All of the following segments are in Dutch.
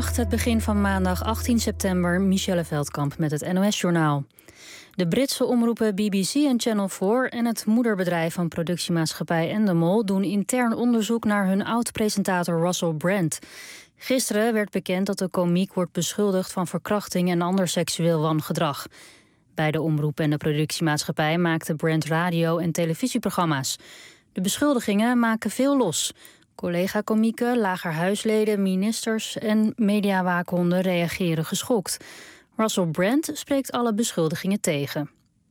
Goedenacht, het begin van maandag 18 september. Michelle Veldkamp met het NOS-journaal. De Britse omroepen BBC en Channel 4 en het moederbedrijf van productiemaatschappij Endemol doen intern onderzoek naar hun oud-presentator Russell Brand. Gisteren werd bekend dat de komiek wordt beschuldigd van verkrachting en ander seksueel wangedrag. Bij de omroep en de productiemaatschappij maakte Brand radio- en televisieprogramma's. De beschuldigingen maken veel los. Collega-komieken, lagerhuisleden, ministers en mediawaakhonden reageren geschokt. Russell Brand spreekt alle beschuldigingen tegen.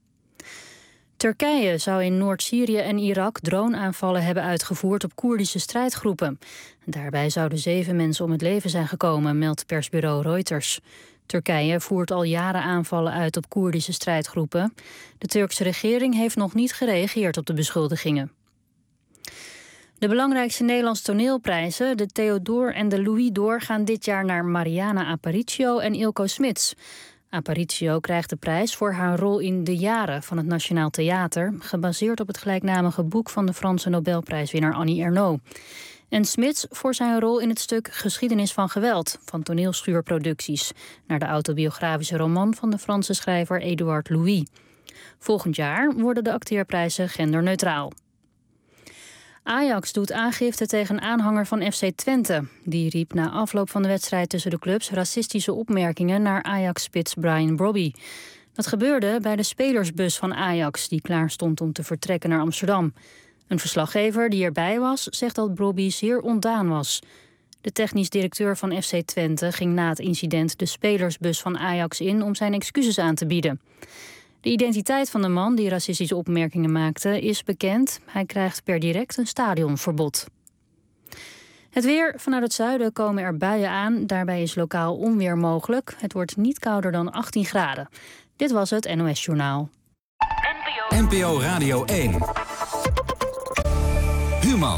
Turkije zou in Noord-Syrië en Irak droneaanvallen hebben uitgevoerd op Koerdische strijdgroepen. Daarbij zouden 7 mensen om het leven zijn gekomen, meldt persbureau Reuters. Turkije voert al jaren aanvallen uit op Koerdische strijdgroepen. De Turkse regering heeft nog niet gereageerd op de beschuldigingen. De belangrijkste Nederlandse toneelprijzen, de Theodor en de Louis d'Or, gaan dit jaar naar Mariana Aparicio en Ilko Smits. Aparicio krijgt de prijs voor haar rol in De Jaren van het Nationaal Theater, gebaseerd op het gelijknamige boek van de Franse Nobelprijswinnaar Annie Ernaux. En Smits voor zijn rol in het stuk Geschiedenis van Geweld van Toneelschuurproducties, naar de autobiografische roman van de Franse schrijver Édouard Louis. Volgend jaar worden de acteerprijzen genderneutraal. Ajax doet aangifte tegen een aanhanger van FC Twente. Die riep na afloop van de wedstrijd tussen de clubs racistische opmerkingen naar Ajax-spits Brian Brobby. Dat gebeurde bij de spelersbus van Ajax, die klaar stond om te vertrekken naar Amsterdam. Een verslaggever die erbij was, zegt dat Brobby zeer ontdaan was. De technisch directeur van FC Twente ging na het incident de spelersbus van Ajax in om zijn excuses aan te bieden. De identiteit van de man die racistische opmerkingen maakte is bekend. Hij krijgt per direct een stadionverbod. Het weer. Vanuit het zuiden komen er buien aan. Daarbij is lokaal onweer mogelijk. Het wordt niet kouder dan 18 graden. Dit was het NOS Journaal. NPO Radio 1. Human.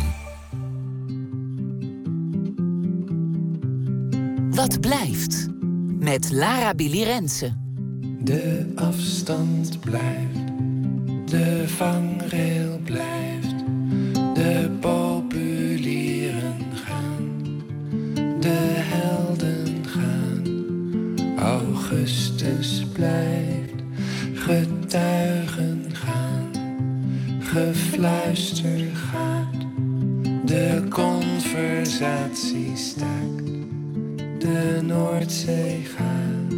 Wat blijft? Met Lara Billy Rensen. De afstand blijft, de vangrail blijft, de populieren gaan, de helden gaan. Augustus blijft, getuigen gaan, gefluister gaat, de conversatie staakt, de Noordzee gaat.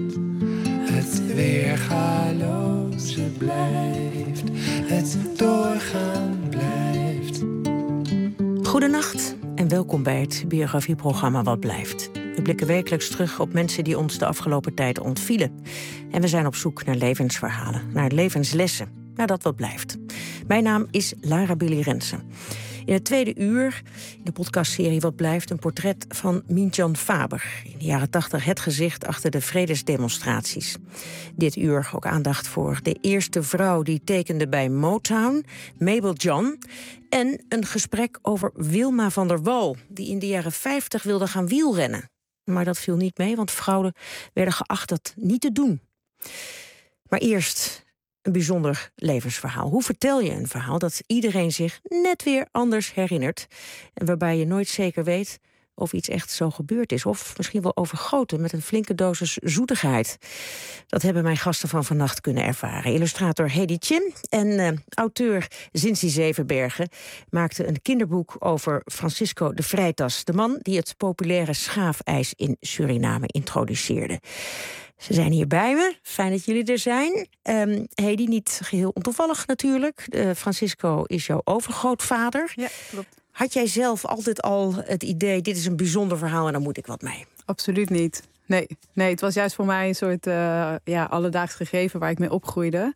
Het weergaloze blijft, het doorgaan blijft. Goedenacht en welkom bij het biografieprogramma Wat Blijft. We blikken wekelijks terug op mensen die ons de afgelopen tijd ontvielen. En we zijn op zoek naar levensverhalen, naar levenslessen, naar dat wat blijft. Mijn naam is Lara Billy Rensen. In het tweede uur, in de podcastserie Wat Blijft, een portret van Mintjan Faber. In de jaren 80 het gezicht achter de vredesdemonstraties. Dit uur ook aandacht voor de eerste vrouw die tekende bij Motown, Mabel John. En een gesprek over Wilma van der Wal, die in de jaren 50 wilde gaan wielrennen. Maar dat viel niet mee, want vrouwen werden geacht dat niet te doen. Maar eerst een bijzonder levensverhaal. Hoe vertel je een verhaal dat iedereen zich net weer anders herinnert en waarbij je nooit zeker weet of iets echt zo gebeurd is, of misschien wel overgoten met een flinke dosis zoetigheid? Dat hebben mijn gasten van vannacht kunnen ervaren. Illustrator Hedy Chin en auteur Zinzi Zevenbergen maakten een kinderboek over Francisco de Freitas, de man die het populaire schaafijs in Suriname introduceerde. Ze zijn hier bij me. Fijn dat jullie er zijn. Hedy, niet geheel ontoevallig natuurlijk. Francisco is jouw overgrootvader. Ja, klopt. Had jij zelf altijd al het idee, dit is een bijzonder verhaal en daar moet ik wat mee? Absoluut niet. Nee, het was juist voor mij een soort alledaags gegeven waar ik mee opgroeide.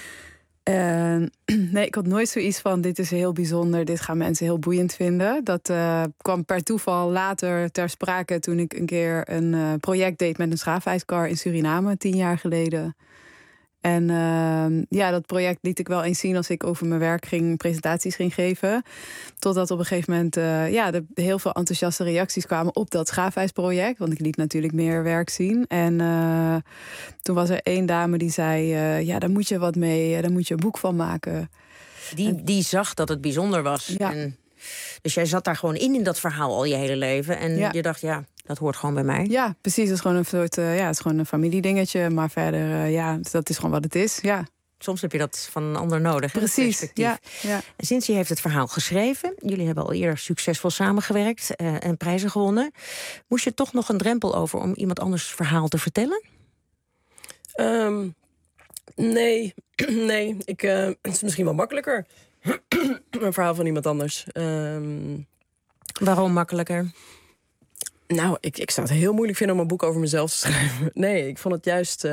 Nee, ik had nooit zoiets van, dit is heel bijzonder, dit gaan mensen heel boeiend vinden. Dat kwam per toeval later ter sprake toen ik een keer een project deed met een schaafijskar in Suriname, 10 jaar geleden. En dat project liet ik wel eens zien als ik over mijn werk presentaties ging geven. Totdat op een gegeven moment er heel veel enthousiaste reacties kwamen op dat schaafijsproject. Want ik liet natuurlijk meer werk zien. En toen was er één dame die zei, daar moet je wat mee, daar moet je een boek van maken. Die zag dat het bijzonder was. Ja. Dus jij zat daar gewoon in dat verhaal al je hele leven. En je dacht, dat hoort gewoon bij mij. Ja, precies. Het is gewoon een soort, het is gewoon een familiedingetje. Maar verder, dat is gewoon wat het is, ja. Soms heb je dat van een ander nodig. Precies, ja. En Cinzia heeft het verhaal geschreven. Jullie hebben al eerder succesvol samengewerkt en prijzen gewonnen. Moest je toch nog een drempel over om iemand anders verhaal te vertellen? Nee. Het is misschien wel makkelijker. Een verhaal van iemand anders. Waarom makkelijker? Nou, ik zou het heel moeilijk vinden om een boek over mezelf te schrijven. Nee, ik vond het juist...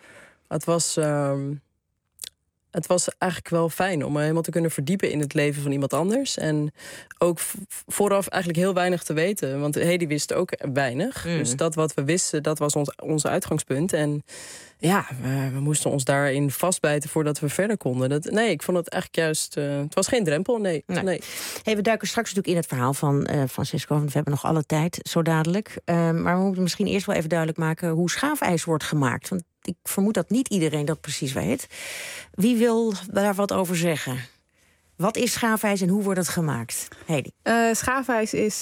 Het was eigenlijk wel fijn om me helemaal te kunnen verdiepen in het leven van iemand anders. En ook vooraf eigenlijk heel weinig te weten. Want Hedy wist ook weinig. Dus dat wat we wisten, dat was ons uitgangspunt. En ja, we moesten ons daarin vastbijten voordat we verder konden. Ik vond het eigenlijk juist... het was geen drempel, nee. Hey, we duiken straks natuurlijk in het verhaal van Francesco. Want we hebben nog alle tijd, zo dadelijk. Maar we moeten misschien eerst wel even duidelijk maken hoe schaafijs wordt gemaakt. Want ik vermoed dat niet iedereen dat precies weet. Wie wil daar wat over zeggen? Wat is schaafijs en hoe wordt het gemaakt? Hedy. Schaafijs is...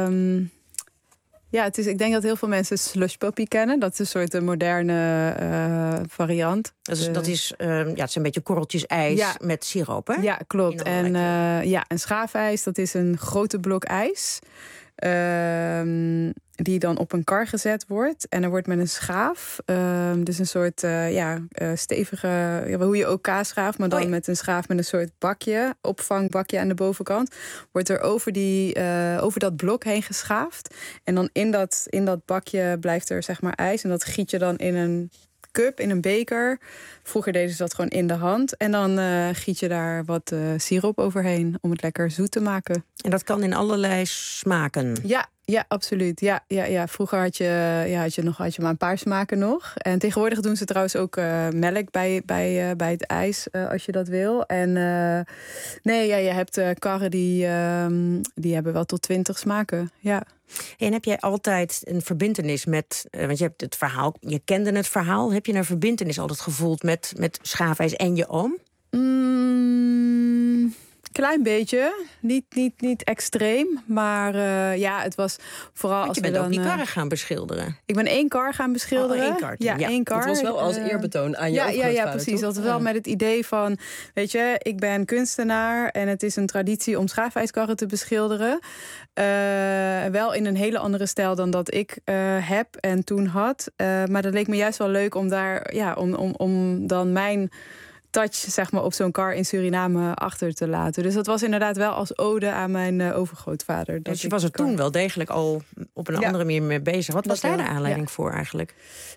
ik denk dat heel veel mensen slushpuppy kennen. Dat is een soort moderne variant. Dat is het zijn een beetje korreltjes ijs met siroop, hè? Ja, klopt. En schaafijs, dat is een grote blok ijs. Die dan op een kar gezet wordt. En er wordt met een schaaf, dus een soort stevige... hoe je ook kaas schaaft, maar dan met een schaaf met een soort bakje, opvangbakje aan de bovenkant, wordt er over dat blok heen geschaafd. En dan in dat bakje blijft er zeg maar ijs. En dat giet je dan in een cup, in een beker. Vroeger deden ze dat gewoon in de hand. En dan giet je daar wat siroop overheen om het lekker zoet te maken. En dat kan in allerlei smaken? Ja, absoluut. Ja. Vroeger had je maar een paar smaken nog. En tegenwoordig doen ze trouwens ook melk bij het ijs, als je dat wil. En je hebt karren die hebben wel tot 20 smaken. Ja. En heb jij altijd een verbintenis met... want je hebt het verhaal, je kende het verhaal. Heb je een verbintenis altijd gevoeld met schaafijs en je oom? Klein beetje. Niet extreem. Maar het was vooral... Want je bent ook die karren gaan beschilderen. Ik ben 1 kar gaan beschilderen. 1 kar. Ja, 1 kar. Het was wel als eerbetoon aan je overgrootvader, Ja, precies. Dat was wel met het idee van... Weet je, ik ben kunstenaar en het is een traditie om schaafijskarren te beschilderen. Wel in een hele andere stijl dan dat ik heb en toen had. Maar dat leek me juist wel leuk om daar... om dan mijn touch zeg maar, op zo'n kar in Suriname achter te laten. Dus dat was inderdaad wel als ode aan mijn overgrootvader. Dus je was er toen wel degelijk al op een andere manier mee bezig. Wat was daar de aanleiding voor eigenlijk?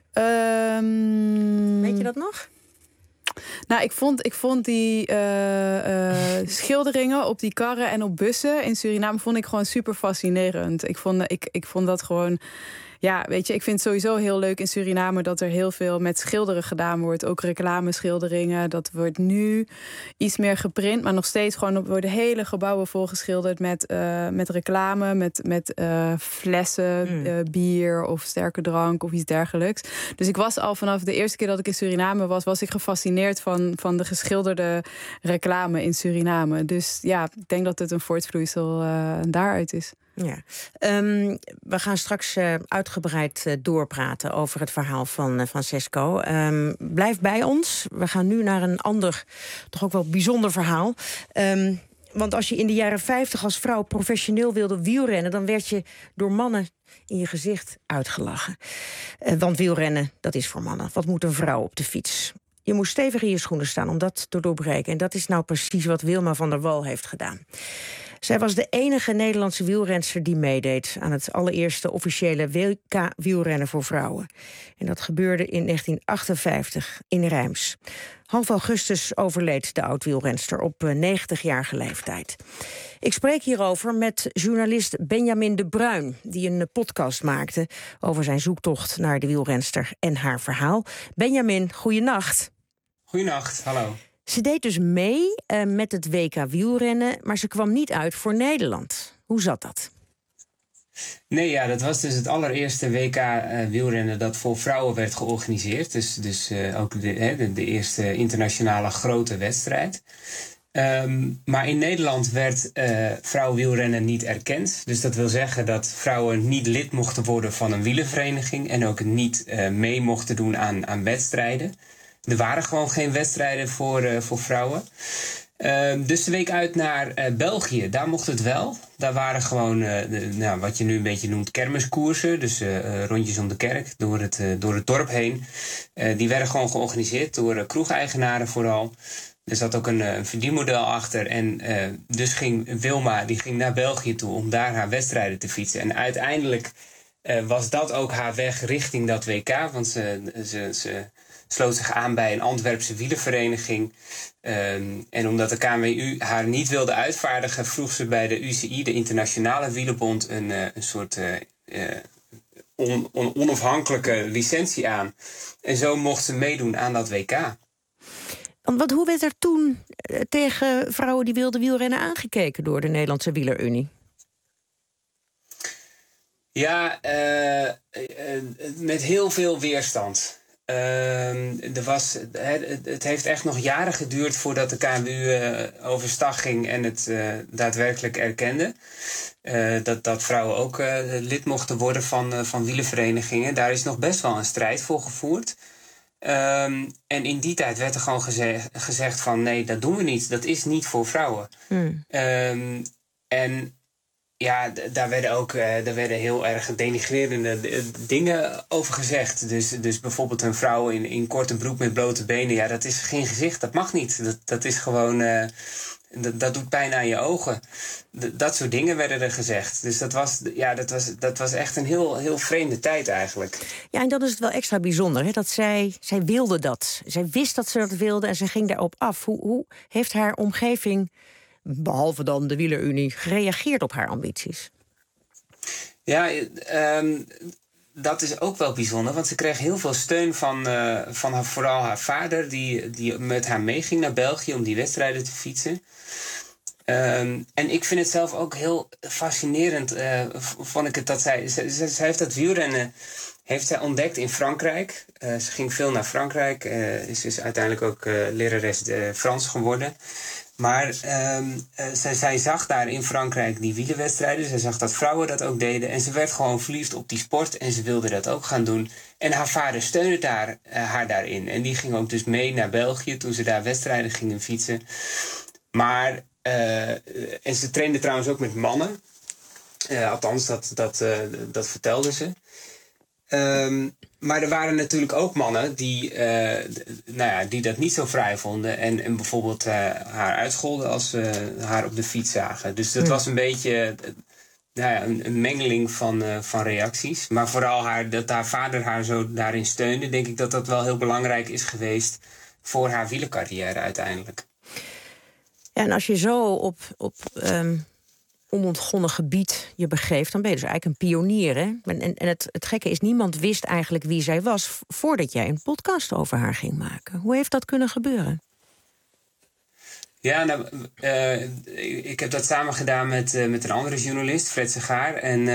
Weet je dat nog? Nou, ik vond die schilderingen op die karren en op bussen in Suriname vond ik gewoon super fascinerend. Ik vond dat gewoon... Ja, weet je, ik vind het sowieso heel leuk in Suriname dat er heel veel met schilderen gedaan wordt. Ook reclameschilderingen. Dat wordt nu iets meer geprint, maar nog steeds gewoon worden hele gebouwen volgeschilderd met reclame, met flessen, bier of sterke drank of iets dergelijks. Dus ik was al vanaf de eerste keer dat ik in Suriname was ik gefascineerd van de geschilderde reclame in Suriname. Dus ja, ik denk dat het een voortvloeisel daaruit is. Ja. We gaan straks uitgebreid doorpraten over het verhaal van Francesco. Blijf bij ons. We gaan nu naar een ander, toch ook wel bijzonder verhaal. Want als je in de jaren 50 als vrouw professioneel wilde wielrennen, dan werd je door mannen in je gezicht uitgelachen. Want wielrennen, dat is voor mannen. Wat moet een vrouw op de fiets? Je moest stevig in je schoenen staan om dat te doorbreken. En dat is nou precies wat Wilma van der Wal heeft gedaan. Zij was de enige Nederlandse wielrenster die meedeed aan het allereerste officiële WK-wielrennen voor vrouwen. En dat gebeurde in 1958 in Reims. Half augustus overleed de oud-wielrenster op 90-jarige leeftijd. Ik spreek hierover met journalist Benjamin de Bruin, die een podcast maakte over zijn zoektocht naar de wielrenster en haar verhaal. Benjamin, goeienacht. Goeienacht, hallo. Ze deed dus mee met het WK wielrennen, maar ze kwam niet uit voor Nederland. Hoe zat dat? Nee, ja, dat was dus het allereerste WK wielrennen dat voor vrouwen werd georganiseerd. Dus ook de eerste internationale grote wedstrijd. Maar in Nederland werd vrouwenwielrennen niet erkend. Dus dat wil zeggen dat vrouwen niet lid mochten worden van een wielervereniging en ook niet mee mochten doen aan wedstrijden. Er waren gewoon geen wedstrijden voor vrouwen. Dus de week uit naar België, daar mocht het wel. Daar waren gewoon wat je nu een beetje noemt kermiskoersen. Dus rondjes om de kerk, door het dorp heen. Die werden gewoon georganiseerd door kroegeigenaren vooral. Er zat ook een verdienmodel achter. En dus ging Wilma naar België toe om daar haar wedstrijden te fietsen. En uiteindelijk was dat ook haar weg richting dat WK. Want ze sloot zich aan bij een Antwerpse wielervereniging. En omdat de KNWU haar niet wilde uitvaardigen, vroeg ze bij de UCI, de Internationale Wielerbond, een soort onafhankelijke licentie aan. En zo mocht ze meedoen aan dat WK. Want hoe werd er toen tegen vrouwen die wilden wielrennen aangekeken door de Nederlandse Wielerunie? Ja, met heel veel weerstand. Het heeft echt nog jaren geduurd voordat de KNWU overstag ging en het daadwerkelijk erkende. Dat vrouwen ook lid mochten worden van wielerverenigingen. Daar is nog best wel een strijd voor gevoerd. En in die tijd werd er gewoon gezegd van nee, dat doen we niet. Dat is niet voor vrouwen. En ja, daar werden heel erg denigrerende dingen over gezegd. Dus bijvoorbeeld een vrouw in korte broek met blote benen. Ja, dat is geen gezicht, dat mag niet. Dat is gewoon... Dat doet pijn aan je ogen. Dat soort dingen werden er gezegd. Dus dat was echt een heel vreemde tijd eigenlijk. Ja, en dan is het wel extra bijzonder, hè, dat zij wilde dat. Zij wist dat ze dat wilde en ze ging daarop af. Hoe heeft haar omgeving, behalve dan de Wielerunie, gereageerd op haar ambities? Ja, dat is ook wel bijzonder, want ze kreeg heel veel steun van vooral haar vader, die met haar meeging naar België om die wedstrijden te fietsen. En ik vind het zelf ook heel fascinerend, vond ik het dat zij heeft dat wielrennen heeft zij ontdekt in Frankrijk. Ze ging veel naar Frankrijk, is uiteindelijk ook lerares Frans geworden. Maar zij zag daar in Frankrijk die wielerwedstrijden. Zij zag dat vrouwen dat ook deden. En ze werd gewoon verliefd op die sport. En ze wilde dat ook gaan doen. En haar vader steunde haar daarin. En die ging ook dus mee naar België toen ze daar wedstrijden gingen fietsen. Maar, en ze trainde trouwens ook met mannen. Althans, dat vertelde ze. Maar er waren natuurlijk ook mannen die dat niet zo fraai vonden. En bijvoorbeeld haar uitscholden als ze haar op de fiets zagen. Dus dat was een beetje een mengeling van reacties. Maar vooral dat haar vader haar zo daarin steunde, denk ik dat wel heel belangrijk is geweest voor haar wielercarrière uiteindelijk. Ja, en als je zo op onontgonnen gebied je begeeft, dan ben je dus eigenlijk een pionier, hè? En het gekke is, niemand wist eigenlijk wie zij was voordat jij een podcast over haar ging maken. Hoe heeft dat kunnen gebeuren? Ja, ik heb dat samen gedaan met een andere journalist, Fred Segaar. En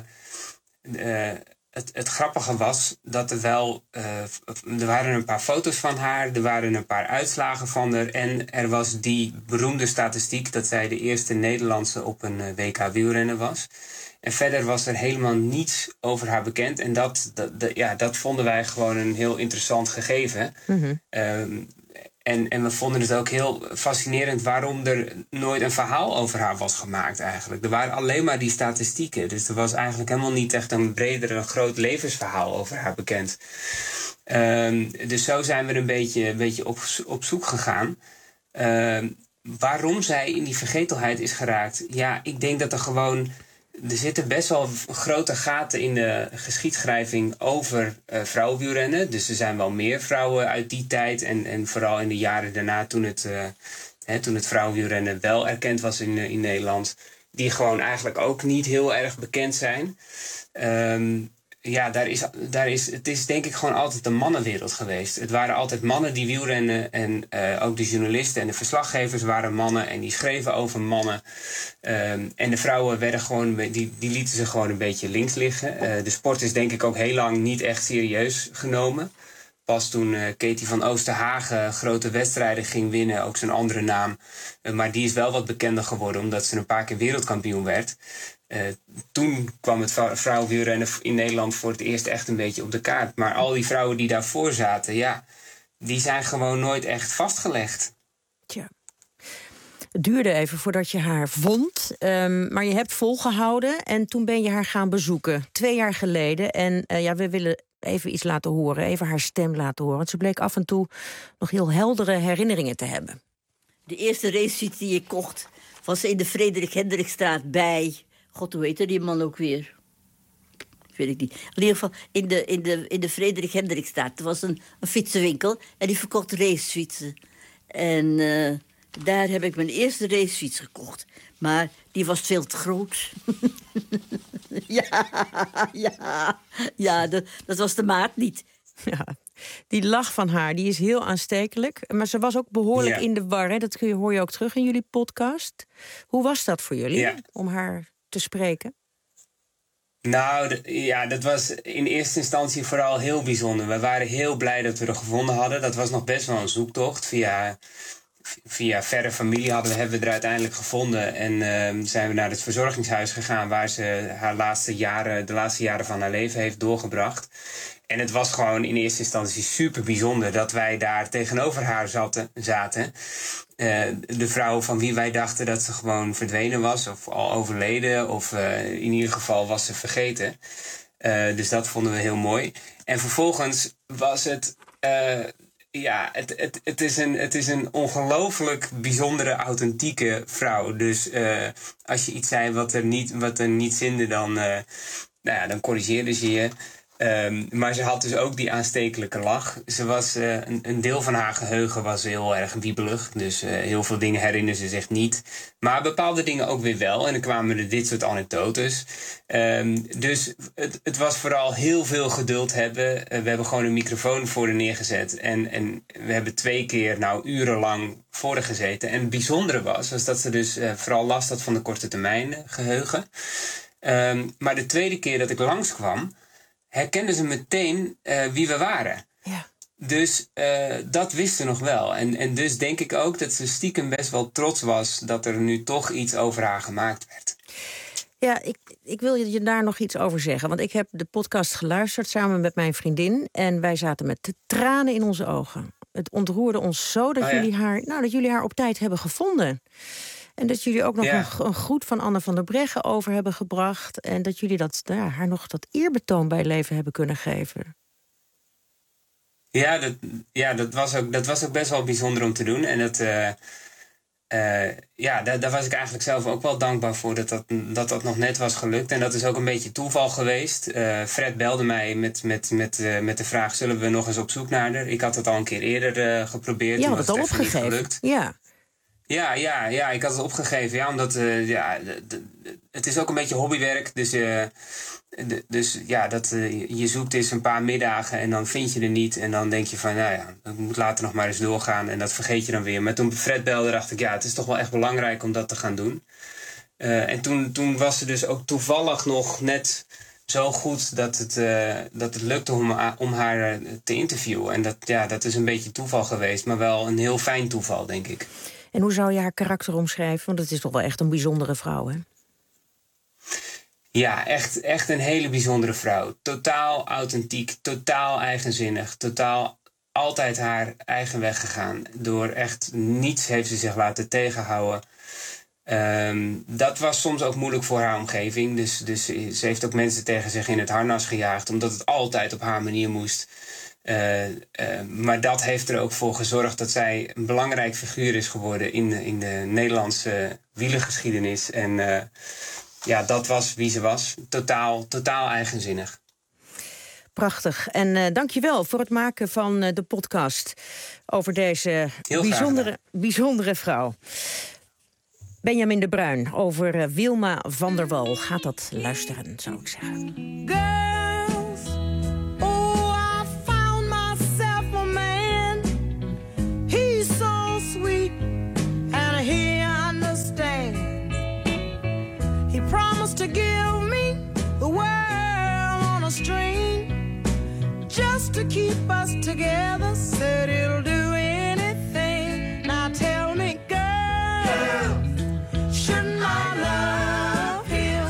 het grappige was dat er waren een paar foto's van haar, er waren een paar uitslagen van haar en er was die beroemde statistiek dat zij de eerste Nederlandse op een WK wielrennen was. En verder was er helemaal niets over haar bekend en dat vonden wij gewoon een heel interessant gegeven. Mm-hmm. En we vonden het ook heel fascinerend waarom er nooit een verhaal over haar was gemaakt eigenlijk. Er waren alleen maar die statistieken. Dus er was eigenlijk helemaal niet echt een groot levensverhaal over haar bekend. Dus zo zijn we een beetje op zoek gegaan. Waarom zij in die vergetelheid is geraakt? Ja, ik denk dat er zitten best wel grote gaten in de geschiedschrijving over vrouwenwielrennen. Dus er zijn wel meer vrouwen uit die tijd. En vooral in de jaren daarna toen het vrouwenwielrennen wel erkend was in Nederland. Die gewoon eigenlijk ook niet heel erg bekend zijn. Het is denk ik gewoon altijd een mannenwereld geweest. Het waren altijd mannen die wielrennen en ook de journalisten en de verslaggevers waren mannen en die schreven over mannen. En de vrouwen werden gewoon, die lieten ze gewoon een beetje links liggen. De sport is denk ik ook heel lang niet echt serieus genomen. pas toen Katie van Oosterhagen grote wedstrijden ging winnen, ook zijn andere naam. Maar die is wel wat bekender geworden, omdat ze een paar keer wereldkampioen werd. Toen kwam het vrouwenwielrennen in Nederland voor het eerst echt een beetje op de kaart. Maar al die vrouwen die daarvoor zaten, ja, die zijn gewoon nooit echt vastgelegd. Tja. Het duurde even voordat je haar vond, maar je hebt volgehouden en toen ben je haar gaan bezoeken. 2 jaar geleden. En we willen even iets laten horen, even haar stem laten horen. Want ze bleek af en toe nog heel heldere herinneringen te hebben. De eerste racefiets die ik kocht was in de Frederik Hendrikstraat bij... God, hoe heette die man ook weer? Weet ik niet. In ieder geval in de Frederik Hendrikstraat. Er was een fietsenwinkel en die verkocht racefietsen. En daar heb ik mijn eerste racefiets gekocht. Maar die was veel te groot. Ja, dat was de maat niet. Ja, die lach van haar, die is heel aanstekelijk. Maar ze was ook behoorlijk in de war. Hè? Dat hoor je ook terug in jullie podcast. Hoe was dat voor jullie, om haar te spreken? Nou, dat was in eerste instantie vooral heel bijzonder. We waren heel blij dat we er gevonden hadden. Dat was nog best wel een zoektocht. Via verre familie hebben we er uiteindelijk gevonden. En zijn we naar het verzorgingshuis gegaan, waar ze de laatste jaren van haar leven heeft doorgebracht. En het was gewoon in eerste instantie super bijzonder dat wij daar tegenover haar zaten. De vrouw van wie wij dachten dat ze gewoon verdwenen was, of al overleden, of in ieder geval was ze vergeten. Dus dat vonden we heel mooi. En vervolgens was het... Het is een ongelooflijk bijzondere, authentieke vrouw. Dus als je iets zei wat er niet zinde, dan corrigeerde ze je. Maar ze had dus ook die aanstekelijke lach. Ze was, een deel van haar geheugen was heel erg wiebelig. Dus heel veel dingen herinnerde ze zich niet. Maar bepaalde dingen ook weer wel. En dan kwamen er dit soort anekdotes. Dus het was vooral heel veel geduld hebben. We hebben gewoon een microfoon voor haar neergezet. En we hebben 2 keer urenlang voor haar gezeten. En het bijzondere was dat ze dus vooral last had van de korte termijn geheugen. Maar de tweede keer dat ik langskwam, herkenden ze meteen wie we waren. Ja. Dus dat wist ze nog wel. En dus denk ik ook dat ze stiekem best wel trots was dat er nu toch iets over haar gemaakt werd. Ja, ik wil je daar nog iets over zeggen. Want ik heb de podcast geluisterd samen met mijn vriendin. En wij zaten met de tranen in onze ogen. Het ontroerde ons zo dat jullie haar op tijd hebben gevonden. En dat jullie ook nog een groet van Anne van der Breggen over hebben gebracht. En dat jullie haar nog dat eerbetoon bij leven hebben kunnen geven. Dat was ook best wel bijzonder om te doen. En daar was ik eigenlijk zelf ook wel dankbaar voor dat nog net was gelukt. En dat is ook een beetje toeval geweest. Fred belde mij met de vraag, zullen we nog eens op zoek naar haar? Ik had het al een keer eerder geprobeerd. Ja, dat al opgegeven. Ja, ik had het opgegeven. Ja, omdat het is ook een beetje hobbywerk. Dus je zoekt eens een paar middagen en dan vind je er niet. En dan denk je van, ik moet later nog maar eens doorgaan. En dat vergeet je dan weer. Maar toen Fred belde, dacht ik, het is toch wel echt belangrijk om dat te gaan doen. En toen was ze dus ook toevallig nog net zo goed dat het lukte om haar te interviewen. En dat is een beetje toeval geweest, maar wel een heel fijn toeval, denk ik. En hoe zou je haar karakter omschrijven? Want het is toch wel echt een bijzondere vrouw, hè? Ja, echt een hele bijzondere vrouw. Totaal authentiek, totaal eigenzinnig, totaal altijd haar eigen weg gegaan. Door echt niets heeft ze zich laten tegenhouden. Dat was soms ook moeilijk voor haar omgeving. Dus ze heeft ook mensen tegen zich in het harnas gejaagd, omdat het altijd op haar manier moest. Maar dat heeft er ook voor gezorgd dat zij een belangrijk figuur is geworden in de Nederlandse wielergeschiedenis. En dat was wie ze was. Totaal eigenzinnig. Prachtig. En dank je wel voor het maken van de podcast over deze bijzondere vrouw. Benjamin de Bruin over Wilma van der Wal. Gaat dat luisteren, zou ik zeggen. To give me the world on a string, just to keep us together. Said he'll do anything. Now tell me, girl, shouldn't I love him?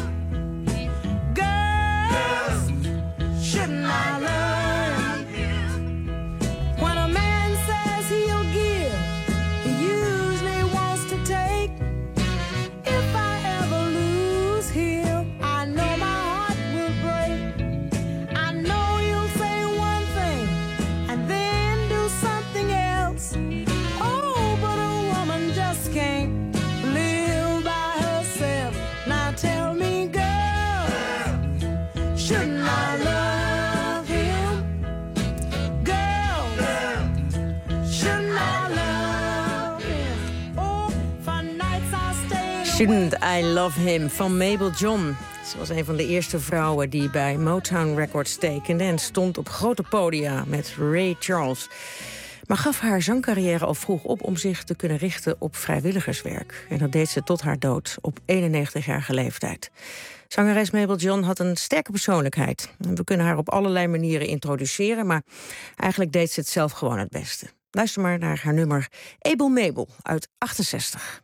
Girl, shouldn't I love him? When a man says he'll give, he usually wants to take. If I ever lose him, I know my heart will break. I know you'll say one thing and then do something else. Oh, but a woman just can't live by herself. Now tell me, girl, shouldn't I love him? Girl, shouldn't I love him? Oh, for nights I stay Shouldn't I Love Him van Mabel John. Ze was een van de eerste vrouwen die bij Motown Records tekende en stond op grote podia met Ray Charles. Maar gaf haar zangcarrière al vroeg op om zich te kunnen richten op vrijwilligerswerk. En dat deed ze tot haar dood op 91-jarige leeftijd. Zangeres Mabel John had een sterke persoonlijkheid. We kunnen haar op allerlei manieren introduceren, maar eigenlijk deed ze het zelf gewoon het beste. Luister maar naar haar nummer Able Mabel uit 68.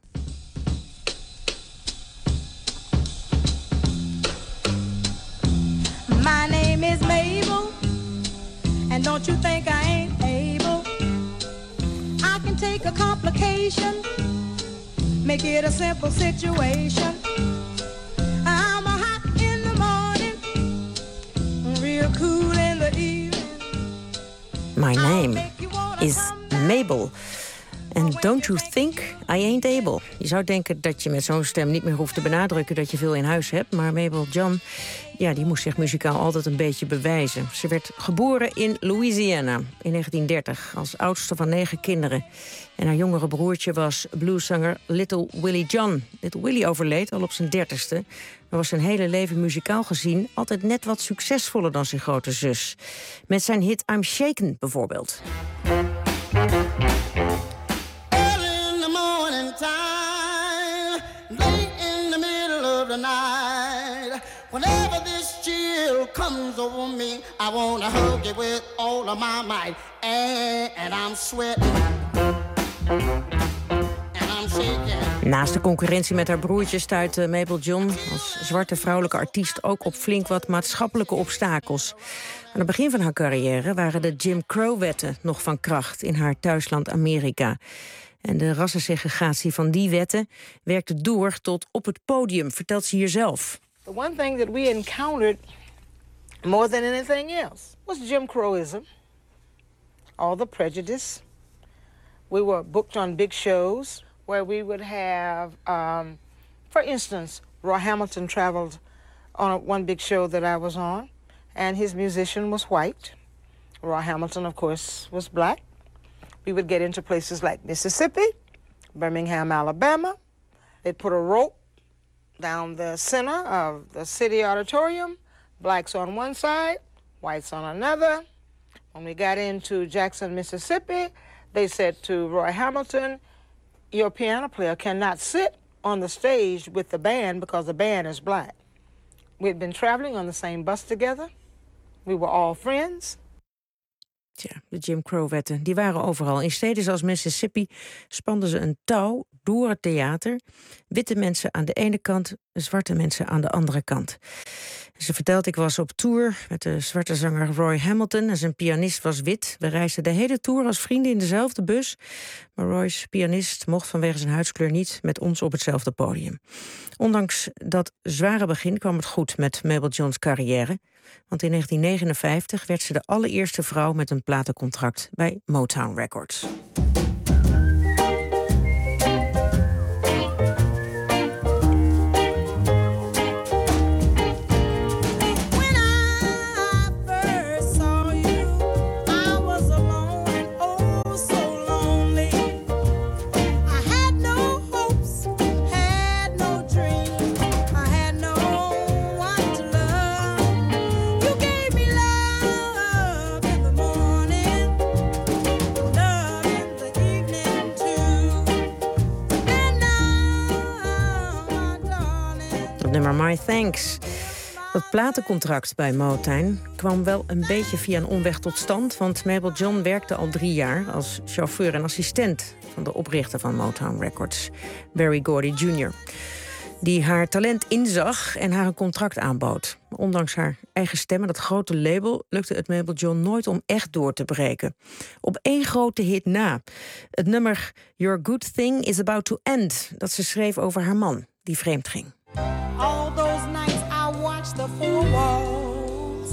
My name is Mabel, and don't you think I ain't able? I can take a complication, make it a simple situation. I'm a hot in the morning, real cool in the evening. My name is Mabel. And don't you think I ain't able? Je zou denken dat je met zo'n stem niet meer hoeft te benadrukken dat je veel in huis hebt. Maar Mabel John, ja, die moest zich muzikaal altijd een beetje bewijzen. Ze werd geboren in Louisiana in 1930 als oudste van 9 kinderen. En haar jongere broertje was blueszanger Little Willie John. Little Willie overleed al op zijn 30ste. Maar was zijn hele leven muzikaal gezien altijd net wat succesvoller dan zijn grote zus. Met zijn hit I'm Shaken bijvoorbeeld. Whenever this chill comes over me, I wanna hug you with all of my might. And I'm sweating. And I'm shaking. Naast de concurrentie met haar broertje stuitte Mabel John als zwarte vrouwelijke artiest ook op flink wat maatschappelijke obstakels. Aan het begin van haar carrière waren de Jim Crow-wetten nog van kracht in haar thuisland Amerika. En de rassensegregatie van die wetten werkte door tot op het podium, vertelt ze hier zelf. The one thing that we encountered more than anything else was Jim Crowism, all the prejudice. We were booked on big shows where we would have, for instance, Roy Hamilton traveled on one big show that I was on, and his musician was white. Roy Hamilton, of course, was black. We would get into places like Mississippi, Birmingham, Alabama. They'd put a rope down the center of the city auditorium, blacks on one side, whites on another. When we got into Jackson, Mississippi, they said to Roy Hamilton, your piano player cannot sit on the stage with the band because the band is black. We had been traveling on the same bus together. We were all friends. Tja, de Jim Crow-wetten, die waren overal. In steden zoals Mississippi spanden ze een touw door het theater. Witte mensen aan de ene kant, zwarte mensen aan de andere kant. Ze vertelt, ik was op tour met de zwarte zanger Roy Hamilton en zijn pianist was wit. We reisden de hele tour als vrienden in dezelfde bus. Maar Roy's pianist mocht vanwege zijn huidskleur niet met ons op hetzelfde podium. Ondanks dat zware begin kwam het goed met Mabel John's carrière. Want in 1959 werd ze de allereerste vrouw met een platencontract bij Motown Records. Nummer My Thanks. Dat platencontract bij Motown kwam wel een beetje via een omweg tot stand, want Mabel John werkte al 3 jaar als chauffeur en assistent van de oprichter van Motown Records, Berry Gordy Jr., die haar talent inzag en haar een contract aanbood. Ondanks haar eigen stem en dat grote label lukte het Mabel John nooit om echt door te breken. Op 1 grote hit na. Het nummer Your Good Thing Is About To End, dat ze schreef over haar man, die vreemd ging. All those nights I watched the 4 walls.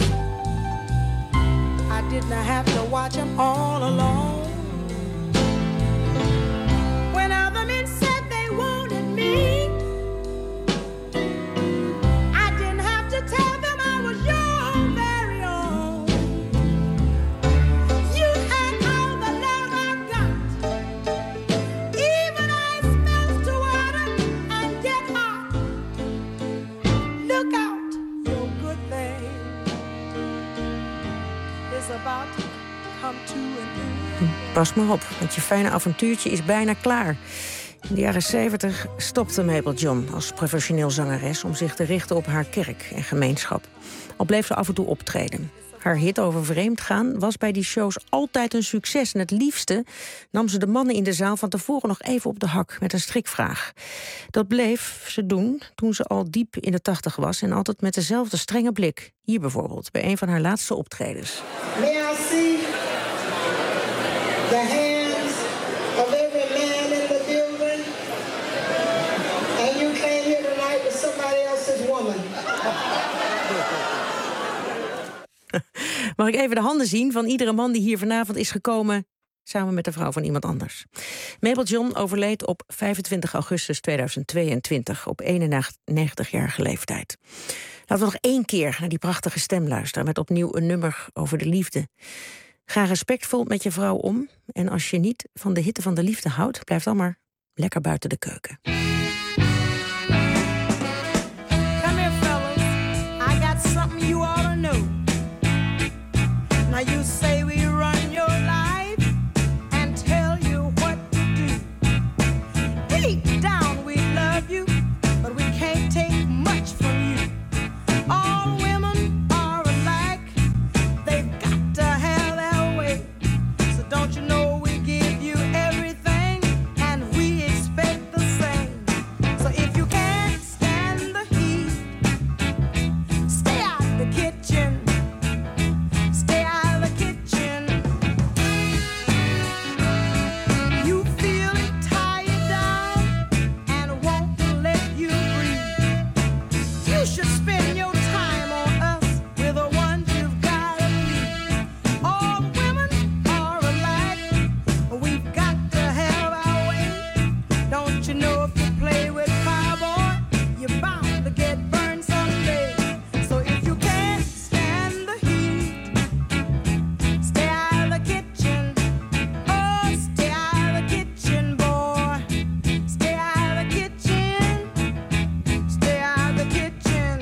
I didn't have to watch them all alone. When other men said they wanted me, tell them I was your very own. You had all the love I got. Even I smells to water and get hot. Look out, your good thing is about to come to an end. Pas maar op, want je fijne avontuurtje is bijna klaar. In de jaren 70 stopte Mabel John als professioneel zangeres om zich te richten op haar kerk en gemeenschap. Al bleef ze af en toe optreden. Haar hit over vreemdgaan was bij die shows altijd een succes. En het liefste nam ze de mannen in de zaal van tevoren nog even op de hak met een strikvraag. Dat bleef ze doen toen ze al diep in de 80 was en altijd met dezelfde strenge blik. Hier bijvoorbeeld, bij een van haar laatste optredens. May I see the hands of every man in the building? And you came here tonight with somebody else's woman. Mag ik even de handen zien van iedere man die hier vanavond is gekomen samen met de vrouw van iemand anders? Mabel John overleed op 25 augustus 2022 op 91-jarige leeftijd. Laten we nog 1 keer naar die prachtige stem luisteren met opnieuw een nummer over de liefde. Ga respectvol met je vrouw om en als je niet van de hitte van de liefde houdt, blijf dan maar lekker buiten de keuken. Come here, fellas. I got something you ought to know. Now you say we run your life and tell you what to do. Deep down we love you, but we can't take much from you. All women are alike. They've got to have their way. So don't you know we give you everything and we expect the same. So if you can't stand the heat, stay out the kitchen. Stay out of the kitchen. You feel it tie you down and won't let you breathe. You should spend your time on us. We're the ones you've got to leave. All women are alike. We've got to have our way. Don't you know if you play with fire, boy, you're bound to get burned someday. So if you can't stand the heat, stay out of the kitchen. Oh, stay out of the kitchen, boy. Stay out of the kitchen. Stay out of the kitchen.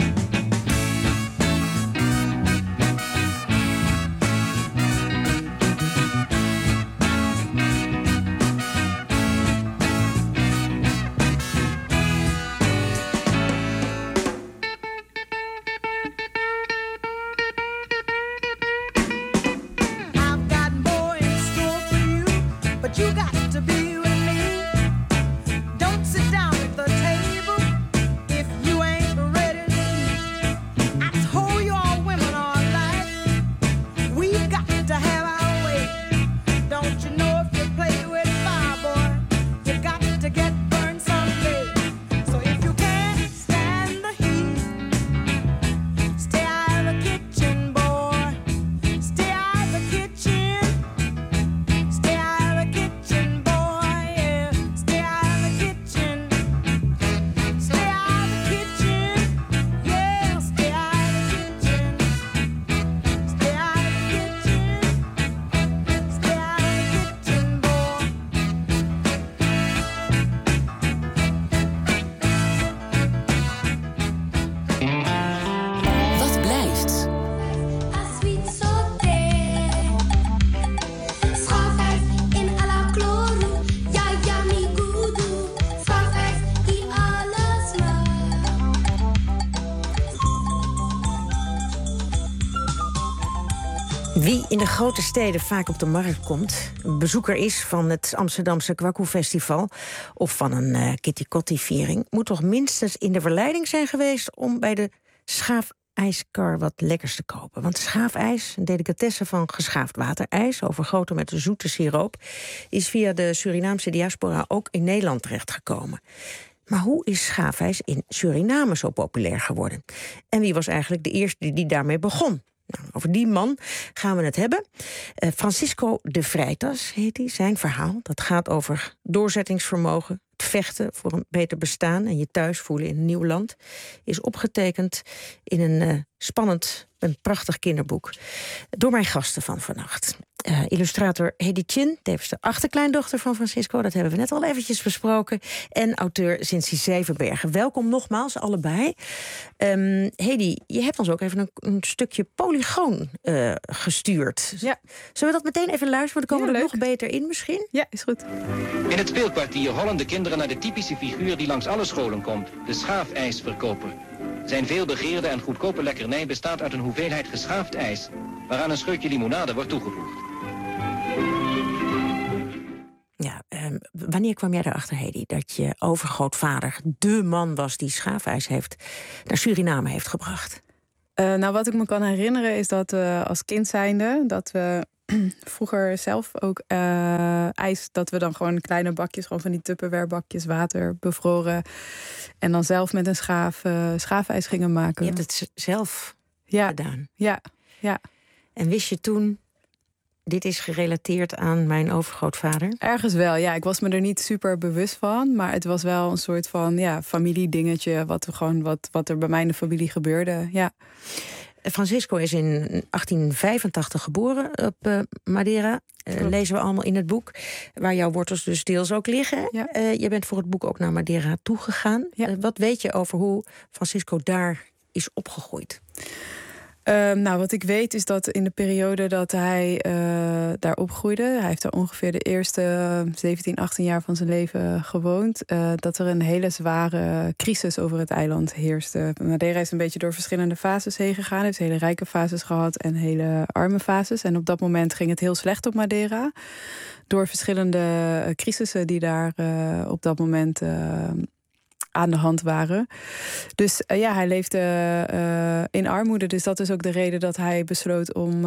I've got more in store for you, but you got to be with me. Don't sit down at the table if you ain't ready to eat. I told you all women are alike. We've got to have our way. Don't you know if you play with fire, boy, you got to get burned someday. So if you can't stand the heat, stay out of the kitchen, boy. Stay out of the kitchen. Stay out of the kitchen, boy. in de grote steden vaak op de markt komt, een bezoeker is van het Amsterdamse Kwaku Festival of van een Kitty Kotti-viering, moet toch minstens in de verleiding zijn geweest om bij de schaafijskar wat lekkers te kopen. Want schaafijs, een delicatesse van geschaafd waterijs, overgoten met een zoete siroop, is via de Surinaamse diaspora ook in Nederland terechtgekomen. Maar hoe is schaafijs in Suriname zo populair geworden? En wie was eigenlijk de eerste die daarmee begon? Nou, over die man gaan we het hebben. Francisco de Freitas heet hij. Zijn verhaal, dat gaat over doorzettingsvermogen, het vechten voor een beter bestaan en je thuis voelen in een nieuw land, is opgetekend in een spannend en prachtig kinderboek door mijn gasten van vannacht. Illustrator Hedy Chin, tevens de achterkleindochter van Francisco, dat hebben we net al eventjes besproken, en auteur Cincy Zevenbergen. Welkom nogmaals, allebei. Hedy, je hebt ons ook even een stukje Polygoon gestuurd. Ja. Zullen we dat meteen even luisteren? Dan komen we er nog beter in misschien? Ja, is goed. In het speelkwartier hollen de kinderen naar de typische figuur die langs alle scholen komt, de schaafijsverkoper. Zijn veelbegeerde en goedkope lekkernij bestaat uit een hoeveelheid geschaafd ijs, waaraan een scheutje limonade wordt toegevoegd. Ja, wanneer kwam jij erachter, Hedy, dat je overgrootvader de man was die schaafijs naar Suriname heeft gebracht? Nou, wat ik me kan herinneren is dat als kind zijnde, dat we vroeger zelf ook ijs, dat we dan gewoon kleine bakjes, gewoon van die Tupperware bakjes water bevroren en dan zelf met een schaafijs gingen maken. Je hebt het zelf gedaan? Ja. En wist je toen, dit is gerelateerd aan mijn overgrootvader? Ergens wel, ja. Ik was me er niet super bewust van, maar het was wel een soort van familiedingetje, wat er bij mij in de familie gebeurde, ja. Francisco is in 1885 geboren op Madeira. Lezen we allemaal in het boek. Waar jouw wortels dus deels ook liggen. Ja. Je bent voor het boek ook naar Madeira toegegaan. Ja. Wat weet je over hoe Francisco daar is opgegroeid? Nou, wat ik weet is dat in de periode dat hij daar opgroeide, hij heeft daar ongeveer de eerste 17, 18 jaar van zijn leven gewoond, dat er een hele zware crisis over het eiland heerste. Madeira is een beetje door verschillende fases heen gegaan. Hij heeft hele rijke fases gehad en hele arme fases. En op dat moment ging het heel slecht op Madeira. Door verschillende crisissen die daar op dat moment aan de hand waren. Dus hij leefde in armoede. Dus dat is ook de reden dat hij besloot om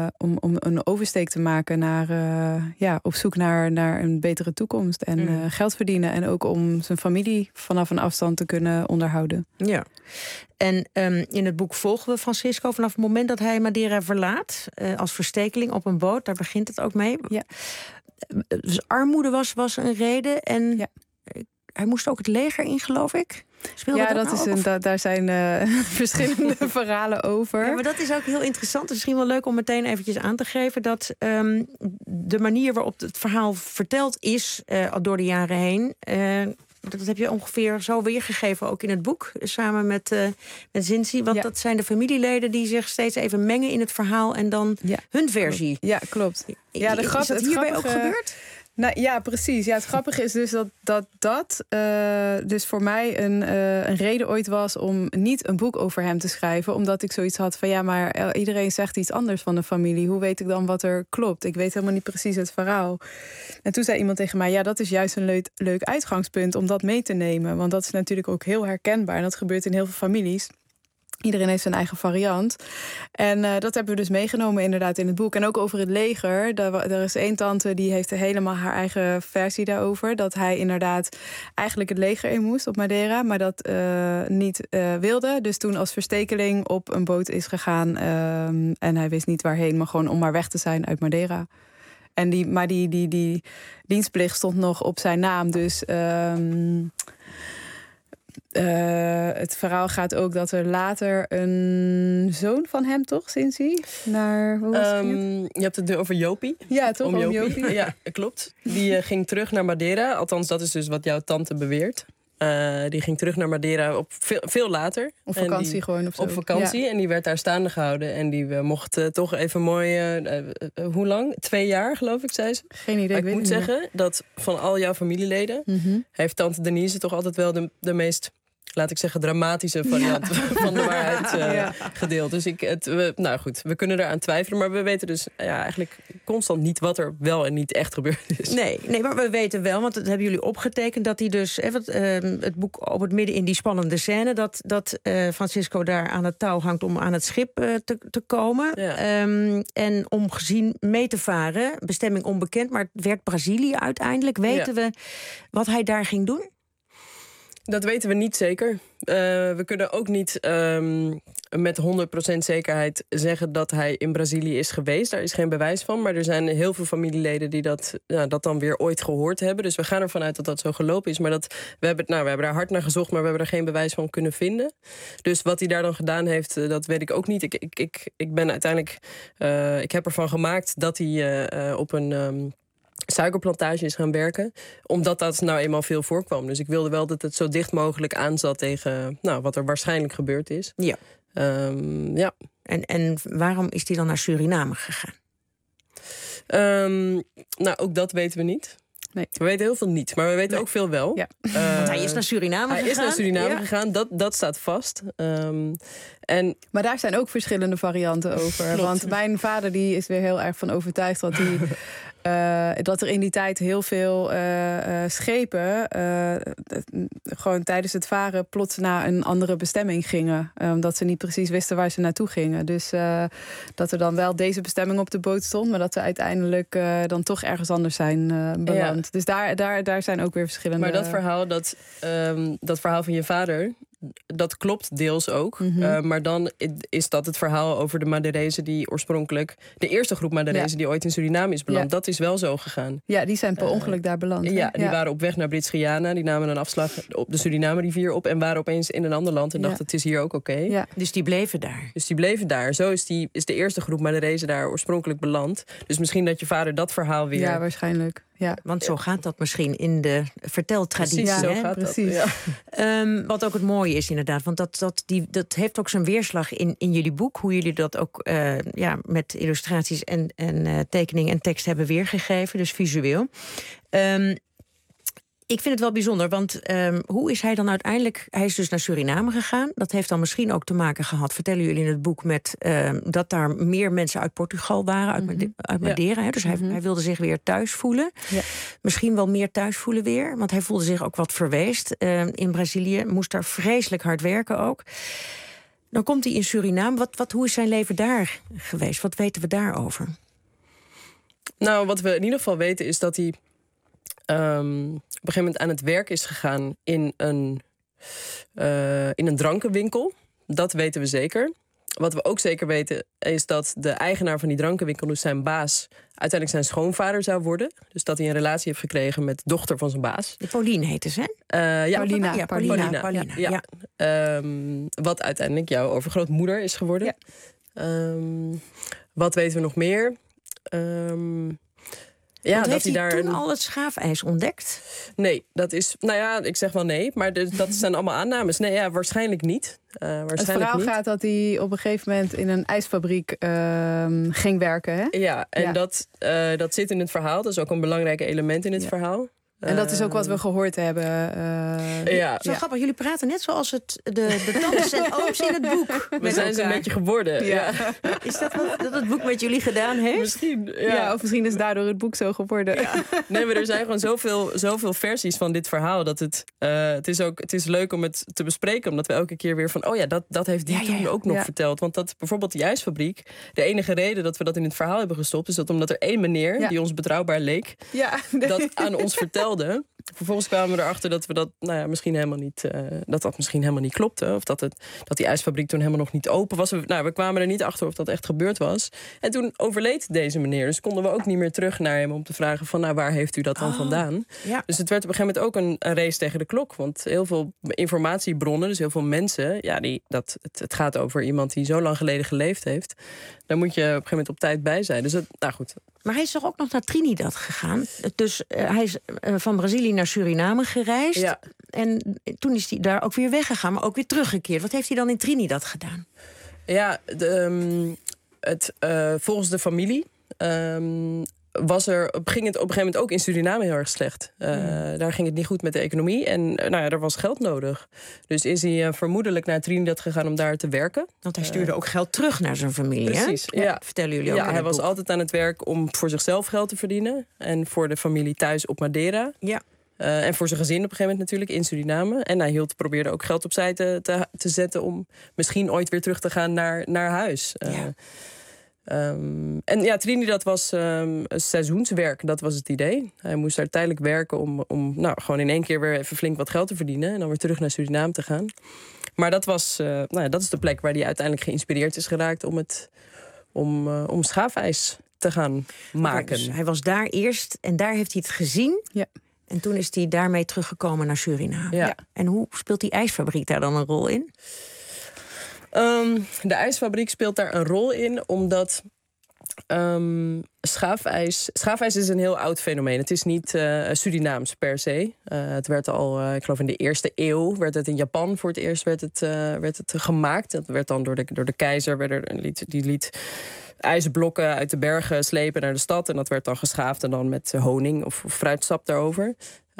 een oversteek te maken naar op zoek naar een betere toekomst en geld verdienen. En ook om zijn familie vanaf een afstand te kunnen onderhouden. Ja. En in het boek volgen we Francisco vanaf het moment dat hij Madeira verlaat, als verstekeling op een boot. Daar begint het ook mee. Ja. Dus armoede was een reden en hij moest ook het leger in, geloof ik. Daar zijn verschillende verhalen over. Ja, maar dat is ook heel interessant. Misschien wel leuk om meteen eventjes aan te geven dat de manier waarop het verhaal verteld is door de jaren heen, dat heb je ongeveer zo weergegeven ook in het boek, samen met Cincy. Want dat zijn de familieleden die zich steeds even mengen in het verhaal en dan hun versie. Ja, klopt. Ja, is dat hierbij ook gebeurd? Nou ja, precies. Ja, het grappige is dus dat dus voor mij een reden ooit was om niet een boek over hem te schrijven. Omdat ik zoiets had van maar iedereen zegt iets anders van de familie. Hoe weet ik dan wat er klopt? Ik weet helemaal niet precies het verhaal. En toen zei iemand tegen mij, dat is juist een leuk uitgangspunt om dat mee te nemen. Want dat is natuurlijk ook heel herkenbaar. En dat gebeurt in heel veel families. Iedereen heeft zijn eigen variant. En dat hebben we dus meegenomen inderdaad in het boek. En ook over het leger. Er is één tante die heeft helemaal haar eigen versie daarover. Dat hij inderdaad eigenlijk het leger in moest op Madeira. Maar dat niet wilde. Dus toen als verstekeling op een boot is gegaan. En hij wist niet waarheen. Maar gewoon om maar weg te zijn uit Madeira. En die dienstplicht stond nog op zijn naam. Dus het verhaal gaat ook dat er later een zoon van hem, toch, Cincy? Je hebt het nu over Jopie. Ja, toch? Om Jopie. Ja, klopt. Die ging terug naar Madeira. Althans, dat is dus wat jouw tante beweert. Die ging terug naar Madeira op veel later. Op vakantie gewoon of zo. Op vakantie. Ja. En die werd daar staande gehouden. En die mocht toch even mooi... hoe lang? 2 jaar, geloof ik, zei ze. Geen idee. Maar ik moet zeggen dat van al jouw familieleden heeft tante Denise toch altijd wel de meest laat ik zeggen, dramatische variant van de waarheid gedeeld. Dus we kunnen eraan twijfelen. Maar we weten dus eigenlijk constant niet wat er wel en niet echt gebeurd is. Nee, maar we weten wel, want dat hebben jullie opgetekend, dat hij dus, het boek op het midden in die spannende scène, dat Francisco daar aan het touw hangt om aan het schip te komen. Ja. En om gezien mee te varen, bestemming onbekend, maar het werd Brazilië uiteindelijk. Weten we wat hij daar ging doen? Dat weten we niet zeker. We kunnen ook niet met 100% zekerheid zeggen dat hij in Brazilië is geweest. Daar is geen bewijs van. Maar er zijn heel veel familieleden die dat dan weer ooit gehoord hebben. Dus we gaan ervan uit dat dat zo gelopen is. Maar we hebben daar hard naar gezocht, maar we hebben er geen bewijs van kunnen vinden. Dus wat hij daar dan gedaan heeft, dat weet ik ook niet. Ik ben uiteindelijk... ik heb ervan gemaakt dat hij op een... suikerplantage is gaan werken, omdat dat nou eenmaal veel voorkwam. Dus ik wilde wel dat het zo dicht mogelijk aanzat tegen wat er waarschijnlijk gebeurd is. Ja. En waarom is hij dan naar Suriname gegaan? Ook dat weten we niet. Nee. We weten heel veel niet, maar we weten ook veel wel. Ja. Want hij is naar Suriname gegaan. Hij is naar Suriname gegaan, dat staat vast. Maar daar zijn ook verschillende varianten over. Klopt. Want mijn vader die is weer heel erg van overtuigd dat hij... dat er in die tijd heel veel schepen gewoon tijdens het varen plots naar een andere bestemming gingen. Omdat ze niet precies wisten waar ze naartoe gingen. Dus dat er dan wel deze bestemming op de boot stond, maar dat ze uiteindelijk dan toch ergens anders zijn beland. Ja. Dus daar zijn ook weer verschillende... Maar dat verhaal van je vader, dat klopt deels ook. Mm-hmm. Maar dan is dat het verhaal over de Maderezen die oorspronkelijk... de eerste groep Maderezen die ooit in Suriname is beland. Ja. Dat is wel zo gegaan. Ja, die zijn per ongeluk daar beland. Die waren op weg naar Brits-Guyana. Die namen een afslag op de Suriname-rivier op... en waren opeens in een ander land en dachten het is hier ook oké. Ja. Dus die bleven daar? Zo is de eerste groep Maderezen daar oorspronkelijk beland. Dus misschien dat je vader dat verhaal weer... Ja, waarschijnlijk. Ja. Want zo gaat dat misschien in de verteltraditie. Precies, zo gaat precies. Dat. Ja. Wat ook het mooie is inderdaad. Want dat heeft ook zijn weerslag in jullie boek. Hoe jullie dat ook met illustraties en tekening en tekst hebben weergegeven. Dus visueel. Ik vind het wel bijzonder, want hoe is hij dan uiteindelijk... Hij is dus naar Suriname gegaan. Dat heeft dan misschien ook te maken gehad, vertellen jullie in het boek... met dat daar meer mensen uit Portugal waren, uit Madeira. Hè? Dus hij wilde zich weer thuis voelen. Ja. Misschien wel meer thuis voelen weer, want hij voelde zich ook wat verweest. In Brazilië moest daar vreselijk hard werken ook. Dan komt hij in Suriname. Hoe is zijn leven daar geweest? Wat weten we daarover? Nou, wat we in ieder geval weten is dat hij... op een gegeven moment aan het werk is gegaan in een drankenwinkel. Dat weten we zeker. Wat we ook zeker weten is dat de eigenaar van die drankenwinkel, dus zijn baas, uiteindelijk zijn schoonvader zou worden. Dus dat hij een relatie heeft gekregen met de dochter van zijn baas. Pauline heette ze, hè? Paulina. Ja. Wat uiteindelijk jouw overgrootmoeder is geworden. Ja. Wat weten we nog meer? Want heeft hij daar toen al het schaafijs ontdekt? Nee, dat is... ik zeg wel nee, maar dat zijn allemaal aannames. Nee, waarschijnlijk niet. Het verhaal gaat dat hij op een gegeven moment in een ijsfabriek ging werken, hè? Ja, en dat zit in het verhaal. Dat is ook een belangrijk element in het verhaal. En dat is ook wat we gehoord hebben. Zo grappig, jullie praten net zoals de tantes en ooms in het boek. We zijn ze een beetje geworden. Ja. Is dat wat het boek met jullie gedaan heeft? Misschien, of misschien is daardoor het boek zo geworden. Ja. Nee, maar er zijn gewoon zoveel versies van dit verhaal. Dat het is leuk om het te bespreken. Omdat we elke keer weer van... dat heeft die toen ook nog verteld. Want dat bijvoorbeeld die ijsfabriek... De enige reden dat we dat in het verhaal hebben gestopt... is dat omdat er één meneer, die ons betrouwbaar leek... dat aan ons vertelde. Vervolgens kwamen we erachter dat we dat misschien helemaal niet, dat misschien helemaal niet klopte. Of dat die ijsfabriek toen helemaal nog niet open was. We kwamen er niet achter of dat echt gebeurd was. En toen overleed deze meneer. Dus konden we ook niet meer terug naar hem om te vragen van waar heeft u dat dan vandaan? Ja. Dus het werd op een gegeven moment ook een race tegen de klok. Want heel veel informatiebronnen, dus heel veel mensen... het gaat over iemand die zo lang geleden geleefd heeft. Daar moet je op een gegeven moment op tijd bij zijn. Dus goed. Maar hij is toch ook nog naar Trinidad gegaan? Dus hij is van Brazilië naar Suriname gereisd. Ja. En toen is hij daar ook weer weggegaan, maar ook weer teruggekeerd. Wat heeft hij dan in Trinidad gedaan? Ja, volgens de familie ging het op een gegeven moment ook in Suriname heel erg slecht. Daar ging het niet goed met de economie. En er was geld nodig. Dus is hij vermoedelijk naar Trinidad gegaan om daar te werken. Want hij stuurde ook geld terug naar zijn familie, precies, hè? Ja. Vertellen jullie ook in hij het was boek. altijd aan het werk om voor zichzelf geld te verdienen. En voor de familie thuis op Madeira. Ja. En voor zijn gezin op een gegeven moment natuurlijk in Suriname. En hij probeerde ook geld opzij te zetten om misschien ooit weer terug te gaan naar huis. En Trinidad was seizoenswerk, dat was het idee. Hij moest daar tijdelijk werken om gewoon in één keer weer even flink wat geld te verdienen. En dan weer terug naar Suriname te gaan. Maar dat is de plek waar hij uiteindelijk geïnspireerd is geraakt om schaafijs te gaan maken. Dus hij was daar eerst en daar heeft hij het gezien. Ja. En toen is hij daarmee teruggekomen naar Suriname. Ja. En hoe speelt die ijsfabriek daar dan een rol in? De ijsfabriek speelt daar een rol in, omdat schaafijs is een heel oud fenomeen. Het is niet Surinaams per se. Het werd al, ik geloof in de 1e eeuw, werd het in Japan voor het eerst werd het gemaakt. Dat werd dan door de keizer, die liet ijsblokken uit de bergen slepen naar de stad. En dat werd dan geschaafd en dan met honing of fruitsap daarover.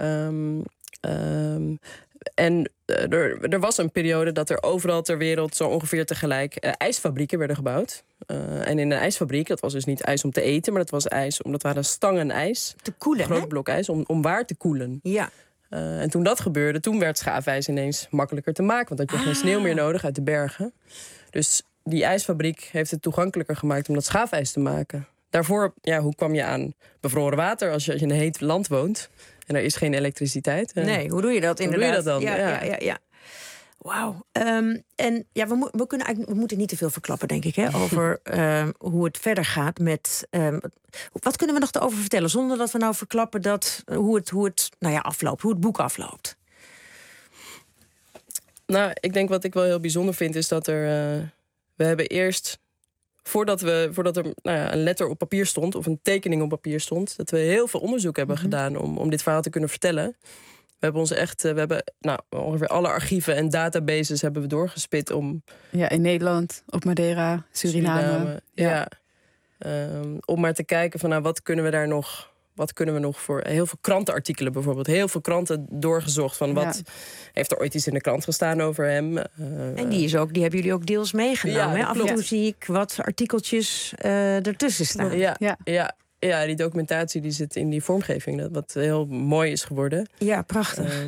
En er was een periode dat er overal ter wereld zo ongeveer tegelijk ijsfabrieken werden gebouwd. En in een ijsfabriek, dat was dus niet ijs om te eten, maar dat was ijs, omdat waren stangen ijs. Te koelen, een groot blok ijs, om waar te koelen. Ja. En toen dat gebeurde, toen werd schaafijs ineens makkelijker te maken. Want dan had je geen sneeuw meer nodig uit de bergen. Dus die ijsfabriek heeft het toegankelijker gemaakt om dat schaafijs te maken. Daarvoor, hoe kwam je aan bevroren water als je in een heet land woont? En er is geen elektriciteit. Nee, hoe doe je dat inderdaad? Hoe doe je dat dan? Ja. Wauw. En we moeten niet te veel verklappen, denk ik, hè, over hoe het verder gaat met. Wat kunnen we nog erover vertellen, zonder dat we nou verklappen hoe het afloopt, hoe het boek afloopt? Nou, ik denk wat ik wel heel bijzonder vind, is dat we hebben eerst, voordat er een letter op papier stond of een tekening op papier stond, dat we heel veel onderzoek hebben gedaan om dit verhaal te kunnen vertellen. We hebben ongeveer alle archieven en databases hebben we doorgespit om. Ja, in Nederland, op Madeira, Suriname. Ja. Om maar te kijken van wat kunnen we daar nog. Wat kunnen we nog voor heel veel krantenartikelen bijvoorbeeld. Heel veel kranten doorgezocht van wat heeft er ooit iets in de krant gestaan over hem. En die hebben jullie ook deels meegenomen. Hè? Af en toe zie ik wat artikeltjes ertussen staan. Ja, die documentatie die zit in die vormgeving. Wat heel mooi is geworden. Ja, prachtig.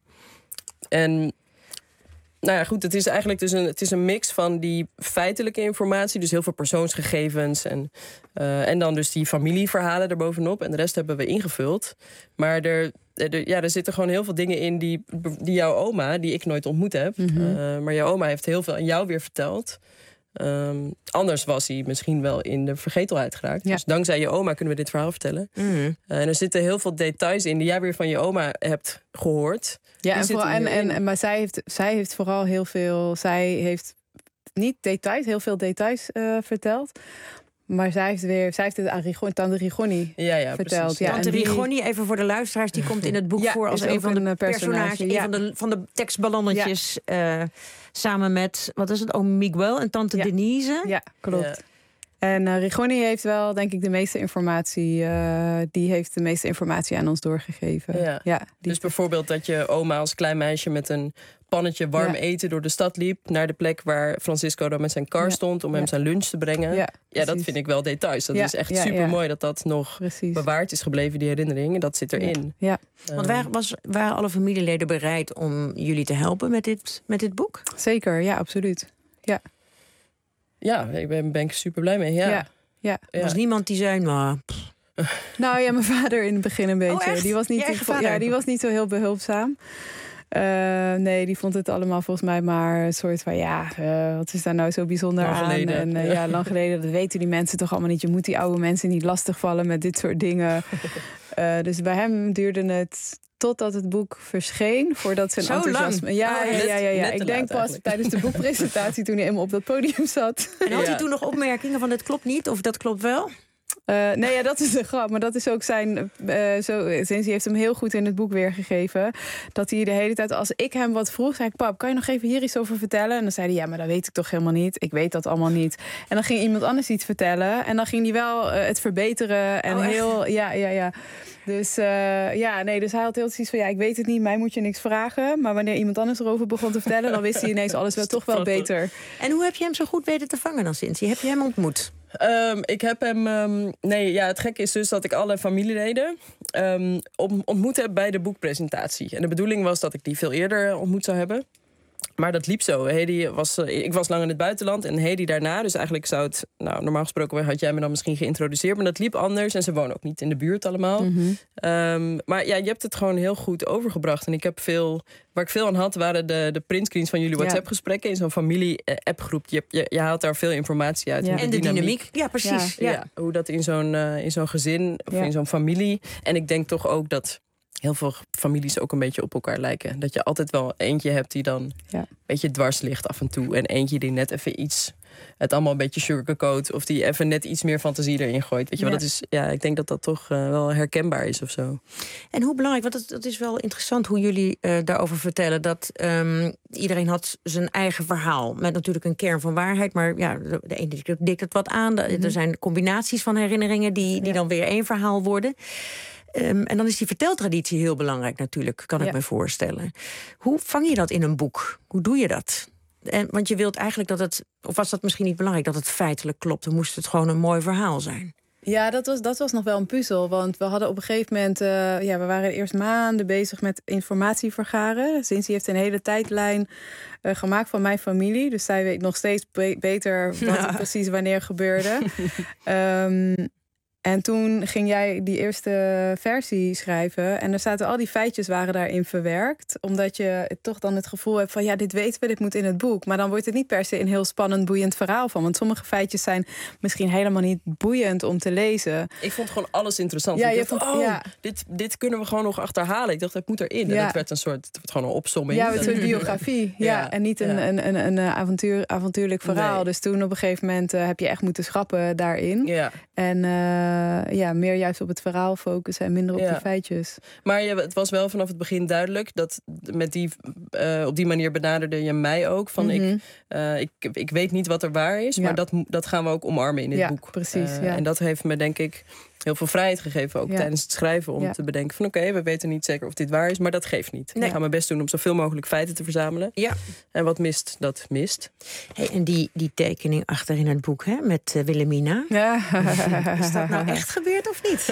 En goed, het is eigenlijk dus een mix van die feitelijke informatie, dus heel veel persoonsgegevens en dan dus die familieverhalen erbovenop. En de rest hebben we ingevuld. Maar er zitten gewoon heel veel dingen in die jouw oma, die ik nooit ontmoet heb. Maar jouw oma heeft heel veel aan jou weer verteld. Anders was hij misschien wel in de vergetelheid geraakt. Ja. Dus dankzij je oma kunnen we dit verhaal vertellen. En er zitten heel veel details in die jij weer van je oma hebt gehoord. Ja, maar zij heeft vooral heel veel. Zij heeft niet details, heel veel details verteld. Maar zij heeft het aan Tante Rigoni verteld. Ja, Tante Rigoni, even voor de luisteraars, die komt in het boek voor als een van de personages. Een van de tekstballonnetjes. Samen met, wat is het, oom Miguel en tante Denise. Ja, klopt. Ja. En Rigoni heeft wel, denk ik, de meeste informatie. Die heeft de meeste informatie aan ons doorgegeven. Dus bijvoorbeeld dat je oma als klein meisje met een pannetje warm eten door de stad liep naar de plek waar Francisco dan met zijn kar stond om hem zijn lunch te brengen. Ja, dat vind ik wel details. Dat is echt super mooi dat nog bewaard is gebleven, die herinnering. Dat zit erin. Ja. Want waren alle familieleden bereid om jullie te helpen met dit boek? Zeker, ja, absoluut. Ja. Ja, ik ben ik super blij mee. Ja. Er was niemand die zei, nou ja, mijn vader in het begin een beetje. Echt? Die was niet zo heel behulpzaam. Nee, die vond het allemaal volgens mij maar een soort van wat is daar nou zo bijzonder aan? En lang geleden, dat weten die mensen toch allemaal niet. Je moet die oude mensen niet lastigvallen met dit soort dingen. Dus bij hem duurde het totdat het boek verscheen, voordat zijn enthousiasme. Ja. Ik denk pas tijdens de boekpresentatie toen hij helemaal op dat podium zat. En had hij toen nog opmerkingen van dit klopt niet of dat klopt wel? Nee, dat is een grap. Maar dat is ook zijn... Zinzi heeft hem heel goed in het boek weergegeven. Dat hij de hele tijd, als ik hem wat vroeg, zei ik... Pap, kan je nog even hier iets over vertellen? En dan zei hij, ja, maar dat weet ik toch helemaal niet. Ik weet dat allemaal niet. En dan ging iemand anders iets vertellen. En dan ging hij wel het verbeteren. En heel... Ja. Dus dus hij had heel zoiets van, ik weet het niet, mij moet je niks vragen. Maar wanneer iemand anders erover begon te vertellen, dan wist hij ineens alles wel toch wel beter. En hoe heb je hem zo goed weten te vangen dan, Zinzi? Heb je hem ontmoet? Ik heb hem... het gekke is dus dat ik alle familieleden ontmoet heb bij de boekpresentatie. En de bedoeling was dat ik die veel eerder ontmoet zou hebben. Maar dat liep zo. Ik was lang in het buitenland en Hedy daarna. Dus eigenlijk zou het... normaal gesproken had jij me dan misschien geïntroduceerd. Maar dat liep anders. En ze wonen ook niet in de buurt allemaal. Mm-hmm. Maar ja, je hebt het gewoon heel goed overgebracht. En ik heb waar ik veel aan had, waren de printscreens van jullie WhatsApp-gesprekken. In zo'n familie-appgroep. Je haalt daar veel informatie uit. Ja. En de dynamiek. Ja, precies. Ja. Hoe dat in zo'n gezin of in zo'n familie. En ik denk toch ook dat heel veel families ook een beetje op elkaar lijken. Dat je altijd wel eentje hebt die dan een beetje dwars ligt af en toe. En eentje die net even het allemaal een beetje sugarcoat. Of die even net iets meer fantasie erin gooit. Weet je wel, dat is, ik denk dat dat toch wel herkenbaar is of zo. En hoe belangrijk, want dat is wel interessant hoe jullie daarover vertellen. Dat iedereen had zijn eigen verhaal. Met natuurlijk een kern van waarheid. Maar de ene dikt het wat aan. Er zijn combinaties van herinneringen die dan weer één verhaal worden. En dan is die verteltraditie heel belangrijk natuurlijk, kan ik me voorstellen. Hoe vang je dat in een boek? Hoe doe je dat? Want je wilt eigenlijk dat het, of was dat misschien niet belangrijk, dat het feitelijk klopt? Dan moest het gewoon een mooi verhaal zijn. Ja, dat was nog wel een puzzel. Want we hadden op een gegeven moment... we waren eerst maanden bezig met informatie vergaren. Zinzi heeft een hele tijdlijn gemaakt van mijn familie. Dus zij weet nog steeds beter wat er precies wanneer gebeurde. En toen ging jij die eerste versie schrijven. En er zaten al die feitjes waren daarin verwerkt. Omdat je toch dan het gevoel hebt van... dit weten we, dit moet in het boek. Maar dan wordt het niet per se een heel spannend, boeiend verhaal van. Want sommige feitjes zijn misschien helemaal niet boeiend om te lezen. Ik vond gewoon alles interessant. Dit kunnen we gewoon nog achterhalen. Ik dacht, dat moet erin. En het werd het wordt gewoon een opsomming. Ja, het is een biografie. En niet een avontuurlijk verhaal. Nee. Dus toen op een gegeven moment heb je echt moeten schrappen daarin. Ja. En... meer juist op het verhaal focussen en minder op de feitjes. Maar het was wel vanaf het begin duidelijk dat op die manier benaderde je mij ook. Van ik weet niet wat er waar is, maar dat gaan we ook omarmen in dit boek. Precies, En dat heeft me denk ik heel veel vrijheid gegeven, ook tijdens het schrijven, om te bedenken van oké, we weten niet zeker of dit waar is, maar dat geeft niet. Ik ga mijn best doen om zoveel mogelijk feiten te verzamelen. Ja. En wat mist, dat mist. Hey, en die tekening achter in het boek, hè, met Wilhelmina. Ja. Is dat nou echt gebeurd of niet?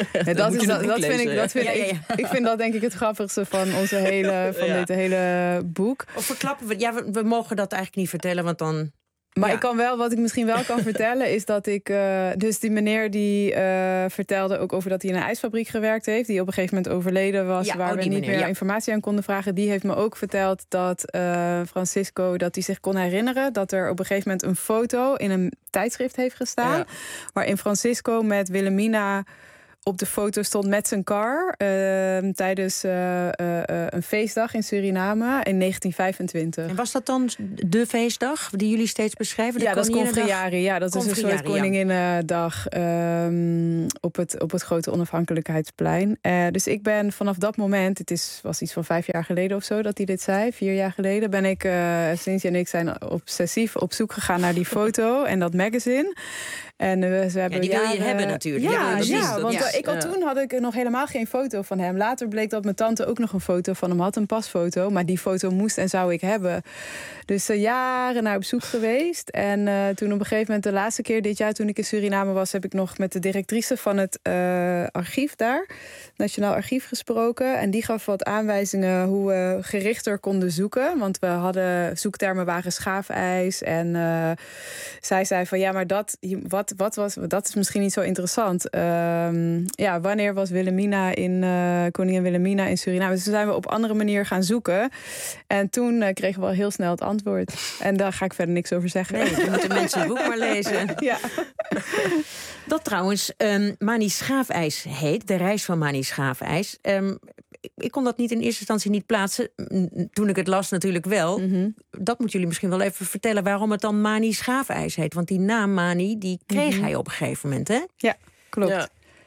Ik vind dat denk ik het grappigste van dit hele boek. Of verklappen we? We mogen dat eigenlijk niet vertellen, want dan... Maar wat ik misschien wel kan vertellen is dat ik... dus die meneer die vertelde ook over dat hij in een ijsfabriek gewerkt heeft, die op een gegeven moment overleden was, waar we niet meer informatie aan konden vragen. Die heeft me ook verteld dat Francisco, dat hij zich kon herinneren dat er op een gegeven moment een foto in een tijdschrift heeft gestaan, waarin Francisco met Wilhelmina op de foto stond met zijn kar tijdens een feestdag in Suriname in 1925. En was dat dan de feestdag die jullie steeds beschrijven? Ja, dat is Confriari. Ja, dat is een soort Koninginnedag op het grote onafhankelijkheidsplein. Dus ik ben vanaf dat moment, was iets van 5 jaar geleden of zo dat hij dit zei, 4 jaar geleden, ben ik, Zinzi en ik zijn obsessief op zoek gegaan naar die foto en dat magazine. En die wil je hebben natuurlijk. Toen had ik nog helemaal geen foto van hem. Later bleek dat mijn tante ook nog een foto van hem had, een pasfoto. Maar die foto moest en zou ik hebben. Dus jaren naar op zoek geweest. En toen op een gegeven moment, de laatste keer dit jaar toen ik in Suriname was, heb ik nog met de directrice van het archief daar, Nationaal Archief, gesproken. En die gaf wat aanwijzingen hoe we gerichter konden zoeken. Want we hadden zoektermen waren schaafijs. En zij zei van maar dat is misschien niet zo interessant. Wanneer was koningin Wilhelmina in Suriname? Dus toen zijn we op andere manier gaan zoeken. En toen kregen we al heel snel het antwoord. En daar ga ik verder niks over zeggen. Nee, dan moeten mensen het boek maar lezen. Ja. Dat trouwens Mani Schaafijs heet. De reis van Mani Schaafijs. Ik kon dat niet in eerste instantie niet plaatsen. Toen ik het las natuurlijk wel. Mm-hmm. Dat moeten jullie misschien wel even vertellen waarom het dan Mani Schaafijs heet. Want die naam Mani, die kreeg hij op een gegeven moment, hè? Ja. klopt. Ja.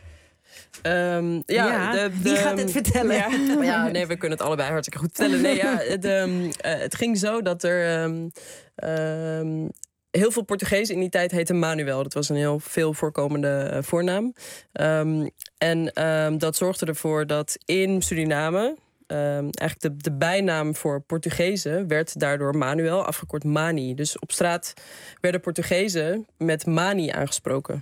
Wie gaat het vertellen? We kunnen het allebei hartstikke goed vertellen. Nee, het ging zo dat er heel veel Portugezen in die tijd heten Manuel. Dat was een heel veel voorkomende voornaam. Dat zorgde ervoor dat in Suriname eigenlijk de bijnaam voor Portugezen werd daardoor Manuel, afgekort Mani. Dus op straat werden Portugezen met Mani aangesproken.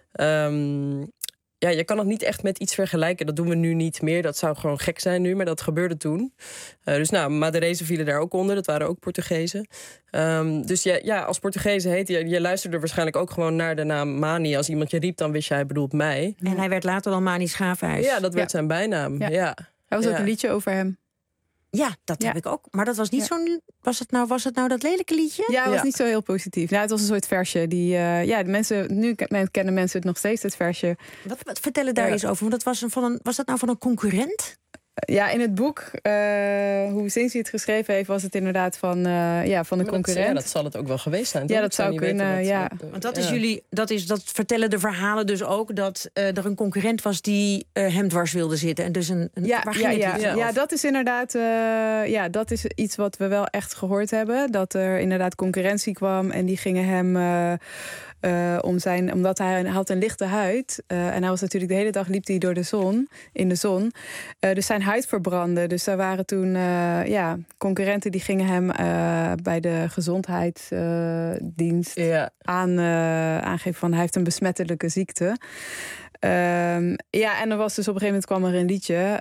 Je kan het niet echt met iets vergelijken. Dat doen we nu niet meer. Dat zou gewoon gek zijn nu, maar dat gebeurde toen. Maderezen vielen daar ook onder. Dat waren ook Portugezen. Als Portugezen heet je luisterde waarschijnlijk ook gewoon naar de naam Mani. Als iemand je riep, dan wist jij bedoelt mij. En hij werd later dan Mani Schaafhuis. Ja, dat werd zijn bijnaam. Ja. Er was ook een liedje over hem. Ja, dat heb ik ook. Maar dat was niet zo'n... Was het nou dat lelijke liedje? Ja, het was niet zo heel positief. Nou, het was een soort versje. De mensen, nu kennen mensen het nog steeds, het versje. Wat vertellen daar eens over? Want was dat nou van een concurrent? Ja, in het boek, hoe Cinzia het geschreven heeft, was het inderdaad van een concurrent. Dat zal het ook wel geweest zijn. Ja, dat zou kunnen, Want dat is jullie, dat vertellen de verhalen dus ook, dat er een concurrent was die hem dwars wilde zitten. En dus dat is inderdaad, dat is iets wat we wel echt gehoord hebben. Dat er inderdaad concurrentie kwam en die gingen hem... omdat hij had een lichte huid. En hij was natuurlijk de hele dag liep hij in de zon. Dus zijn huid verbrandde. Dus daar waren toen concurrenten die gingen hem bij de gezondheidsdienst aangeven van hij heeft een besmettelijke ziekte. En er was dus op een gegeven moment kwam er een liedje.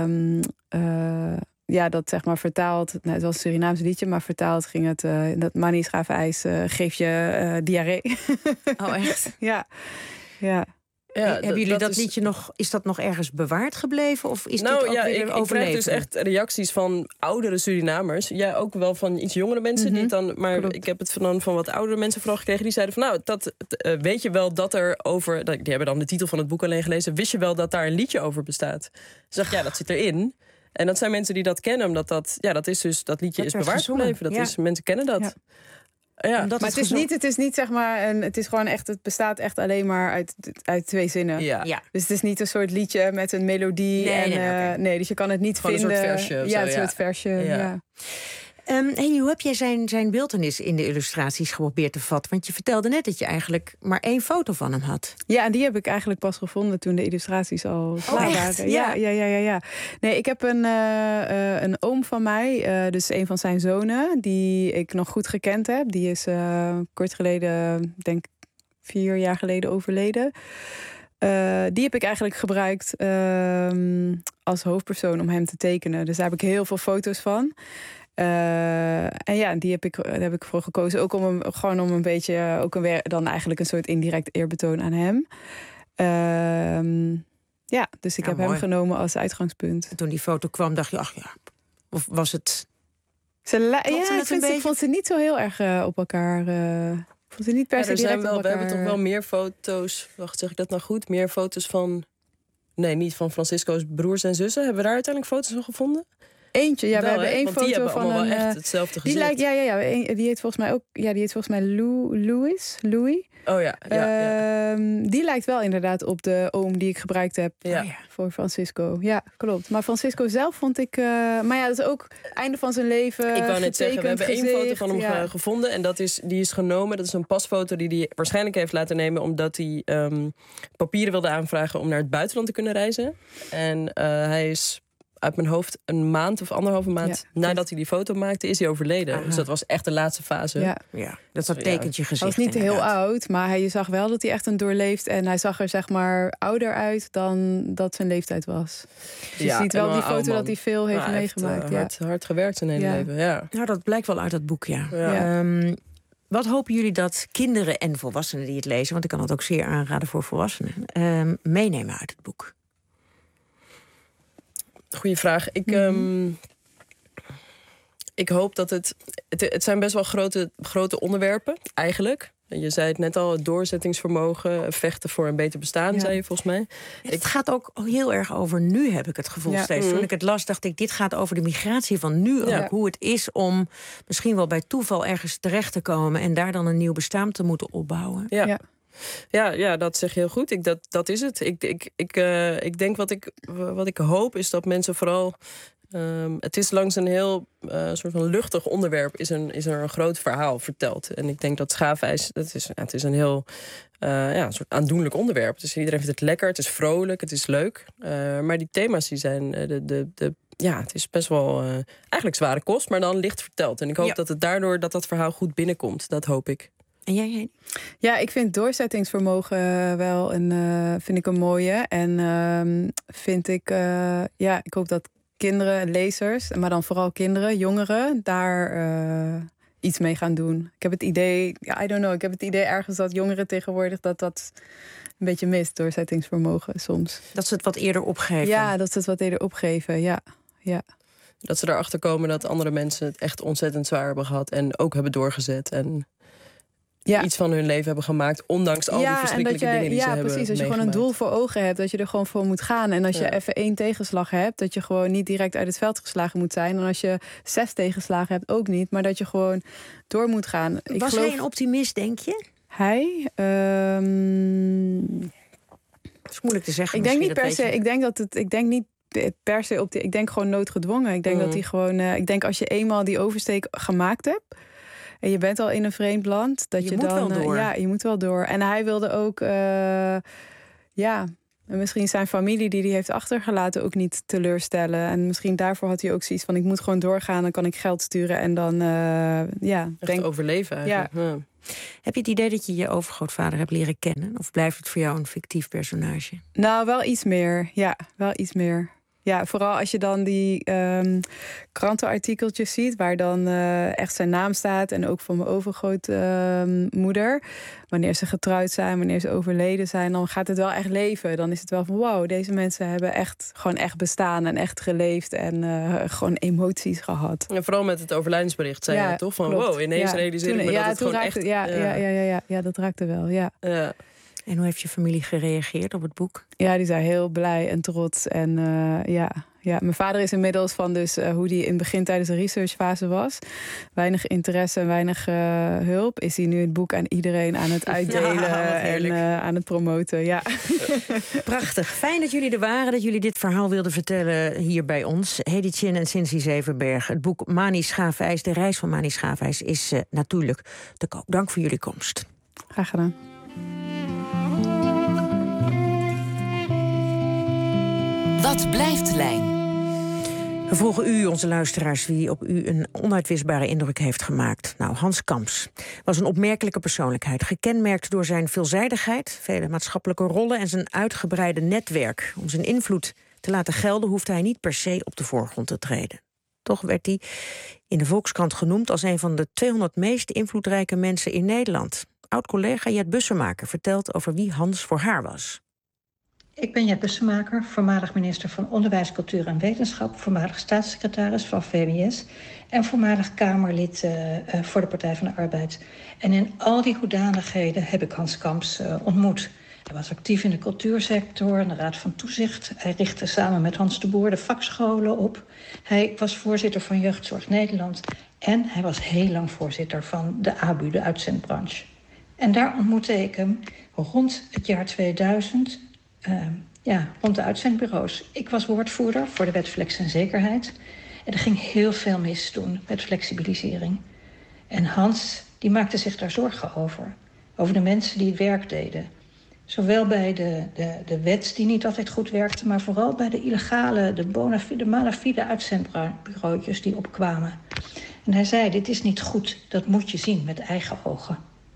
Dat zeg maar vertaald... Nou, het was een Surinaams liedje, maar vertaald ging het... dat Mani Schaafhuis geeft je diarree. Oh, echt? Ja. Hebben jullie dat liedje nog... Is dat nog ergens bewaard gebleven? Of is dit ook weer overleven? Ik krijg dus echt reacties van oudere Surinamers. Ja, ook wel van iets jongere mensen. Die dan, maar klopt. Ik heb het van wat oudere mensen vooral gekregen. Die zeiden van, weet je wel dat er over... Die hebben dan de titel van het boek alleen gelezen. Wist je wel dat daar een liedje over bestaat? Dus dacht dat zit erin. En dat zijn mensen die dat kennen, omdat dat liedje is bewaard gebleven. Mensen kennen dat. Ja. Maar het is niet zeg maar het is gewoon echt, het bestaat echt alleen maar uit twee zinnen. Ja. Dus het is niet een soort liedje met een melodie. Nee, dus je kan het niet gewoon vinden. Een soort versje. Een soort versje. Ja. Hoe heb jij zijn beeltenis in de illustraties geprobeerd te vatten? Want je vertelde net dat je eigenlijk maar 1 foto van hem had. Ja, en die heb ik eigenlijk pas gevonden toen de illustraties al klaar waren. Ja. Nee, ik heb een oom van mij, dus een van zijn zonen, die ik nog goed gekend heb. Die is kort geleden, denk 4 jaar geleden overleden. Die heb ik eigenlijk gebruikt als hoofdpersoon om hem te tekenen. Dus daar heb ik heel veel foto's van. Daar heb ik voor gekozen. Ook om een beetje, dan eigenlijk een soort indirect eerbetoon aan hem. Dus ik heb hem genomen als uitgangspunt. En toen die foto kwam, dacht je, of was het... Ik vond ze niet zo heel erg op elkaar... vond ze niet per se direct op elkaar. We hebben toch wel meer foto's... Wacht, zeg ik dat nou goed? Meer foto's van... Nee, niet van Francisco's broers en zussen. Hebben we daar uiteindelijk foto's van gevonden? Eentje, we hebben één foto die hebben van allemaal wel echt hetzelfde gezicht. Die heet volgens mij Louis. Oh ja. Die lijkt wel inderdaad op de oom die ik gebruikt heb voor Francisco. Ja, klopt. Maar Francisco zelf vond ik... dat is ook einde van zijn leven. Ik wou net zeggen, we hebben gezicht, 1 foto van hem gevonden. En die is genomen. Dat is een pasfoto die hij waarschijnlijk heeft laten nemen, omdat hij papieren wilde aanvragen om naar het buitenland te kunnen reizen. En hij is... uit mijn hoofd 1 maand of 1,5 maand nadat hij die foto maakte, is hij overleden. Aha. Dus dat was echt de laatste fase. Ja. Dat is dat tekentje gezicht. Hij was niet heel oud, maar je zag wel dat hij echt een doorleefd. En hij zag er zeg maar ouder uit dan dat zijn leeftijd was. Dus je ziet wel die foto dat hij veel heeft meegemaakt. Echt, hard gewerkt zijn hele leven. Ja. Nou, dat blijkt wel uit dat boek, wat hopen jullie dat kinderen en volwassenen die het lezen, want ik kan het ook zeer aanraden voor volwassenen, meenemen uit het boek? Goeie vraag. Ik hoop dat het zijn best wel grote onderwerpen, eigenlijk. Je zei het net al, het doorzettingsvermogen, vechten voor een beter bestaan, zei je volgens mij. Het gaat ook heel erg over nu, heb ik het gevoel steeds. Toen ik het las, dacht ik, dit gaat over de migratie van nu ook. Hoe het is om misschien wel bij toeval ergens terecht te komen en daar dan een nieuw bestaan te moeten opbouwen. Ja. Ja, dat zeg je heel goed. Dat is het. Ik denk wat ik hoop is dat mensen vooral... het is langs een heel soort van luchtig onderwerp is er een groot verhaal verteld. En ik denk dat schaafijs, het is een heel een soort aandoenlijk onderwerp. Dus iedereen vindt het lekker, het is vrolijk, het is leuk. Maar die thema's die zijn... het is best wel eigenlijk zware kost, maar dan licht verteld. En ik hoop dat het daardoor dat verhaal goed binnenkomt. Dat hoop ik. En jij? Ja, ik vind doorzettingsvermogen wel vind ik een mooie. En vind ik... ik hoop dat kinderen, lezers, maar dan vooral kinderen, jongeren, daar iets mee gaan doen. Ik heb het idee, ik heb het idee ergens dat jongeren tegenwoordig dat een beetje mist, doorzettingsvermogen soms. Dat ze het wat eerder opgeven. Ja, dat ze het wat eerder opgeven, ja. Dat ze erachter komen dat andere mensen het echt ontzettend zwaar hebben gehad en ook hebben doorgezet en iets van hun leven hebben gemaakt, ondanks al die verschrikkelijke dingen die ze hebben meegemaakt. Ja, precies. Als je gewoon een doel voor ogen hebt, dat je er gewoon voor moet gaan. En als je even 1 tegenslag hebt, dat je gewoon niet direct uit het veld geslagen moet zijn. En als je 6 tegenslagen hebt, ook niet. Maar dat je gewoon door moet gaan. Was hij een optimist, denk je? Hij? Dat is moeilijk te zeggen. Ik denk niet per se. Ik denk niet per se op ik denk gewoon noodgedwongen. Ik denk dat hij gewoon. Ik denk als je eenmaal die oversteek gemaakt hebt en je bent al in een vreemd land, dat je dan wel door. Ja, je moet wel door. En hij wilde ook misschien zijn familie die hij heeft achtergelaten ook niet teleurstellen. En misschien daarvoor had hij ook zoiets van: ik moet gewoon doorgaan, dan kan ik geld sturen en dan echt overleven eigenlijk. Ja. Heb je het idee dat je je overgrootvader hebt leren kennen? Of blijft het voor jou een fictief personage? Nou, wel iets meer. Ja, wel iets meer. Ja, vooral als je dan die krantenartikeltjes ziet waar dan echt zijn naam staat. En ook van mijn overgrootmoeder. Wanneer ze getrouwd zijn, wanneer ze overleden zijn, dan gaat het wel echt leven. Dan is het wel van wow, deze mensen hebben gewoon echt bestaan en echt geleefd. En gewoon emoties gehad. En vooral met het overlijdensbericht zei je toch? Van klopt. Wow, ineens realiseer ik me dat het gewoon echt... Ja, dat raakte wel, ja. En hoe heeft je familie gereageerd op het boek? Ja, die zijn heel blij en trots. En mijn vader is inmiddels van hoe die in het begin tijdens de researchfase was. Weinig interesse en weinig hulp. Is hij nu het boek aan iedereen aan het uitdelen en aan het promoten. Ja. Prachtig. Fijn dat jullie er waren, dat jullie dit verhaal wilden vertellen hier bij ons. Hedy Chin en Cindy Zevenberg. Het boek Mani Schaafijs, de reis van Mani Schaafijs, is natuurlijk te koop. Dank voor jullie komst. Graag gedaan. Wat blijft Lijn? We vroegen u, onze luisteraars, wie op u een onuitwisbare indruk heeft gemaakt. Nou, Hans Kamps was een opmerkelijke persoonlijkheid. Gekenmerkt door zijn veelzijdigheid, vele maatschappelijke rollen en zijn uitgebreide netwerk. Om zijn invloed te laten gelden hoefde hij niet per se op de voorgrond te treden. Toch werd hij in de Volkskrant genoemd als een van de 200 meest invloedrijke mensen in Nederland. Oud-collega Jet Bussemaker vertelt over wie Hans voor haar was. Ik ben Jet Bussemaker, voormalig minister van Onderwijs, Cultuur en Wetenschap, voormalig staatssecretaris van VWS en voormalig Kamerlid voor de Partij van de Arbeid. En in al die hoedanigheden heb ik Hans Kamps ontmoet. Hij was actief in de cultuursector en de Raad van Toezicht. Hij richtte samen met Hans de Boer de vakscholen op. Hij was voorzitter van Jeugdzorg Nederland en hij was heel lang voorzitter van de ABU, de uitzendbranche. En daar ontmoette ik hem rond het jaar 2000... rond de uitzendbureaus. Ik was woordvoerder voor de wet Flex en Zekerheid. En er ging heel veel mis toen met flexibilisering. En Hans, die maakte zich daar zorgen over. Over de mensen die het werk deden. Zowel bij de wet die niet altijd goed werkte, maar vooral bij de illegale, de malafide uitzendbureautjes die opkwamen. En hij zei, dit is niet goed, dat moet je zien met eigen ogen.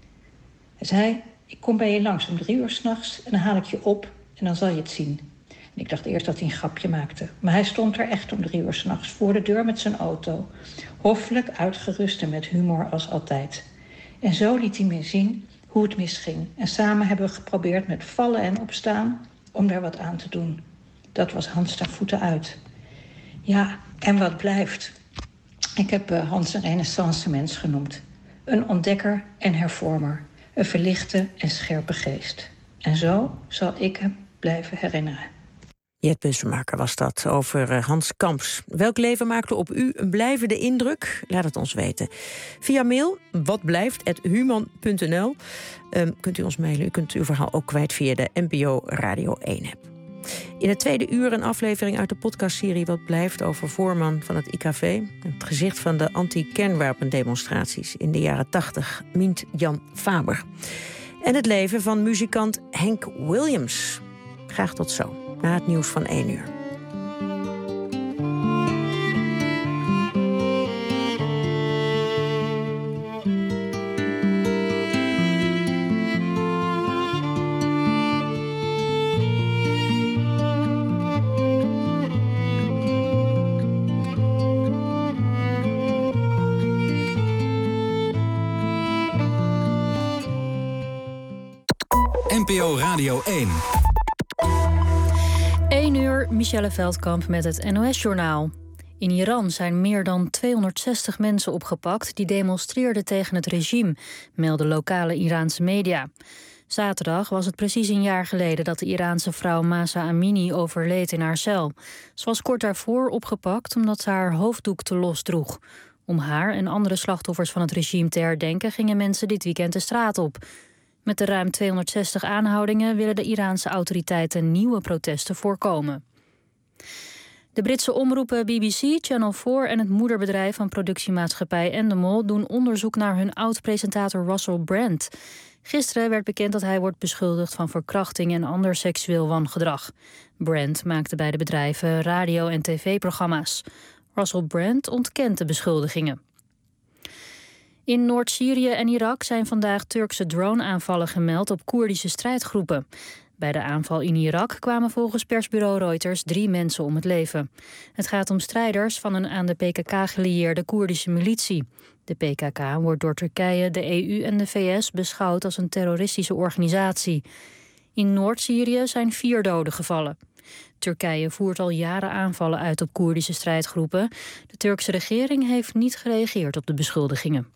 Hij zei, ik kom bij je langs om 3 uur 's nachts en dan haal ik je op en dan zal je het zien. En ik dacht eerst dat hij een grapje maakte. Maar hij stond er echt om 3 uur 's nachts voor de deur met zijn auto. Hoffelijk, uitgerust en met humor als altijd. En zo liet hij me zien hoe het misging. En samen hebben we geprobeerd met vallen en opstaan om daar wat aan te doen. Dat was Hans daar voeten uit. Ja, en wat blijft? Ik heb Hans een renaissance mens genoemd. Een ontdekker en hervormer. Een verlichte en scherpe geest. En zo zal ik hem blijven herinneren. Jet Bussemaker was dat, over Hans Kamps. Welk leven maakte op u een blijvende indruk? Laat het ons weten. Via mail, watblijft@human.nl. Kunt u ons mailen. U kunt uw verhaal ook kwijt via de NPO Radio 1-app. In het tweede uur een aflevering uit de podcastserie Wat Blijft over voorman van het IKV. Het gezicht van de anti-kernwapendemonstraties in de jaren 80, Mient-Jan Faber. En het leven van muzikant Hank Williams. Graag tot zo. Na het nieuws van 1 uur. NPO Radio 1. 1 uur, Michelle Veldkamp met het NOS-journaal. In Iran zijn meer dan 260 mensen opgepakt die demonstreerden tegen het regime, melden lokale Iraanse media. Zaterdag was het precies een jaar geleden dat de Iraanse vrouw Mahsa Amini overleed in haar cel. Ze was kort daarvoor opgepakt omdat ze haar hoofddoek te los droeg. Om haar en andere slachtoffers van het regime te herdenken gingen mensen dit weekend de straat op. Met de ruim 260 aanhoudingen willen de Iraanse autoriteiten nieuwe protesten voorkomen. De Britse omroepen BBC, Channel 4 en het moederbedrijf van productiemaatschappij Endemol doen onderzoek naar hun oud-presentator Russell Brand. Gisteren werd bekend dat hij wordt beschuldigd van verkrachting en ander seksueel wangedrag. Brand maakte bij de bedrijven radio- en tv-programma's. Russell Brand ontkent de beschuldigingen. In Noord-Syrië en Irak zijn vandaag Turkse drone-aanvallen gemeld op Koerdische strijdgroepen. Bij de aanval in Irak kwamen volgens persbureau Reuters 3 mensen om het leven. Het gaat om strijders van een aan de PKK gelieerde Koerdische militie. De PKK wordt door Turkije, de EU en de VS beschouwd als een terroristische organisatie. In Noord-Syrië zijn 4 doden gevallen. Turkije voert al jaren aanvallen uit op Koerdische strijdgroepen. De Turkse regering heeft niet gereageerd op de beschuldigingen.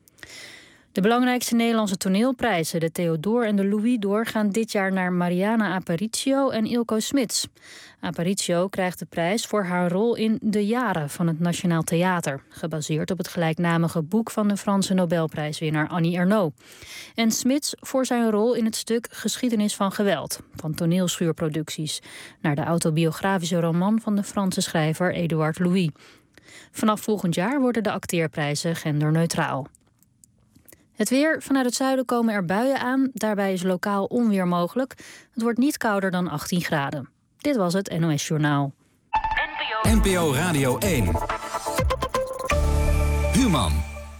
De belangrijkste Nederlandse toneelprijzen, de Theodor en de Louis d'Or, gaan dit jaar naar Mariana Aparicio en Ilko Smits. Aparicio krijgt de prijs voor haar rol in De Jaren van het Nationaal Theater, gebaseerd op het gelijknamige boek van de Franse Nobelprijswinnaar Annie Ernaux. En Smits voor zijn rol in het stuk Geschiedenis van Geweld, van Toneelschuurproducties, naar de autobiografische roman van de Franse schrijver Édouard Louis. Vanaf volgend jaar worden de acteerprijzen genderneutraal. Het weer. Vanuit het zuiden komen er buien aan. Daarbij is lokaal onweer mogelijk. Het wordt niet kouder dan 18 graden. Dit was het NOS Journaal. NPO Radio 1. Human.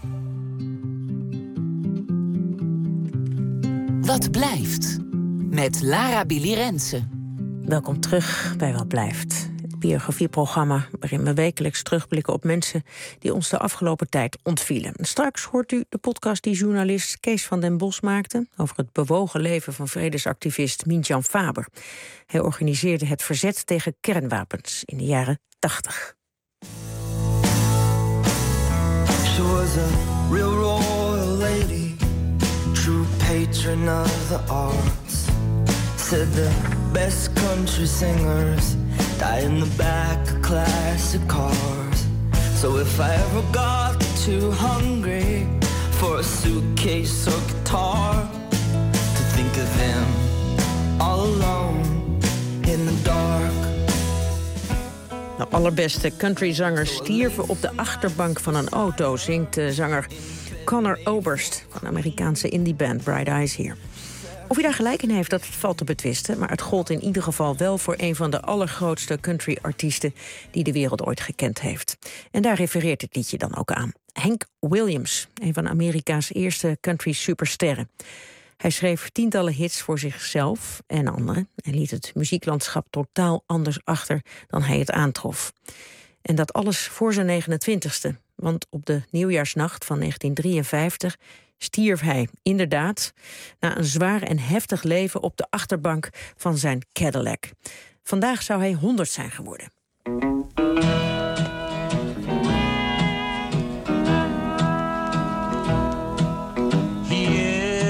Wat blijft? Met Lara Billy Rensen. Welkom terug bij Wat Blijft. Het biografieprogramma waarin we wekelijks terugblikken op mensen die ons de afgelopen tijd ontvielen. Straks hoort u de podcast die journalist Kees van den Bos maakte over het bewogen leven van vredesactivist Mient-Jan Faber. Hij organiseerde het verzet tegen kernwapens in de jaren 80. She was a real royal lady, true patron of the arts. Said the best country singers die in the back of classic cars. So if I ever got too hungry for a suitcase or guitar, to think of them all alone in the dark. De allerbeste countryzanger stierven op de achterbank van een auto, zingt de zanger Conor Oberst van de Amerikaanse indieband Bright Eyes hier. Of hij daar gelijk in heeft, dat valt te betwisten, maar het gold in ieder geval wel voor een van de allergrootste country-artiesten die de wereld ooit gekend heeft. En daar refereert het liedje dan ook aan. Hank Williams, een van Amerika's eerste country-supersterren. Hij schreef tientallen hits voor zichzelf en anderen en liet het muzieklandschap totaal anders achter dan hij het aantrof. En dat alles voor zijn 29ste, want op de nieuwjaarsnacht van 1953 stierf hij inderdaad na een zwaar en heftig leven op de achterbank van zijn Cadillac. Vandaag zou hij 100 zijn geworden.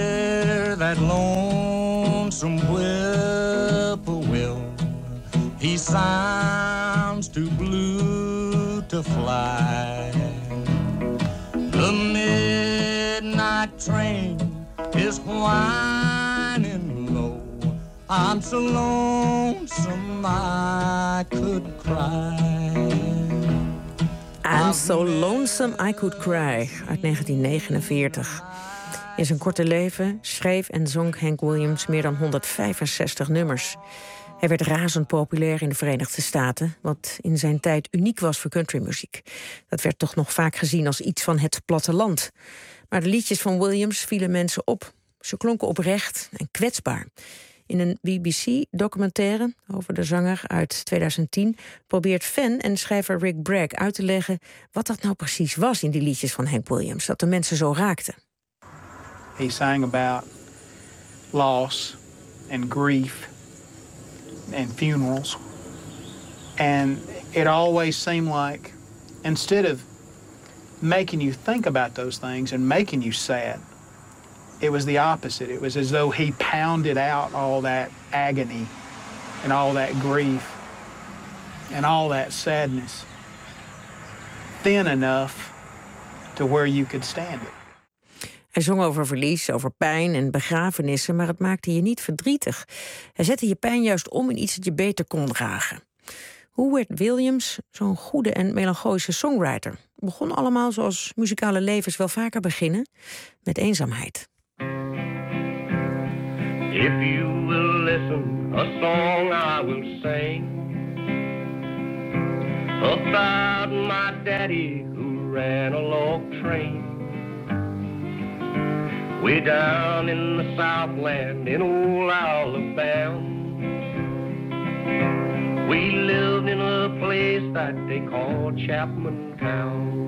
Hear that lonesome whippoorwill. He sounds too blue to fly. The midnight train is whining low. I'm so lonesome I could cry. I'm so lonesome I could cry, uit 1949. In zijn korte leven schreef en zong Hank Williams meer dan 165 nummers. Hij werd razend populair in de Verenigde Staten, wat in zijn tijd uniek was voor countrymuziek. Dat werd toch nog vaak gezien als iets van het platteland. Maar de liedjes van Williams vielen mensen op. Ze klonken oprecht en kwetsbaar. In een BBC-documentaire over de zanger uit 2010... probeert fan en schrijver Rick Bragg uit te leggen wat dat nou precies was in die liedjes van Hank Williams, dat de mensen zo raakten. He sang about loss and grief and funerals. And it always seemed like, instead of making you think about those things and making you sad, it was the opposite. It was as though he pounded out all that agony and all that grief and all that sadness thin enough to where you could stand it. Hij zong over verlies, over pijn en begrafenissen, maar het maakte je niet verdrietig. Hij zette je pijn juist om in iets dat je beter kon dragen. Hoe werd Williams zo'n goede en melancholische songwriter? Begon allemaal zoals muzikale levens wel vaker beginnen, met eenzaamheid. If you will listen, a song I will sing about my daddy who ran a log train. Way down in the Southland in old Alabama, we lived in a place that they call Chapman Town.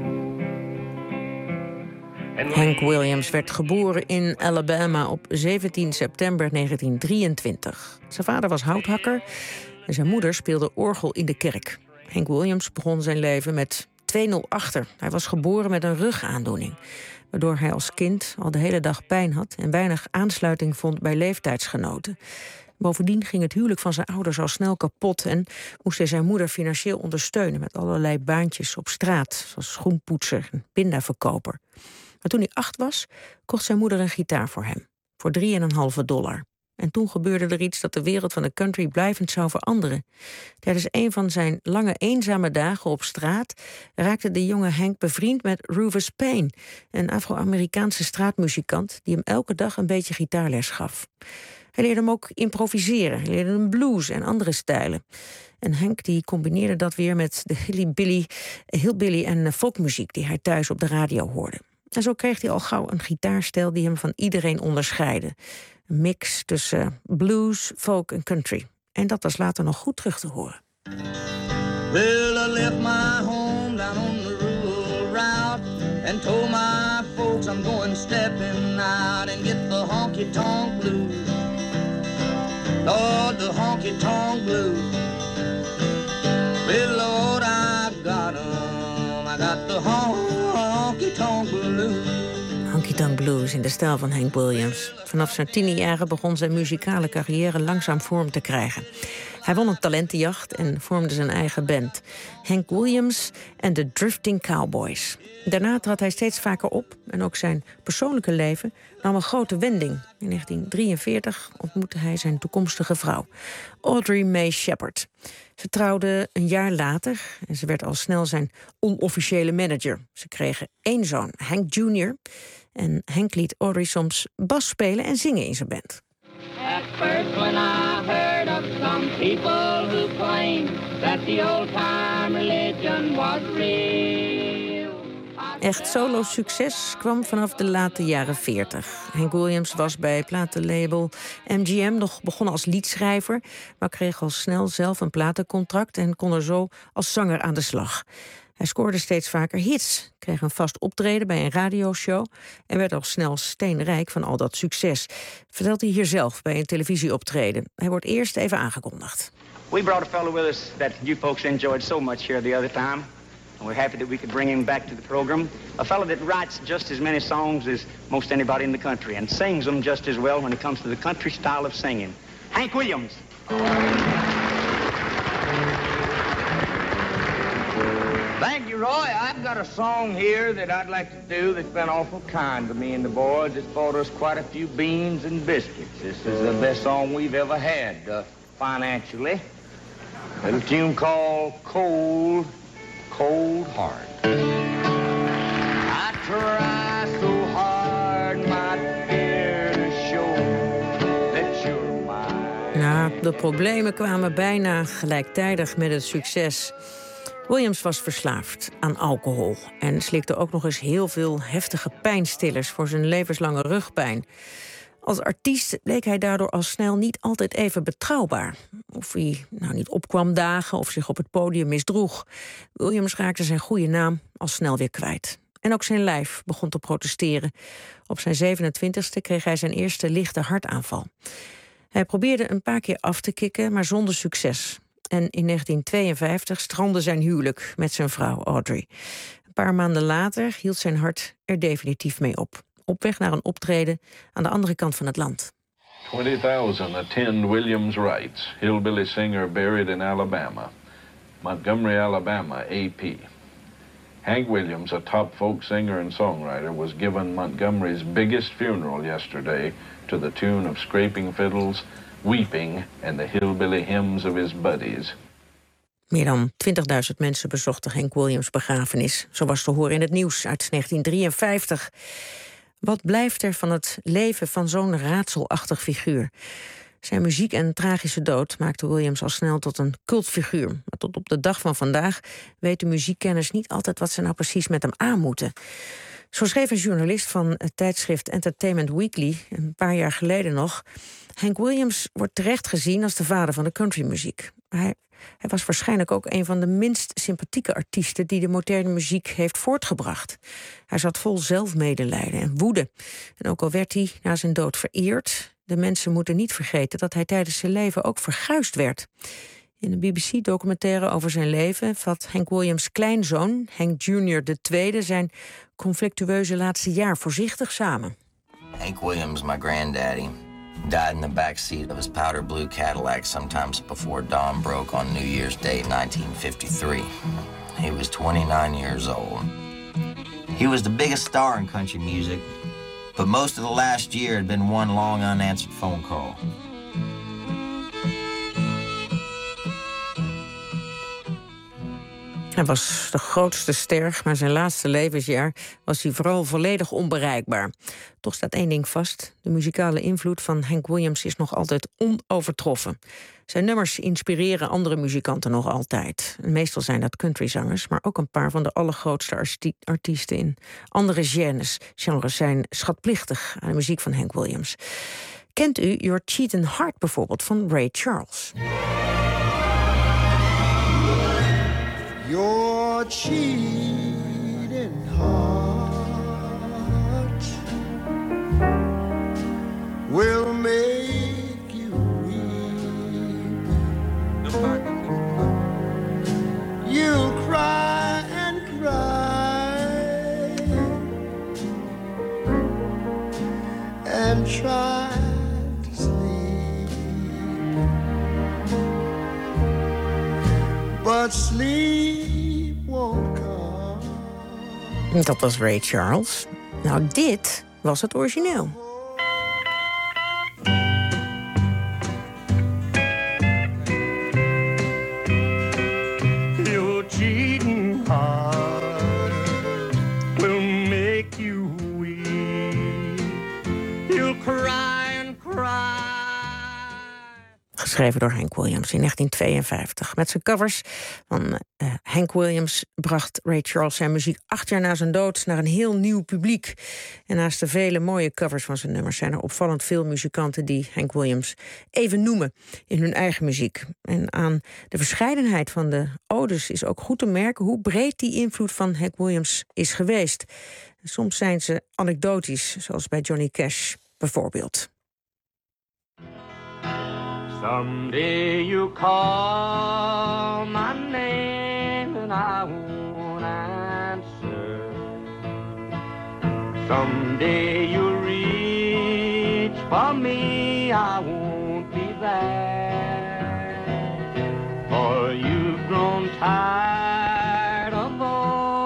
Hank Williams werd geboren in Alabama op 17 september 1923. Zijn vader was houthakker en zijn moeder speelde orgel in de kerk. Hank Williams begon zijn leven met 2-0 achter. Hij was geboren met een rugaandoening, waardoor hij als kind al de hele dag pijn had en weinig aansluiting vond bij leeftijdsgenoten. Bovendien ging het huwelijk van zijn ouders al snel kapot en moest hij zijn moeder financieel ondersteunen met allerlei baantjes op straat, zoals schoenpoetser en pindaverkoper. Maar toen hij 8 was, kocht zijn moeder een gitaar voor hem, voor $3,5. En toen gebeurde er iets dat de wereld van de country blijvend zou veranderen. Tijdens een van zijn lange eenzame dagen op straat raakte de jonge Hank bevriend met Rufus Payne, een Afro-Amerikaanse straatmuzikant die hem elke dag een beetje gitaarles gaf. Hij leerde hem ook improviseren, hij leerde hem blues en andere stijlen. En Hank die combineerde dat weer met de hillbilly en folkmuziek die hij thuis op de radio hoorde. En zo kreeg hij al gauw een gitaarstijl die hem van iedereen onderscheidde. Een mix tussen blues, folk en country. En dat was later nog goed terug te horen. Well, I left my home down on the rural route and told my folks I'm going stepping out and get the honky-tonk blues. Lord, the honky-tonk blues. Well, Lord, I got 'em. I got the honky-tonk blues. Honky-tonk blues in de stijl van Hank Williams. Vanaf zijn 10e jaren begon zijn muzikale carrière langzaam vorm te krijgen. Hij won een talentenjacht en vormde zijn eigen band, Hank Williams en de Drifting Cowboys. Daarna trad hij steeds vaker op en ook zijn persoonlijke leven nam een grote wending. In 1943 ontmoette hij zijn toekomstige vrouw, Audrey Mae Shepherd. Ze trouwden een jaar later en ze werd al snel zijn onofficiële manager. Ze kregen 1 zoon, Hank Jr. En Hank liet Audrey soms bas spelen en zingen in zijn band. At first when I heard of some people who claimed that the old-time religion was real. Echt solo-succes kwam vanaf de late jaren 40. Hank Williams was bij platenlabel MGM nog begonnen als liedschrijver, maar kreeg al snel zelf een platencontract en kon er zo als zanger aan de slag. Hij scoorde steeds vaker hits, kreeg een vast optreden bij een radioshow en werd al snel steenrijk van al dat succes. Vertelt hij hier zelf bij een televisieoptreden. Hij wordt eerst even aangekondigd. We brought a fellow with us that you folks enjoyed so much here the other time. And we're happy that we could bring him back to the program. A fellow that writes just as many songs as most anybody in the country and sings them just as well when it comes to the country style of singing. Hank Williams. Roy, I've got a song here that I'd like to do that's been awful kind to me and the boys. It's bought us quite a few beans and biscuits. This is the best song we've ever had, financially. A little tune called Cold, Cold Heart. I try so hard, my dear, to show that you're mine. Ja, de problemen kwamen bijna gelijktijdig met het succes. Williams was verslaafd aan alcohol en slikte ook nog eens heel veel heftige pijnstillers voor zijn levenslange rugpijn. Als artiest bleek hij daardoor al snel niet altijd even betrouwbaar. Of hij nou niet opkwam dagen of zich op het podium misdroeg. Williams raakte zijn goede naam al snel weer kwijt. En ook zijn lijf begon te protesteren. Op zijn 27e kreeg hij zijn eerste lichte hartaanval. Hij probeerde een paar keer af te kicken, maar zonder succes. En in 1952 strandde zijn huwelijk met zijn vrouw Audrey. Een paar maanden later hield zijn hart er definitief mee op. Op weg naar een optreden aan de andere kant van het land. 20,000 attend Williams Rites, hillbilly singer buried in Alabama. Montgomery, Alabama, AP. Hank Williams, a top folk singer and songwriter, was given Montgomery's biggest funeral yesterday to the tune of scraping fiddles, weeping, and the hillbilly hymns of his buddies. Meer dan 20.000 mensen bezochten Hank Williams' begrafenis. Zo was te horen in het nieuws uit 1953. Wat blijft er van het leven van zo'n raadselachtig figuur? Zijn muziek en tragische dood maakte Williams al snel tot een cultfiguur. Maar tot op de dag van vandaag weten muziekkenners niet altijd wat ze nou precies met hem aan moeten. Zo schreef een journalist van het tijdschrift Entertainment Weekly een paar jaar geleden nog: Hank Williams wordt terecht gezien als de vader van de countrymuziek. Hij was waarschijnlijk ook een van de minst sympathieke artiesten die de moderne muziek heeft voortgebracht. Hij zat vol zelfmedelijden en woede. En ook al werd hij na zijn dood vereerd, de mensen moeten niet vergeten dat hij tijdens zijn leven ook verguisd werd. In een BBC-documentaire over zijn leven vat Hank Williams' kleinzoon, Hank Jr. II, zijn conflictueuze laatste jaar voorzichtig samen. Hank Williams, my granddaddy, died in the back seat of his powder blue Cadillac sometimes before dawn broke on New Year's Day 1953. He was 29 years old. He was the biggest star in country music, but most of the last year had been one long unanswered phone call. Hij was de grootste ster, maar zijn laatste levensjaar was hij vooral volledig onbereikbaar. Toch staat één ding vast: de muzikale invloed van Hank Williams is nog altijd onovertroffen. Zijn nummers inspireren andere muzikanten nog altijd. Meestal zijn dat countryzangers, maar ook een paar van de allergrootste artiesten in andere genres zijn schatplichtig aan de muziek van Hank Williams. Kent u Your Cheatin' Heart bijvoorbeeld van Ray Charles? Your cheating heart will make you weep. You'll cry and cry and try to sleep, but sleep won't come. Dat was Ray Charles. Nou, dit was het origineel. Your cheating heart will make you weep. You'll cry and cry. Geschreven door Hank Williams in 1952. Met zijn covers van Hank Williams bracht Ray Charles zijn muziek 8 jaar na zijn dood naar een heel nieuw publiek. En naast de vele mooie covers van zijn nummers zijn er opvallend veel muzikanten die Hank Williams even noemen in hun eigen muziek. En aan de verscheidenheid van de odes is ook goed te merken hoe breed die invloed van Hank Williams is geweest. Soms zijn ze anekdotisch, zoals bij Johnny Cash bijvoorbeeld. Someday you call my name and I won't answer. Someday you'll reach for me, I won't be there. For you've grown tired of all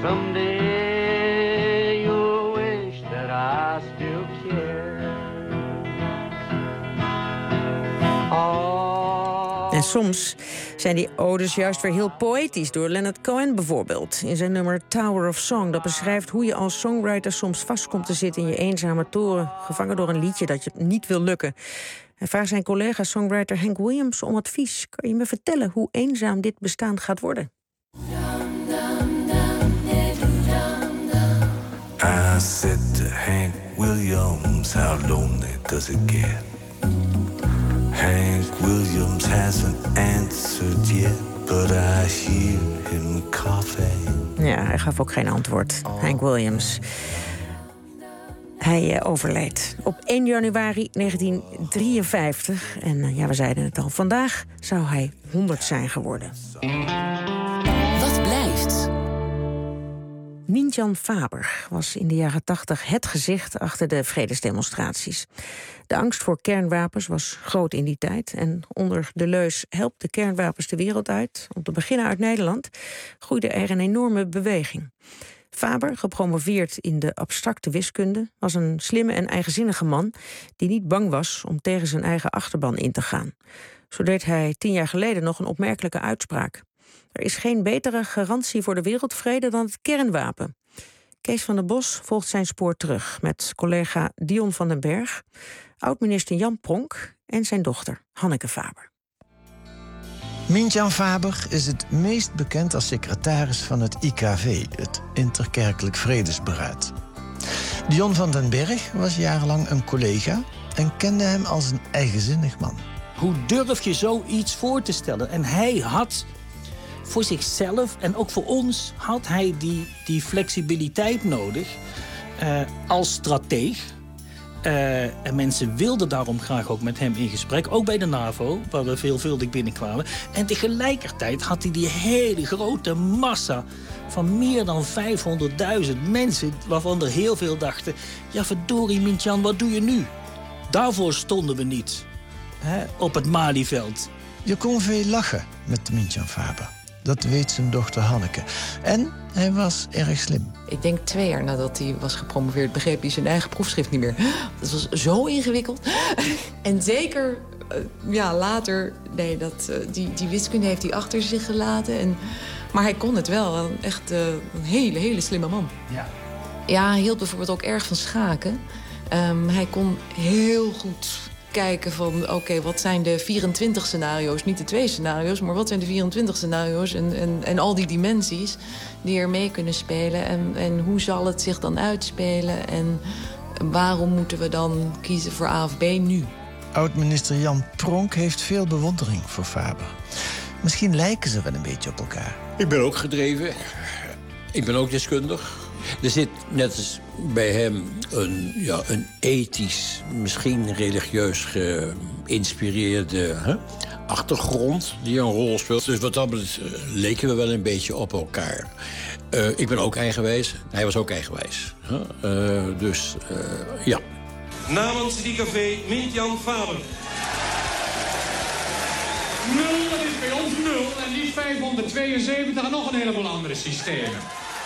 Someday you'll wish that I still care. En soms zijn die odes juist weer heel poëtisch, door Leonard Cohen bijvoorbeeld. In zijn nummer Tower of Song, dat beschrijft hoe je als songwriter soms vast komt te zitten in je eenzame toren, gevangen door een liedje dat je niet wil lukken. Hij vraagt zijn collega songwriter Hank Williams om advies. Kan je me vertellen hoe eenzaam dit bestaan gaat worden? I said to Hank Williams, how lonely does it get? Hank Williams hasn't answered yet, but I hear him coughing. Ja, hij gaf ook geen antwoord. Hank Williams. Hij overleed op 1 januari 1953. En ja, we zeiden het al, vandaag zou hij 100 zijn geworden. Wat blijft? Mintjan Faber was in de jaren 80 het gezicht achter de vredesdemonstraties. De angst voor kernwapens was groot in die tijd. En onder de leus helpt de kernwapens de wereld uit, om te beginnen uit Nederland, groeide er een enorme beweging. Faber, gepromoveerd in de abstracte wiskunde, was een slimme en eigenzinnige man die niet bang was om tegen zijn eigen achterban in te gaan. Zo deed hij 10 jaar geleden nog een opmerkelijke uitspraak. Er is geen betere garantie voor de wereldvrede dan het kernwapen. Kees van der Bos volgt zijn spoor terug met collega Dion van den Berg, oud-minister Jan Pronk en zijn dochter Hanneke Faber. Mintjan Faber is het meest bekend als secretaris van het IKV, het Interkerkelijk Vredesberaad. Dion van den Berg was jarenlang een collega en kende hem als een eigenzinnig man. Hoe durf je zoiets voor te stellen? En hij had voor zichzelf en ook voor ons had hij die flexibiliteit nodig als strateeg. En mensen wilden daarom graag ook met hem in gesprek. Ook bij de NAVO, waar we veelvuldig binnenkwamen. En tegelijkertijd had hij die hele grote massa van meer dan 500.000 mensen, waarvan er heel veel dachten, ja verdorie Mintjan, wat doe je nu? Daarvoor stonden we niet op het Malieveld. Je kon veel lachen met Mintjan Faber. Dat weet zijn dochter Hanneke. En hij was erg slim. Ik denk 2 jaar nadat hij was gepromoveerd begreep hij zijn eigen proefschrift niet meer. Dat was zo ingewikkeld. En zeker later, die wiskunde heeft hij achter zich gelaten. Maar hij kon het wel. Echt een hele slimme man. Ja, hij hield bijvoorbeeld ook erg van schaken. Hij kon heel goed kijken van, oké, wat zijn de 24 scenario's? Niet de 2 scenario's, maar wat zijn de 24 scenario's? En al die dimensies die er mee kunnen spelen. En hoe zal het zich dan uitspelen? En waarom moeten we dan kiezen voor A of B nu? Oud-minister Jan Pronk heeft veel bewondering voor Faber. Misschien lijken ze wel een beetje op elkaar. Ik ben ook gedreven. Ik ben ook deskundig. Er zit, net als bij hem, een ethisch, misschien religieus geïnspireerde achtergrond die een rol speelt. Dus wat dat betreft leken we wel een beetje op elkaar. Ik ben ook eigenwijs. Hij was ook eigenwijs. Ja. Namens het IKV Mintjan Faber. 0, dat is bij ons 0 en niet 572 en nog een heleboel andere systemen.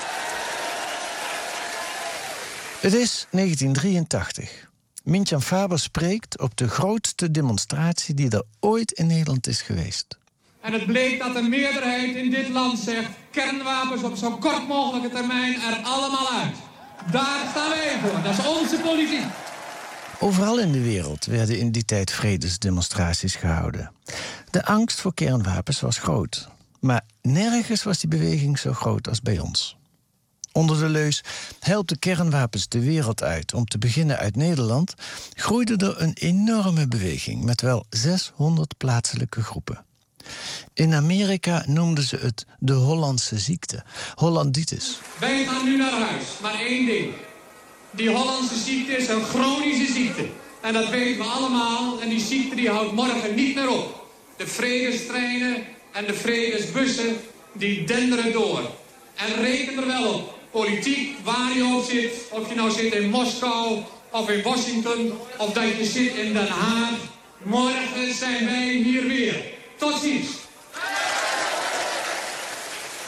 Het is 1983. Mintjan Faber spreekt op de grootste demonstratie die er ooit in Nederland is geweest. En het bleek dat de meerderheid in dit land zegt, kernwapens op zo kort mogelijke termijn er allemaal uit. Daar staan wij voor, dat is onze politiek. Overal in de wereld werden in die tijd vredesdemonstraties gehouden. De angst voor kernwapens was groot. Maar nergens was die beweging zo groot als bij ons. Onder de leus helpt de kernwapens de wereld uit, om te beginnen uit Nederland, groeide er een enorme beweging met wel 600 plaatselijke groepen. In Amerika noemden ze het de Hollandse ziekte, Hollanditis. Wij gaan nu naar huis, maar één ding. Die Hollandse ziekte is een chronische ziekte. En dat weten we allemaal. En die ziekte die houdt morgen niet meer op. De vredestreinen en de vredesbussen, die denderen door. En reken er wel op. Politiek, waar je op zit. Of je nou zit in Moskou of in Washington. Of dat je zit in Den Haag. Morgen zijn wij hier weer. Tot ziens.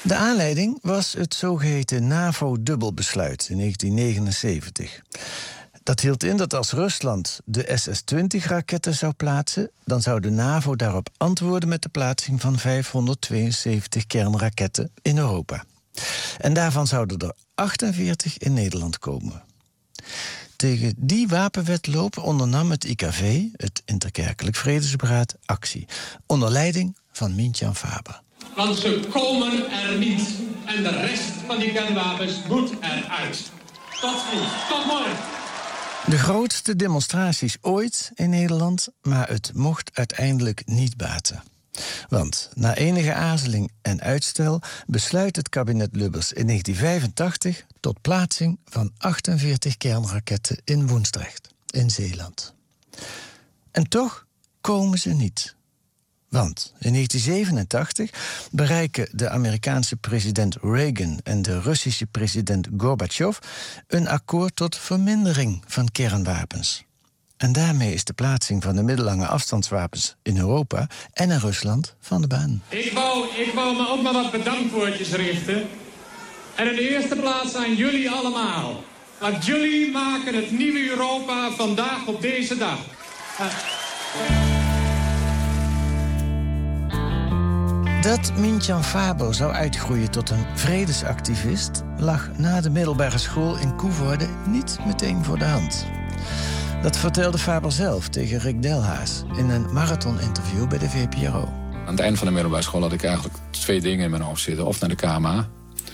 De aanleiding was het zogeheten NAVO-dubbelbesluit in 1979. Dat hield in dat als Rusland de SS-20-raketten zou plaatsen, dan zou de NAVO daarop antwoorden met de plaatsing van 572 kernraketten in Europa. En daarvan zouden er 48 in Nederland komen. Tegen die wapenwedloop ondernam het IKV, het Interkerkelijk Vredesberaad, actie. Onder leiding van Mintjan Faber. Want ze komen er niet. En de rest van die kernwapens moet eruit. Tot ziens. Tot morgen. De grootste demonstraties ooit in Nederland, maar het mocht uiteindelijk niet baten. Want na enige aarzeling en uitstel besluit het kabinet Lubbers in 1985 tot plaatsing van 48 kernraketten in Woensdrecht, in Zeeland. En toch komen ze niet. Want in 1987 bereiken de Amerikaanse president Reagan en de Russische president Gorbachev een akkoord tot vermindering van kernwapens. En daarmee is de plaatsing van de middellange afstandswapens in Europa en in Rusland van de baan. Ik wou me ook maar wat bedankwoordjes richten. En in de eerste plaats aan jullie allemaal. Want jullie maken het nieuwe Europa vandaag op deze dag. Dat Mintjan Faber zou uitgroeien tot een vredesactivist lag na de middelbare school in Coevorden niet meteen voor de hand. Dat vertelde Faber zelf tegen Rick Delhaas in een marathoninterview bij de VPRO. Aan het eind van de middelbare school had ik eigenlijk 2 dingen in mijn hoofd zitten. Of naar de KMA,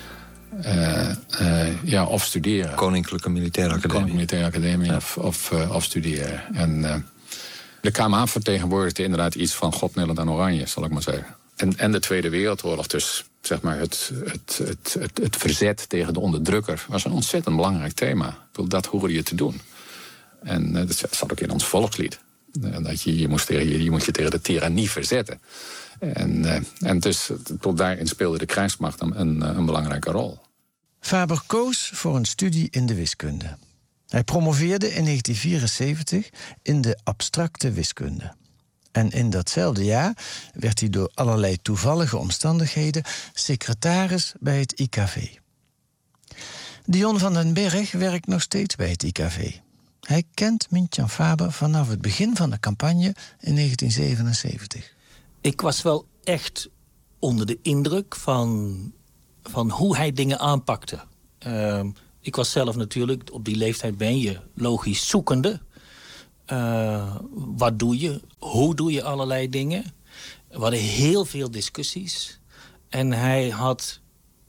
of studeren. Koninklijke Militaire Academie. Koninklijke Militaire Academie of studeren. En de KMA vertegenwoordigde inderdaad iets van God, Nederland en Oranje, zal ik maar zeggen. En de Tweede Wereldoorlog, dus zeg maar het verzet tegen de onderdrukker, was een ontzettend belangrijk thema. Dat hoorde je te doen. En dat zat ook in ons volkslied. Dat je moet je tegen de tirannie verzetten. En dus tot daarin speelde de krijgsmacht een belangrijke rol. Faber koos voor een studie in de wiskunde. Hij promoveerde in 1974 in de abstracte wiskunde. En in datzelfde jaar werd hij door allerlei toevallige omstandigheden secretaris bij het IKV. Dion van den Berg werkt nog steeds bij het IKV. Hij kent Mintjan Faber vanaf het begin van de campagne in 1977. Ik was wel echt onder de indruk van hoe hij dingen aanpakte. Ik was zelf natuurlijk, op die leeftijd ben je logisch zoekende. Wat doe je? Hoe doe je allerlei dingen? We hadden heel veel discussies. En hij had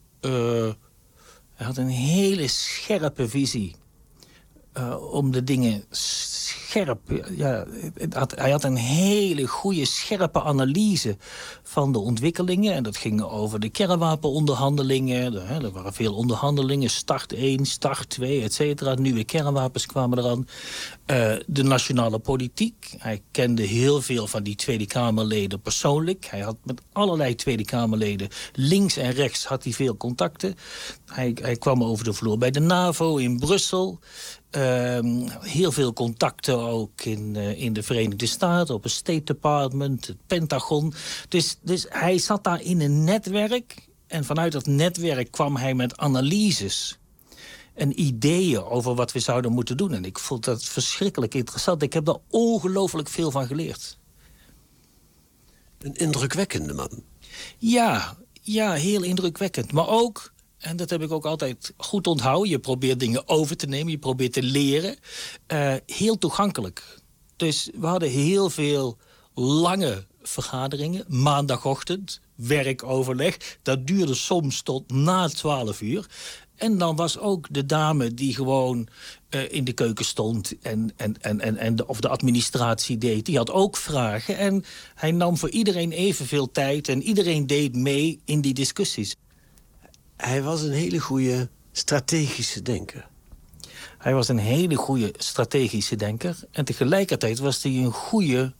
een hele scherpe visie. Om de dingen scherp... Ja, hij had een hele goede, scherpe analyse van de ontwikkelingen. En dat ging over de kernwapenonderhandelingen. Er waren veel onderhandelingen. Start 1, start 2, et cetera. Nieuwe kernwapens kwamen eraan. De nationale politiek. Hij kende heel veel van die Tweede Kamerleden persoonlijk. Hij had met allerlei Tweede Kamerleden, links en rechts, had hij veel contacten. Hij kwam over de vloer bij de NAVO in Brussel. Heel veel contacten ook in de Verenigde Staten, op het State Department, het Pentagon. Dus hij zat daar in een netwerk. En vanuit dat netwerk kwam hij met analyses en ideeën over wat we zouden moeten doen. En ik vond dat verschrikkelijk interessant. Ik heb daar ongelooflijk veel van geleerd. Een indrukwekkende man. Ja, heel indrukwekkend. Maar ook, en dat heb ik ook altijd goed onthouden, je probeert dingen over te nemen, je probeert te leren. Heel toegankelijk. Dus we hadden heel veel lange vergaderingen, maandagochtend, werkoverleg. Dat duurde soms tot na 12 uur. En dan was ook de dame die gewoon in de keuken stond of de administratie deed, die had ook vragen. En hij nam voor iedereen evenveel tijd en iedereen deed mee in die discussies. Hij was een hele goede strategische denker. Hij was een hele goede strategische denker. En tegelijkertijd was hij een goede,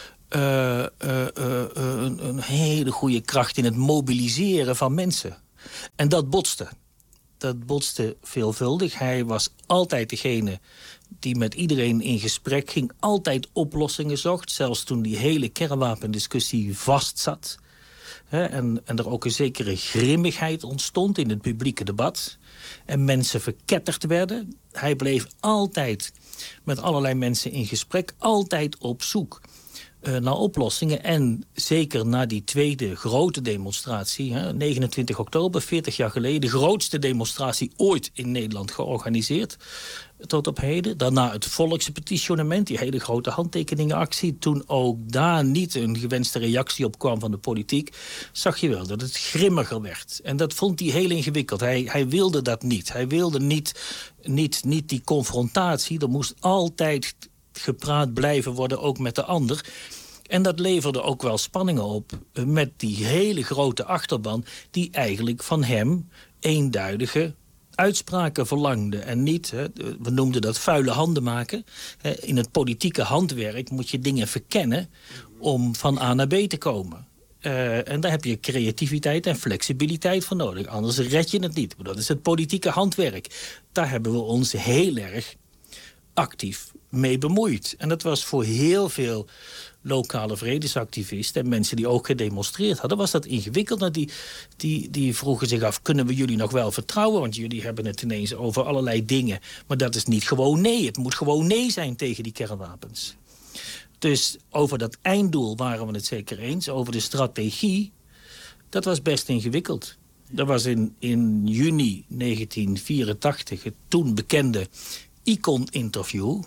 een hele goede kracht in het mobiliseren van mensen. En dat botste. Dat botste veelvuldig. Hij was altijd degene die met iedereen in gesprek ging. Altijd oplossingen zocht. Zelfs toen die hele kernwapendiscussie vastzat. En er ook een zekere grimmigheid ontstond in het publieke debat. En mensen verketterd werden. Hij bleef altijd met allerlei mensen in gesprek. Altijd op zoek naar oplossingen. En zeker na die tweede grote demonstratie, 29 oktober, 40 jaar geleden... de grootste demonstratie ooit in Nederland georganiseerd tot op heden. Daarna het volkspetitionement, die hele grote handtekeningenactie. Toen ook daar niet een gewenste reactie op kwam van de politiek, zag je wel dat het grimmiger werd. En dat vond hij heel ingewikkeld. Hij wilde dat niet. Hij wilde niet die confrontatie. Er moest altijd gepraat blijven worden, ook met de ander. En dat leverde ook wel spanningen op met die hele grote achterban die eigenlijk van hem eenduidige uitspraken verlangde. En niet, we noemden dat vuile handen maken. In het politieke handwerk moet je dingen verkennen om van A naar B te komen. En daar heb je creativiteit en flexibiliteit voor nodig. Anders red je het niet. Dat is het politieke handwerk. Daar hebben we ons heel erg actief mee bemoeid. En dat was voor heel veel lokale vredesactivisten en mensen die ook gedemonstreerd hadden, was dat ingewikkeld. Nou, die vroegen zich af, kunnen we jullie nog wel vertrouwen? Want jullie hebben het ineens over allerlei dingen. Maar dat is niet gewoon nee. Het moet gewoon nee zijn tegen die kernwapens. Dus over dat einddoel waren we het zeker eens. Over de strategie, dat was best ingewikkeld. Dat was in juni 1984 het toen bekende Icon-interview,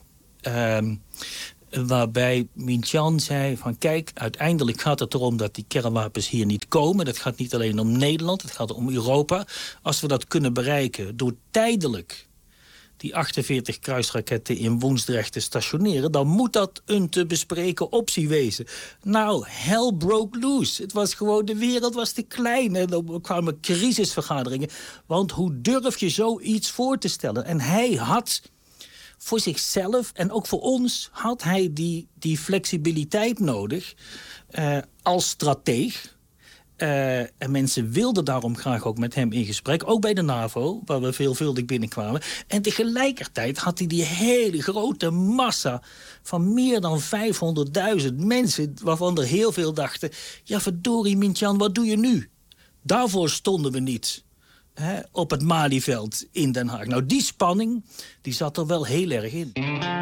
waarbij Mintjan zei van kijk, uiteindelijk gaat het erom dat die kernwapens hier niet komen. Dat gaat niet alleen om Nederland, het gaat om Europa. Als we dat kunnen bereiken door tijdelijk die 48 kruisraketten in Woensdrecht te stationeren, dan moet dat een te bespreken optie wezen. Nou, hell broke loose. Het was gewoon, de wereld was te klein. En er kwamen crisisvergaderingen. Want hoe durf je zoiets voor te stellen? En hij had voor zichzelf en ook voor ons had hij die flexibiliteit nodig als strateeg. En mensen wilden daarom graag ook met hem in gesprek. Ook bij de NAVO, waar we veelvuldig binnenkwamen. En tegelijkertijd had hij die hele grote massa van meer dan 500.000 mensen, waarvan er heel veel dachten, ja verdorie Mintjan, wat doe je nu? Daarvoor stonden we niet op het Malieveld in Den Haag. Nou, die spanning, die zat er wel heel erg in.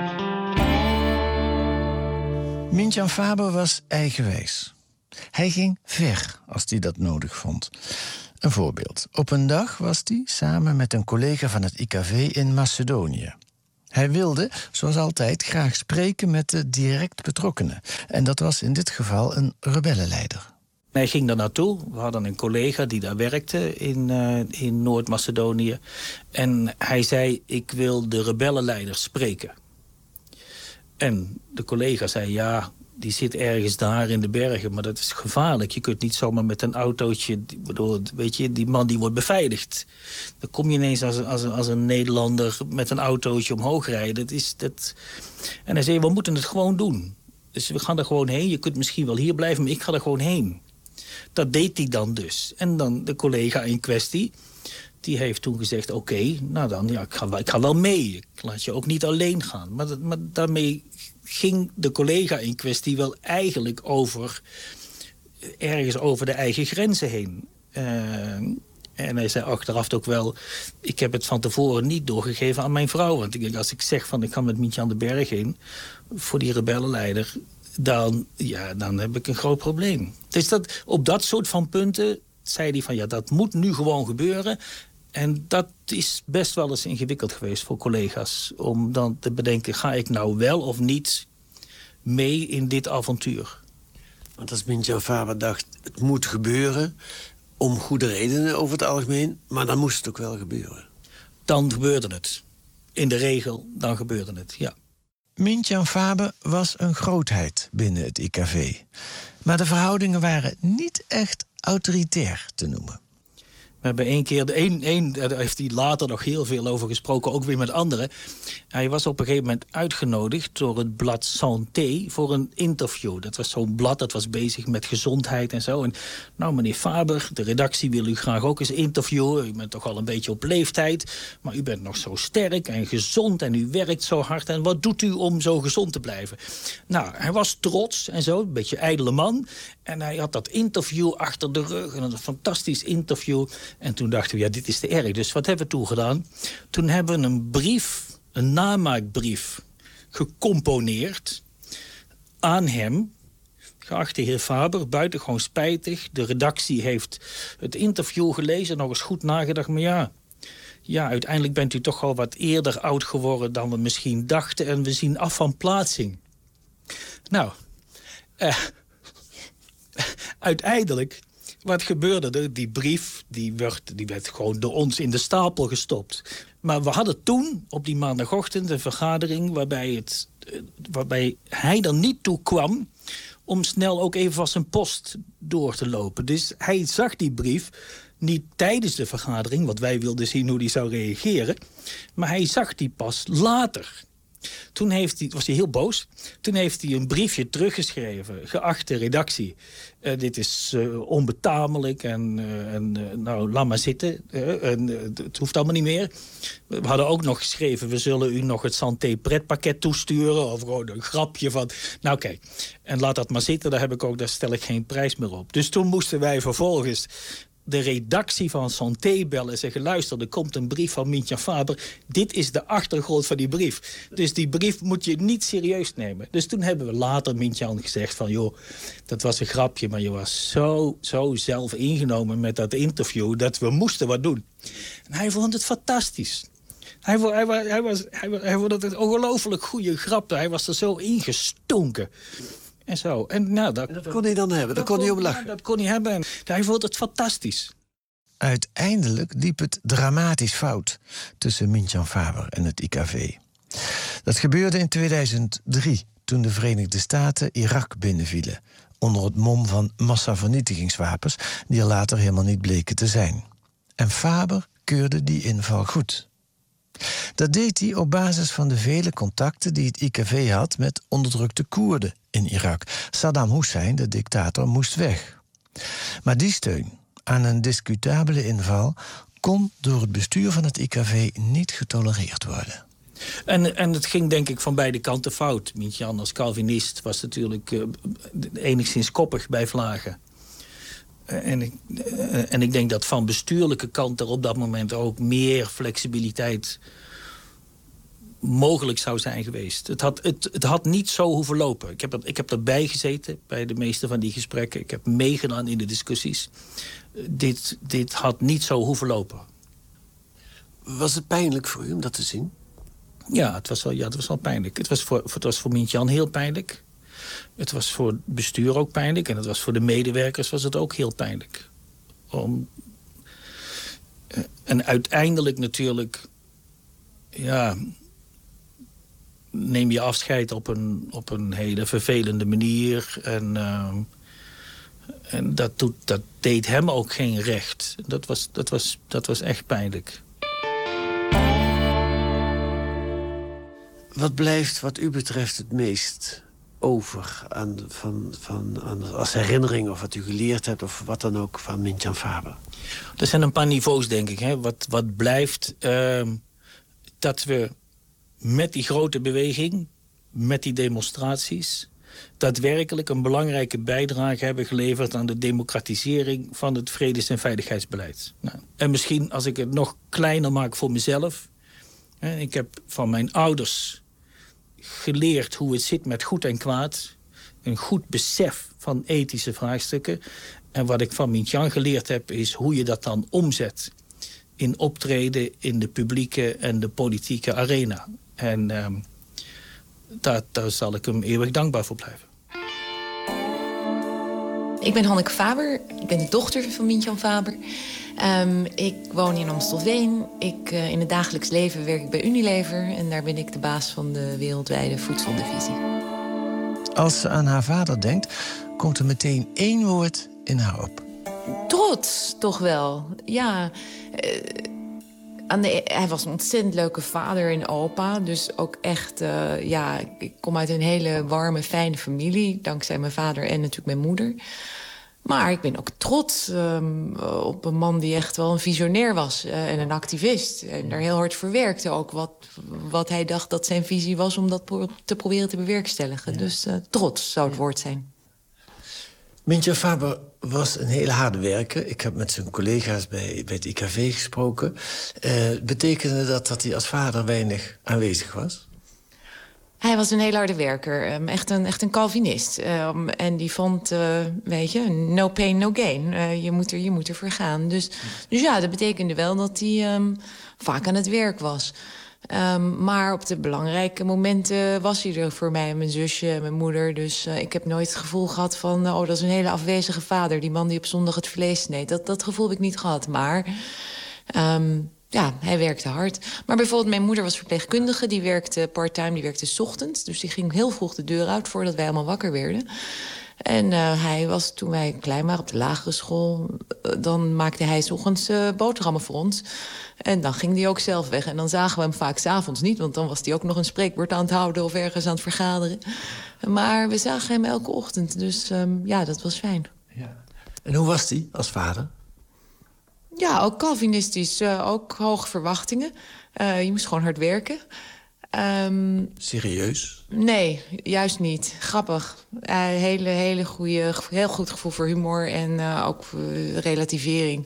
Mintjan Faber was eigenwijs. Hij ging ver als hij dat nodig vond. Een voorbeeld. Op een dag was hij samen met een collega van het IKV in Macedonië. Hij wilde, zoals altijd, graag spreken met de direct betrokkenen. En dat was in dit geval een rebellenleider. Hij ging daar naartoe. We hadden een collega die daar werkte in Noord-Macedonië. En hij zei, ik wil de rebellenleider spreken. En de collega zei, ja, die zit ergens daar in de bergen, maar dat is gevaarlijk. Je kunt niet zomaar met een autootje, weet je, die man die wordt beveiligd. Dan kom je ineens als een Nederlander met een autootje omhoog rijden. En hij zei, we moeten het gewoon doen. Dus we gaan er gewoon heen. Je kunt misschien wel hier blijven, maar ik ga er gewoon heen. Dat deed hij dan dus. En dan de collega in kwestie, die heeft toen gezegd, oké, nou dan, ja, ik ga wel mee. Ik laat je ook niet alleen gaan. Maar daarmee ging de collega in kwestie wel eigenlijk ergens over de eigen grenzen heen. En hij zei achteraf ook wel, ik heb het van tevoren niet doorgegeven aan mijn vrouw. Want ik denk, als ik zeg van ik ga met Mintjan de Berg heen voor die rebellenleider, dan heb ik een groot probleem. Dus op dat soort van punten zei hij van ja, dat moet nu gewoon gebeuren. En dat is best wel eens ingewikkeld geweest voor collega's, om dan te bedenken, ga ik nou wel of niet mee in dit avontuur? Want als Mintjan Faber dacht, het moet gebeuren, om goede redenen over het algemeen, maar dan moest het ook wel gebeuren. Dan gebeurde het. In de regel, dan gebeurde het, ja. Mintjan Faber was een grootheid binnen het IKV. Maar de verhoudingen waren niet echt autoritair te noemen. We hebben één keer, daar heeft hij later nog heel veel over gesproken, ook weer met anderen. Hij was op een gegeven moment uitgenodigd door het blad Santé voor een interview. Dat was zo'n blad, dat was bezig met gezondheid en zo. En nou, meneer Faber, de redactie wil u graag ook eens interviewen. U bent toch al een beetje op leeftijd, maar u bent nog zo sterk en gezond en u werkt zo hard. En wat doet u om zo gezond te blijven? Nou, hij was trots en zo, een beetje ijdele man. En hij had dat interview achter de rug, en een fantastisch interview. En toen dachten we, ja, dit is te erg. Dus wat hebben we toen gedaan? Toen hebben we een brief, een namaakbrief, gecomponeerd aan hem. Geachte heer Faber, buitengewoon spijtig. De redactie heeft het interview gelezen, nog eens goed nagedacht. Maar ja, uiteindelijk bent u toch al wat eerder oud geworden dan we misschien dachten. En we zien af van plaatsing. Nou, uiteindelijk, wat gebeurde er? Die brief die werd gewoon door ons in de stapel gestopt. Maar we hadden toen op die maandagochtend een vergadering waarbij hij er niet toe kwam om snel ook even van zijn post door te lopen. Dus hij zag die brief niet tijdens de vergadering, want wij wilden zien hoe hij zou reageren. Maar hij zag die pas later. Toen was hij heel boos. Toen heeft hij een briefje teruggeschreven. Geachte redactie, dit is onbetamelijk nou, laat maar zitten. Het hoeft allemaal niet meer. We hadden ook nog geschreven, we zullen u nog het Santé pretpakket toesturen. Of gewoon een grapje van, nou kijk, en laat dat maar zitten. Daar stel ik geen prijs meer op. Dus toen moesten wij vervolgens de redactie van Santé bellen en zeggen, luister, er komt een brief van Mintjan Faber. Dit is de achtergrond van die brief. Dus die brief moet je niet serieus nemen. Dus toen hebben we later Mintjan gezegd van, joh, dat was een grapje, maar je was zo zelf ingenomen met dat interview dat we moesten wat doen. En hij vond het fantastisch. Hij vond het een ongelooflijk goede grap. Hij was er zo ingestonken. En zo. En nou, dat kon hij dan hebben, daar kon hij om lachen. Ja, dat kon hij hebben. En hij vond het fantastisch. Uiteindelijk liep het dramatisch fout tussen Mintjan Faber en het IKV. Dat gebeurde in 2003, toen de Verenigde Staten Irak binnenvielen, onder het mom van massavernietigingswapens, die er later helemaal niet bleken te zijn. En Faber keurde die inval goed. Dat deed hij op basis van de vele contacten die het IKV had met onderdrukte Koerden in Irak. Saddam Hussein, de dictator, moest weg. Maar die steun aan een discutabele inval kon door het bestuur van het IKV niet getolereerd worden. En het ging denk ik van beide kanten fout. Mintjan als Calvinist was natuurlijk enigszins koppig bij vlagen. En ik denk dat van bestuurlijke kant er op dat moment ook meer flexibiliteit mogelijk zou zijn geweest. Het had niet zo hoeven lopen. Ik heb erbij gezeten bij de meeste van die gesprekken. Ik heb meegedaan in de discussies. Dit had niet zo hoeven lopen. Was het pijnlijk voor u om dat te zien? Ja, het was wel pijnlijk. Het was voor Mintjan heel pijnlijk. Het was voor het bestuur ook pijnlijk. En het was voor de medewerkers was het ook heel pijnlijk. En uiteindelijk natuurlijk, ja, neem je afscheid op een hele vervelende manier. En dat deed hem ook geen recht. Dat was echt pijnlijk. Wat blijft wat u betreft het meest over als herinnering, of wat u geleerd hebt, of wat dan ook, van Mintjan Faber? Er zijn een paar niveaus, denk ik. Hè. Wat blijft, dat we met die grote beweging, met die demonstraties, daadwerkelijk een belangrijke bijdrage hebben geleverd aan de democratisering van het vredes- en veiligheidsbeleid. Nou, en misschien, als ik het nog kleiner maak voor mezelf, ik heb van mijn ouders geleerd hoe het zit met goed en kwaad. Een goed besef van ethische vraagstukken. En wat ik van Mintjan geleerd heb, is hoe je dat dan omzet in optreden in de publieke en de politieke arena. En daar zal ik hem eeuwig dankbaar voor blijven. Ik ben Hanneke Faber. Ik ben de dochter van Mintjan Faber. Ik woon in Amstelveen. In het dagelijks leven werk ik bij Unilever. En daar ben ik de baas van de wereldwijde voedseldivisie. Als ze aan haar vader denkt, komt er meteen één woord in haar op. Trots, toch wel. Ja, hij was een ontzettend leuke vader en opa. Dus ook echt, ik kom uit een hele warme, fijne familie. Dankzij mijn vader en natuurlijk mijn moeder. Maar ik ben ook trots op een man die echt wel een visionair was. En een activist. En daar heel hard voor werkte ook. Wat hij dacht dat zijn visie was om dat te proberen te bewerkstelligen. Ja. Dus trots zou het woord zijn. Mintjan Faber was een hele harde werker. Ik heb met zijn collega's bij het IKV gesproken. Betekende dat hij als vader weinig aanwezig was? Hij was een heel harde werker. Echt een Calvinist. En die vond, no pain, no gain. Je moet er voor gaan. Dus ja, dat betekende wel dat hij vaak aan het werk was. Maar op de belangrijke momenten was hij er voor mij en mijn zusje en mijn moeder. Dus ik heb nooit het gevoel gehad van... dat is een hele afwezige vader, die man die op zondag het vlees sneed. Dat gevoel heb ik niet gehad, maar... hij werkte hard. Maar bijvoorbeeld mijn moeder was verpleegkundige. Die werkte part-time, die werkte 's ochtends. Dus die ging heel vroeg de deur uit voordat wij allemaal wakker werden. En hij was, toen wij klein waren op de lagere school... dan maakte hij 's ochtends boterhammen voor ons. En dan ging hij ook zelf weg. En dan zagen we hem vaak 's avonds niet... want dan was hij ook nog een spreekwoord aan het houden... of ergens aan het vergaderen. Maar we zagen hem elke ochtend. Dus dat was fijn. Ja. En hoe was hij als vader? Ja, ook Calvinistisch. Ook hoge verwachtingen. Je moest gewoon hard werken. Serieus? Nee, juist niet. Grappig. Heel goed gevoel voor humor en ook relativering.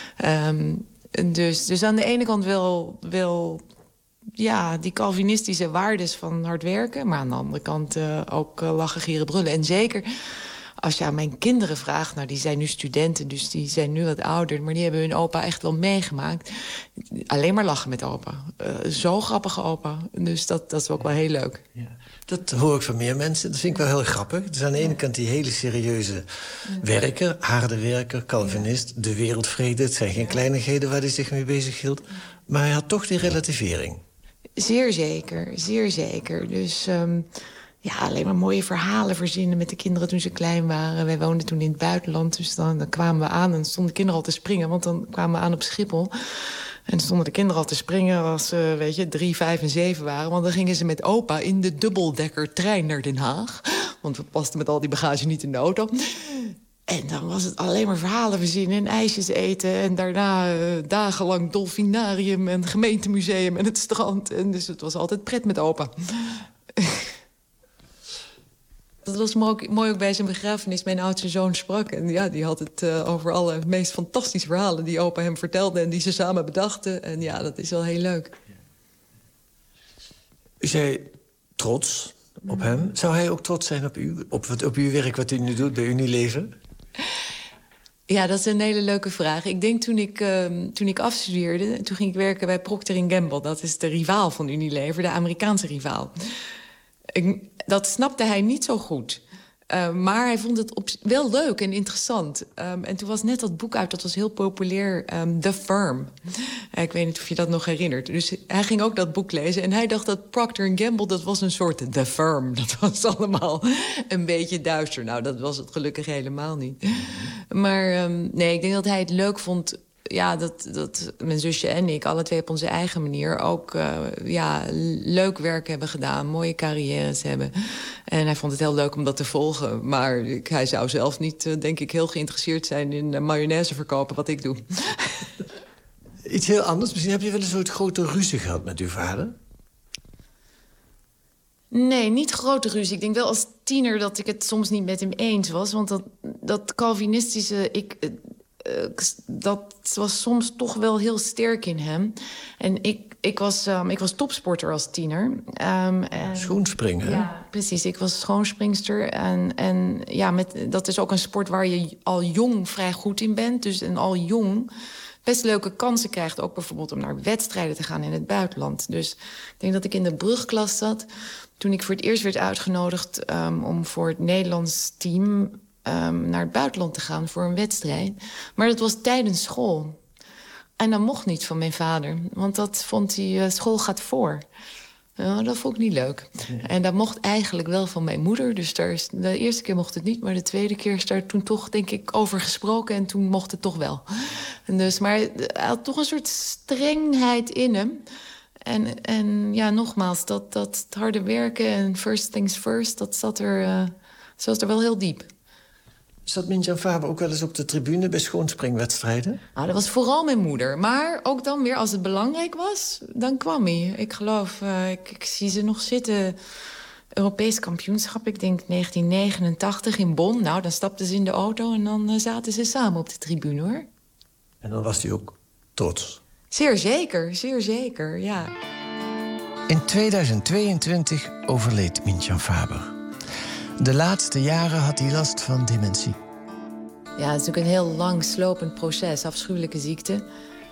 Dus aan de ene kant wel die Calvinistische waardes van hard werken... maar aan de andere kant ook lachen, gieren, brullen. En zeker... Als je aan mijn kinderen vraagt, nou die zijn nu studenten... dus die zijn nu wat ouder, maar die hebben hun opa echt wel meegemaakt. Alleen maar lachen met opa. Zo grappige opa. Dus dat is ook wel heel leuk. Ja. Dat hoor ik van meer mensen. Dat vind ik wel heel grappig. Dus aan de ene kant die hele serieuze werker... harde werker, Calvinist, de wereldvrede. Het zijn geen kleinigheden waar hij zich mee bezig hield. Maar hij had toch die relativering. Zeer zeker, zeer zeker. Dus... alleen maar mooie verhalen verzinnen met de kinderen toen ze klein waren. Wij woonden toen in het buitenland, dus dan kwamen we aan... en stonden de kinderen al te springen, want dan kwamen we aan op Schiphol. En stonden de kinderen al te springen als ze 3, 5 en 7 waren. Want dan gingen ze met opa in de dubbeldekkertrein naar Den Haag. Want we pasten met al die bagage niet in de auto. En dan was het alleen maar verhalen verzinnen en ijsjes eten... en daarna dagenlang dolfinarium en gemeentemuseum en het strand. En dus het was altijd pret met opa. Dat was mooi ook bij zijn begrafenis. Mijn oudste zoon sprak. En die had het over alle meest fantastische verhalen... die opa hem vertelde en die ze samen bedachten. En ja, dat is wel heel leuk. U zei trots op hem. Zou hij ook trots zijn op u? Op uw werk wat u nu doet bij Unilever? Ja, dat is een hele leuke vraag. Ik denk toen ik afstudeerde... toen ging ik werken bij Procter & Gamble. Dat is de rivaal van Unilever, de Amerikaanse rivaal. Dat snapte hij niet zo goed. Maar hij vond het wel leuk en interessant. En toen was net dat boek uit, dat was heel populair, The Firm. Ik weet niet of je dat nog herinnert. Dus hij ging ook dat boek lezen. En hij dacht dat Procter & Gamble, dat was een soort The Firm. Dat was allemaal een beetje duister. Nou, dat was het gelukkig helemaal niet. Maar nee, ik denk dat hij het leuk vond... Ja, dat mijn zusje en ik, alle twee op onze eigen manier... ook leuk werk hebben gedaan, mooie carrières hebben. En hij vond het heel leuk om dat te volgen. Maar hij zou zelf niet, denk ik, heel geïnteresseerd zijn... in mayonaise verkopen, wat ik doe. Iets heel anders. Misschien heb je wel eens zo'n grote ruzie gehad met uw vader? Nee, niet grote ruzie. Ik denk wel als tiener dat ik het soms niet met hem eens was. Want dat Calvinistische... dat was soms toch wel heel sterk in hem. En ik was topsporter als tiener. Schoonspringen, ja, precies. Ik was schoonspringster. En dat is ook een sport waar je al jong vrij goed in bent. Dus en al jong best leuke kansen krijgt. Ook bijvoorbeeld om naar wedstrijden te gaan in het buitenland. Dus ik denk dat ik in de brugklas zat... toen ik voor het eerst werd uitgenodigd om voor het Nederlands team... naar het buitenland te gaan voor een wedstrijd. Maar dat was tijdens school. En dat mocht niet van mijn vader. Want dat vond hij, school gaat voor. Nou, dat vond ik niet leuk. Ja. En dat mocht eigenlijk wel van mijn moeder. Dus de eerste keer mocht het niet, maar de tweede keer is daar toen toch, denk ik, over gesproken. En toen mocht het toch wel. En dus, maar hij had toch een soort strengheid in hem. En ja, nogmaals, dat harde werken en first things first, dat zat er wel heel diep. Zat Mintjan Faber ook wel eens op de tribune bij schoonspringwedstrijden? Nou, dat was vooral mijn moeder. Maar ook dan weer, als het belangrijk was, dan kwam hij. Ik geloof, ik zie ze nog zitten. Europees kampioenschap, ik denk 1989 in Bonn. Nou, dan stapten ze in de auto en dan zaten ze samen op de tribune, hoor. En dan was hij ook trots? Zeer zeker, ja. In 2022 overleed Mintjan Faber. De laatste jaren had hij last van dementie. Ja, het is natuurlijk een heel lang slopend proces, afschuwelijke ziekte.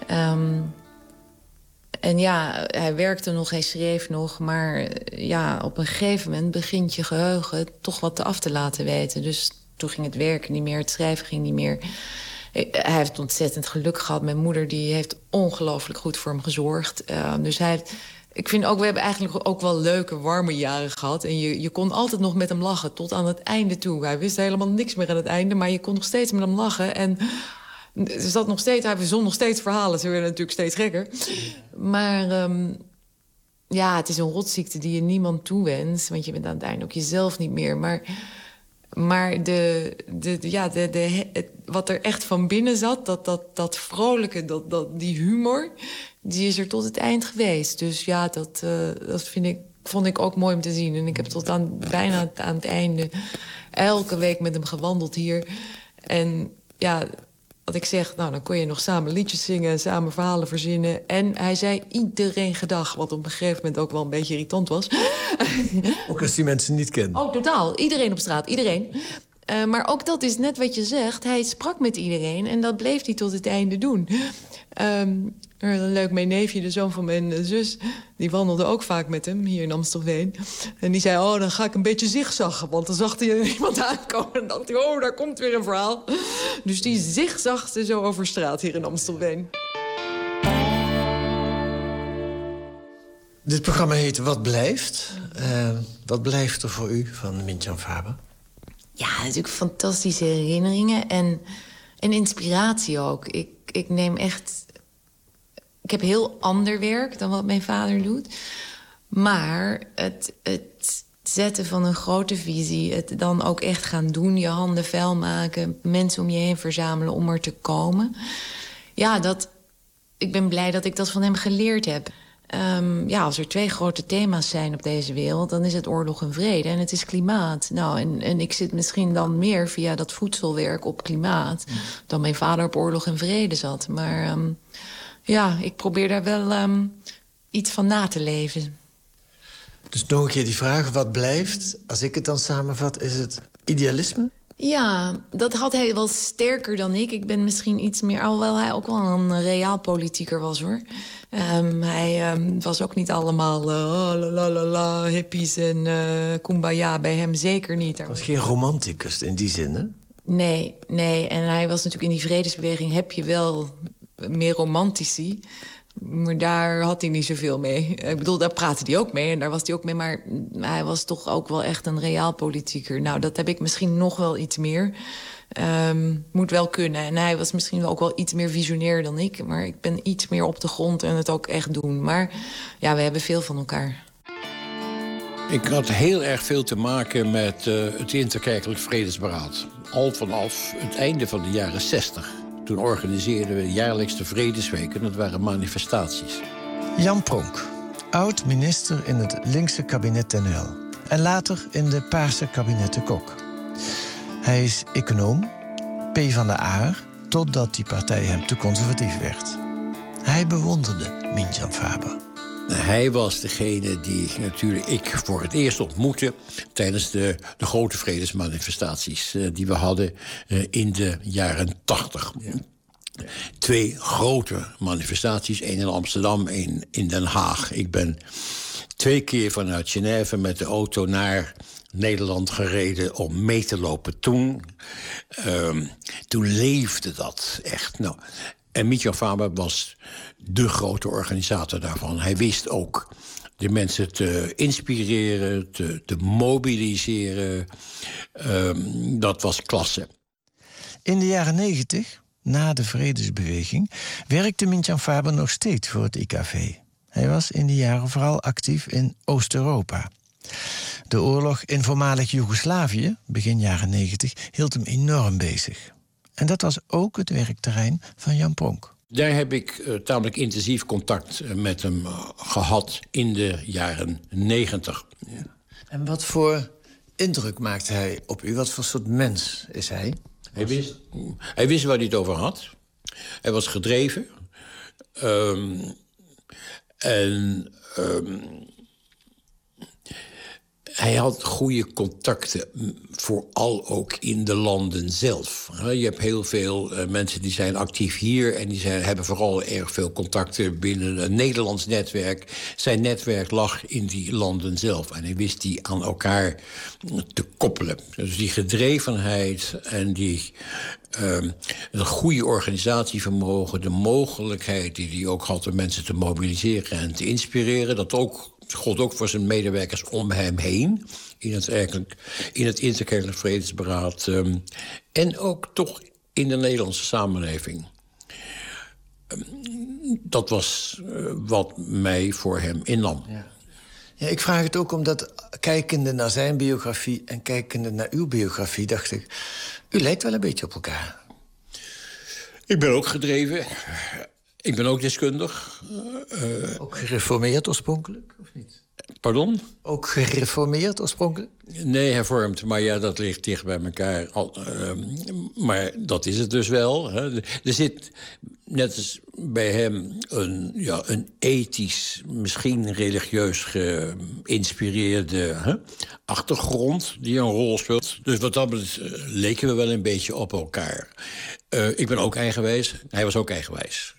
En ja, hij werkte nog, hij schreef nog. Maar ja, op een gegeven moment begint je geheugen toch wat af te laten weten. Dus toen ging het werken niet meer, het schrijven ging niet meer. Hij heeft ontzettend geluk gehad. Mijn moeder die heeft ongelooflijk goed voor hem gezorgd. Dus hij heeft... Ik vind ook, we hebben eigenlijk ook wel leuke, warme jaren gehad. En je kon altijd nog met hem lachen, tot aan het einde toe. Hij wist helemaal niks meer aan het einde, maar je kon nog steeds met hem lachen. En hij verzon nog steeds verhalen. Ze werden natuurlijk steeds gekker. Maar ja, het is een rotziekte die je niemand toewenst. Want je bent aan het einde ook jezelf niet meer. Maar wat er echt van binnen zat, dat vrolijke, die humor, die is er tot het eind geweest. Dus ja, dat vond ik ook mooi om te zien. En ik heb bijna aan het einde elke week met hem gewandeld hier. En ja, wat ik zeg, nou, dan kon je nog samen liedjes zingen, samen verhalen verzinnen. En hij zei iedereen gedag, wat op een gegeven moment ook wel een beetje irritant was. Ook als die mensen niet kent. Oh, totaal. Iedereen op straat, iedereen. Maar ook dat is net wat je zegt. Hij sprak met iedereen en dat bleef hij tot het einde doen. Een leuk mijn neefje, de zoon van mijn zus, die wandelde ook vaak met hem hier in Amstelveen. En die zei, oh, dan ga ik een beetje zigzaggen. Want dan zag hij iemand aankomen en dacht hij, oh, daar komt weer een verhaal. Dus die zigzagde zo over straat hier in Amstelveen. Dit programma heet Wat Blijft. Wat blijft er voor u van Mintjan Faber? Ja, natuurlijk fantastische herinneringen en inspiratie ook. Ik neem echt... Ik heb heel ander werk dan wat mijn vader doet. Maar het zetten van een grote visie, het dan ook echt gaan doen, je handen vuil maken, mensen om je heen verzamelen om er te komen. Ja, ik ben blij dat ik dat van hem geleerd heb. Ja, als er 2 grote thema's zijn op deze wereld, dan is het oorlog en vrede en het is klimaat. Nou, en ik zit misschien dan meer via dat voedselwerk op klimaat dan mijn vader op oorlog en vrede zat. Maar ja, ik probeer daar wel iets van na te leven. Dus nog een keer die vraag, wat blijft? Als ik het dan samenvat, is het idealisme? Ja, dat had hij wel sterker dan ik. Ik ben misschien iets meer... Alhoewel hij ook wel een reaalpolitieker was, hoor. Hij was ook niet allemaal hippies en kumbaya. Bij hem zeker niet. Hij was geen romanticus in die zin, hè? Nee. En hij was natuurlijk in die vredesbeweging... heb je wel meer romantici... Maar daar had hij niet zoveel mee. Ik bedoel, daar praatte hij ook mee en daar was hij ook mee. Maar hij was toch ook wel echt een reaalpolitieker. Nou, dat heb ik misschien nog wel iets meer. Moet wel kunnen. En hij was misschien ook wel iets meer visionair dan ik. Maar ik ben iets meer op de grond en het ook echt doen. Maar ja, we hebben veel van elkaar. Ik had heel erg veel te maken met het Interkerkelijk Vredesberaad. Al vanaf het einde van de jaren 60. Toen organiseerden we jaarlijks de Vredesweken. Dat waren manifestaties. Jan Pronk, oud-minister in het linkse kabinet Den Uyl. En later in de paarse kabinetten Kok. Hij is econoom, PvdA'er, totdat die partij hem te conservatief werd. Hij bewonderde Mintjan Faber. Hij was degene die natuurlijk ik voor het eerst ontmoette tijdens de grote vredesmanifestaties die we hadden in de jaren 80. Ja. 2 grote manifestaties, 1 in Amsterdam, 1 in Den Haag. Ik ben 2 keer vanuit Genève met de auto naar Nederland gereden om mee te lopen. Toen leefde dat echt. Nou, en Mintjan Faber was de grote organisator daarvan. Hij wist ook de mensen te inspireren, te mobiliseren. Dat was klasse. In de jaren 90, na de vredesbeweging, werkte Mintjan Faber nog steeds voor het IKV. Hij was in die jaren vooral actief in Oost-Europa. De oorlog in voormalig Joegoslavië, begin jaren 90, hield hem enorm bezig. En dat was ook het werkterrein van Jan Pronk. Daar heb ik tamelijk intensief contact met hem gehad in de jaren 90. Ja. En wat voor indruk maakte hij op u? Wat voor soort mens is hij? Hij wist waar hij het over had. Hij was gedreven. Hij had goede contacten, vooral ook in de landen zelf. Je hebt heel veel mensen die zijn actief hier en die hebben vooral erg veel contacten binnen een Nederlands netwerk. Zijn netwerk lag in die landen zelf en hij wist die aan elkaar te koppelen. Dus die gedrevenheid en een goede organisatievermogen, de mogelijkheid die hij ook had om mensen te mobiliseren en te inspireren, dat gold ook voor zijn medewerkers om hem heen. In het Interkerkelijk Vredesberaad. En ook toch in de Nederlandse samenleving. Dat was wat mij voor hem innam. Ja, ik vraag het ook omdat, kijkende naar zijn biografie en kijkende naar uw biografie, dacht ik, u lijkt wel een beetje op elkaar. Ik ben ook gedreven. Ik ben ook deskundig. Ook gereformeerd oorspronkelijk, of niet? Pardon? Ook gereformeerd oorspronkelijk? Nee, hervormd. Maar ja, dat ligt dicht bij elkaar. Maar dat is het dus wel. Hè. Er zit, net als bij hem, een ethisch, misschien religieus geïnspireerde achtergrond die een rol speelt. Dus wat dat betreft leken we wel een beetje op elkaar. Ik ben ook eigenwijs. Hij was ook eigenwijs.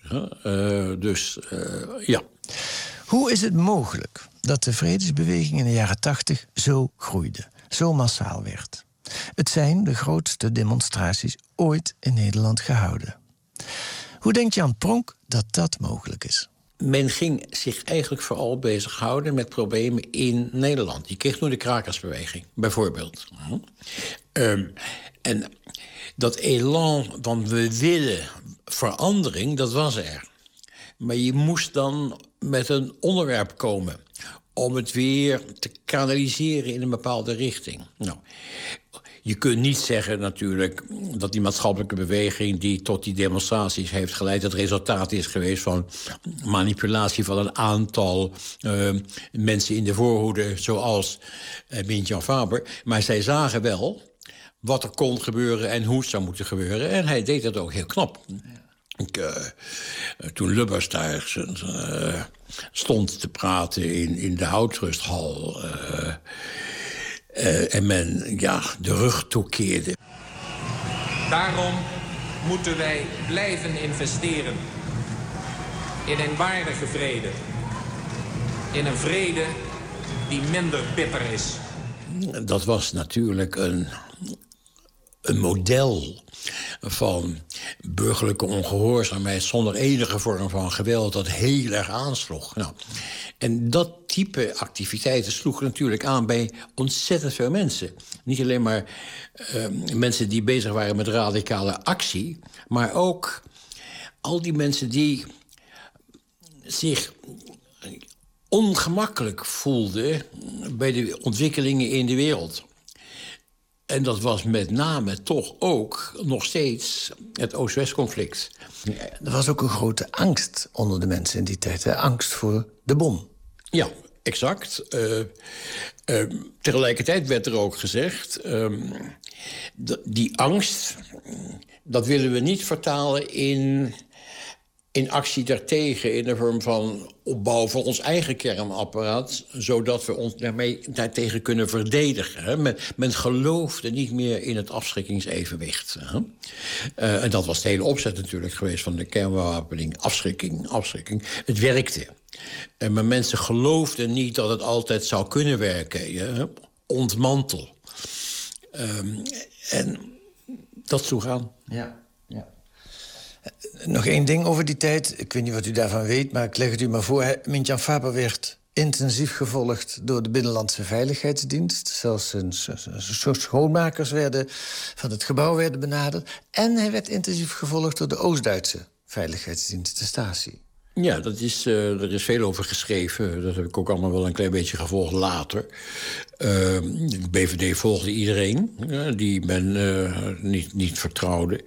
Ja. Hoe is het mogelijk dat de vredesbeweging in de jaren 80 zo groeide, zo massaal werd? Het zijn de grootste demonstraties ooit in Nederland gehouden. Hoe denkt Jan Pronk dat dat mogelijk is? Men ging zich eigenlijk vooral bezighouden met problemen in Nederland. Je kreeg nu de krakersbeweging, bijvoorbeeld. En dat elan van we willen verandering, dat was er. Maar je moest dan met een onderwerp komen om het weer te kanaliseren in een bepaalde richting. Nou, je kunt niet zeggen natuurlijk dat die maatschappelijke beweging die tot die demonstraties heeft geleid, het resultaat is geweest van manipulatie van een aantal mensen in de voorhoede, zoals Mintjan Faber. Maar zij zagen wel wat er kon gebeuren en hoe het zou moeten gebeuren. En hij deed dat ook heel knap. Toen Lubbers daar stond te praten in de Houtrusthal en men de rug toekeerde. Daarom moeten wij blijven investeren in een waardige vrede. In een vrede die minder bitter is. Dat was natuurlijk een model van burgerlijke ongehoorzaamheid zonder enige vorm van geweld dat heel erg aansloeg. Nou, en dat type activiteiten sloegen natuurlijk aan bij ontzettend veel mensen. Niet alleen maar mensen die bezig waren met radicale actie, maar ook al die mensen die zich ongemakkelijk voelden bij de ontwikkelingen in de wereld. En dat was met name toch ook nog steeds het Oost-West-conflict. Er was ook een grote angst onder de mensen in die tijd. Hè? Angst voor de bom. Ja, exact. Tegelijkertijd werd er ook gezegd, die angst, dat willen we niet vertalen in actie daartegen, in de vorm van opbouw van ons eigen kernapparaat, zodat we ons daartegen kunnen verdedigen. Hè. Men geloofde niet meer in het afschrikkingsevenwicht. Hè. En dat was de hele opzet natuurlijk geweest van de kernwapening. Afschrikking. Het werkte. Maar mensen geloofden niet dat het altijd zou kunnen werken. Hè. Ontmantel. En dat sloeg aan. Ja. Nog één ding over die tijd. Ik weet niet wat u daarvan weet, maar ik leg het u maar voor. Mintjan Faber werd intensief gevolgd door de Binnenlandse Veiligheidsdienst. Zelfs schoonmakers van het gebouw werden benaderd. En hij werd intensief gevolgd door de Oost-Duitse Veiligheidsdienst, de Stasi. Ja, er is veel over geschreven. Dat heb ik ook allemaal wel een klein beetje gevolgd later. De BVD volgde iedereen die men niet vertrouwde.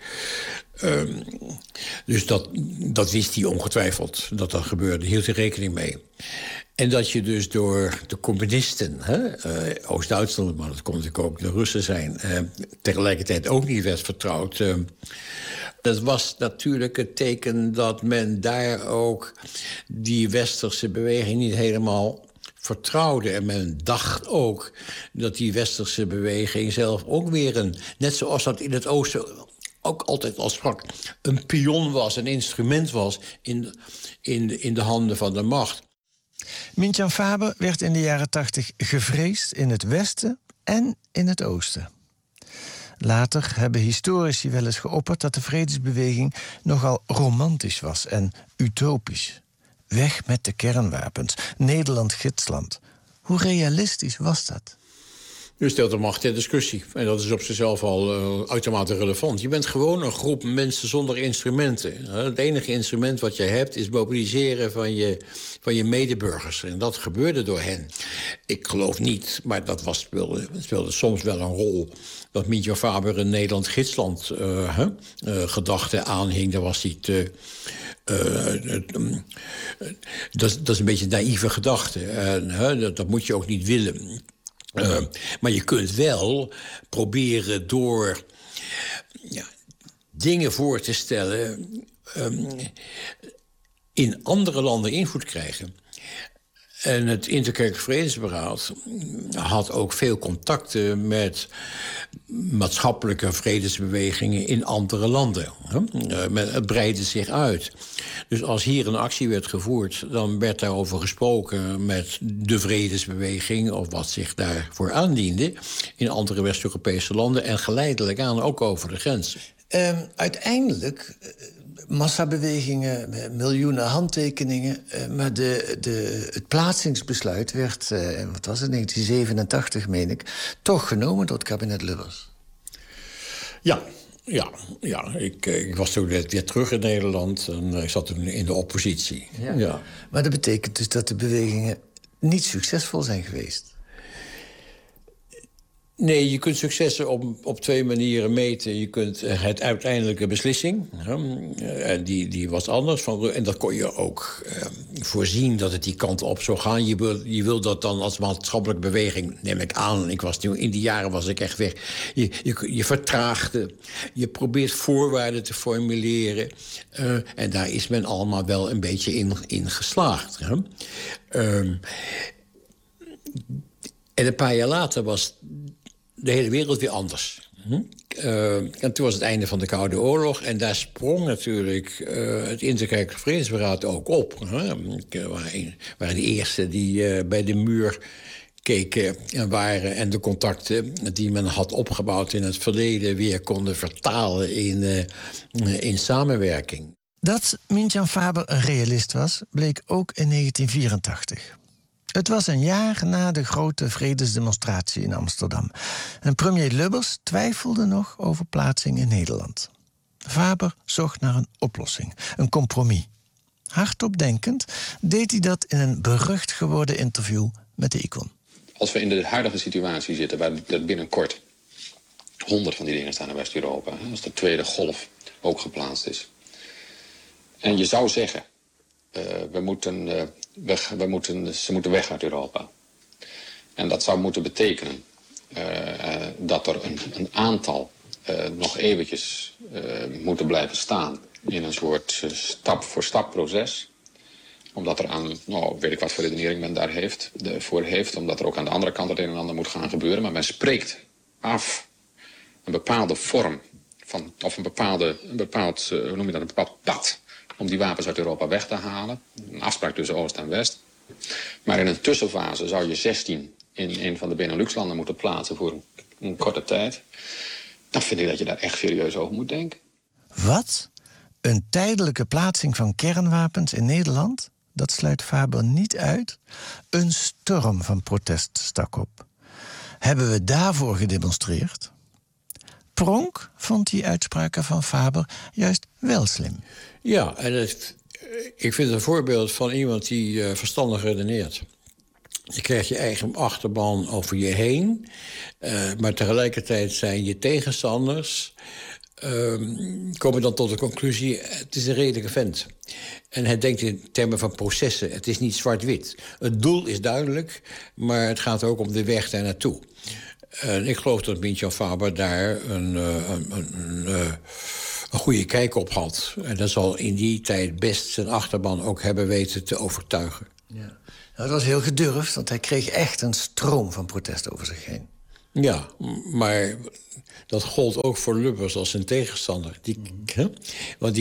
Dus dat wist hij ongetwijfeld, dat gebeurde. Hield hij rekening mee. En dat je dus door de communisten, Oost-Duitsland, maar dat kon natuurlijk ook de Russen zijn, tegelijkertijd ook niet werd vertrouwd. Dat was natuurlijk het teken dat men daar ook die westerse beweging niet helemaal vertrouwde. En men dacht ook dat die westerse beweging zelf ook weer net zoals dat in het oosten ook altijd al sprak, een pion was, een instrument was in de handen van de macht. Mintjan Faber werd in de jaren 80 gevreesd in het westen en in het oosten. Later hebben historici wel eens geopperd dat de vredesbeweging nogal romantisch was en utopisch. Weg met de kernwapens, Nederland-gidsland. Hoe realistisch was dat? U stelt de macht ter discussie. En dat is op zichzelf al uitermate relevant. Je bent gewoon een groep mensen zonder instrumenten. Het enige instrument wat je hebt is mobiliseren van je medeburgers. En dat gebeurde door hen. Ik geloof niet, maar dat speelde soms wel een rol, dat Mintjan Faber in Nederland-gidsland gedachte aanhing. Daar was hij dat is een beetje een naïeve gedachte. Dat moet je ook niet willen. Maar je kunt wel proberen door dingen voor te stellen, in andere landen invloed krijgen. En het Interkerkelijk Vredesberaad had ook veel contacten met maatschappelijke vredesbewegingen in andere landen. Het breidde zich uit. Dus als hier een actie werd gevoerd, dan werd daarover gesproken met de vredesbeweging of wat zich daarvoor aandiende in andere West-Europese landen en geleidelijk aan ook over de grens. Uiteindelijk massabewegingen, miljoenen handtekeningen, maar het plaatsingsbesluit werd, wat was het, 1987 meen ik, toch genomen door het kabinet Lubbers. Ja. Ik was toen net weer terug in Nederland en ik zat toen in de oppositie. Ja. Maar dat betekent dus dat de bewegingen niet succesvol zijn geweest. Nee, je kunt successen op twee manieren meten. Je kunt het uiteindelijke beslissing, en die was anders. En dat kon je ook voorzien dat het die kant op zou gaan. Je wil dat dan als maatschappelijke beweging, neem ik aan. In die jaren was ik echt weg. Je vertraagde. Je probeert voorwaarden te formuleren. En daar is men allemaal wel een beetje in geslaagd. En een paar jaar later was de hele wereld weer anders. En toen was het einde van de Koude Oorlog. En daar sprong natuurlijk het Interkerkelijk Vredesberaad ook op. Waren de eerste die bij de muur keken en waren en de contacten die men had opgebouwd in het verleden weer konden vertalen in samenwerking. Dat Mintjan Faber een realist was, bleek ook in 1984. Het was een jaar na de grote vredesdemonstratie in Amsterdam. En premier Lubbers twijfelde nog over plaatsing in Nederland. Faber zocht naar een oplossing, een compromis. Hardop denkend deed hij dat in een berucht geworden interview met de Icon. Als we in de huidige situatie zitten, waar er binnenkort 100 van die dingen staan in West-Europa, als de tweede golf ook geplaatst is. En je zou zeggen, ze moeten weg uit Europa. En dat zou moeten betekenen dat er een aantal nog eventjes moeten blijven staan in een soort stap-voor-stap proces. Omdat er aan, weet ik wat voor redenering men daar voor heeft. Omdat er ook aan de andere kant het een en ander moet gaan gebeuren. Maar men spreekt af een bepaalde vorm van, of een bepaald pad om die wapens uit Europa weg te halen. Een afspraak tussen Oost en West. Maar in een tussenfase zou je 16 in een van de Benelux-landen moeten plaatsen voor een korte tijd. Dan vind ik dat je daar echt serieus over moet denken. Wat? Een tijdelijke plaatsing van kernwapens in Nederland? dat sluit Faber niet uit, een storm van protest stak op. Hebben we daarvoor gedemonstreerd? Pronk vond die uitspraken van Faber juist wel slim. Ja, en ik vind het een voorbeeld van iemand die verstandig redeneert. Je krijgt je eigen achterban over je heen, maar tegelijkertijd zijn je tegenstanders komen dan tot de conclusie, het is een redelijke vent. En hij denkt in termen van processen. Het is niet zwart-wit. Het doel is duidelijk, maar het gaat ook om de weg daar naartoe. En ik geloof dat Mintjan Faber daar een goede kijk op had. En dat zal in die tijd best zijn achterban ook hebben weten te overtuigen. Ja. Nou, het was heel gedurfd, want hij kreeg echt een stroom van protest over zich heen. Ja, maar dat gold ook voor Lubbers als zijn tegenstander. Want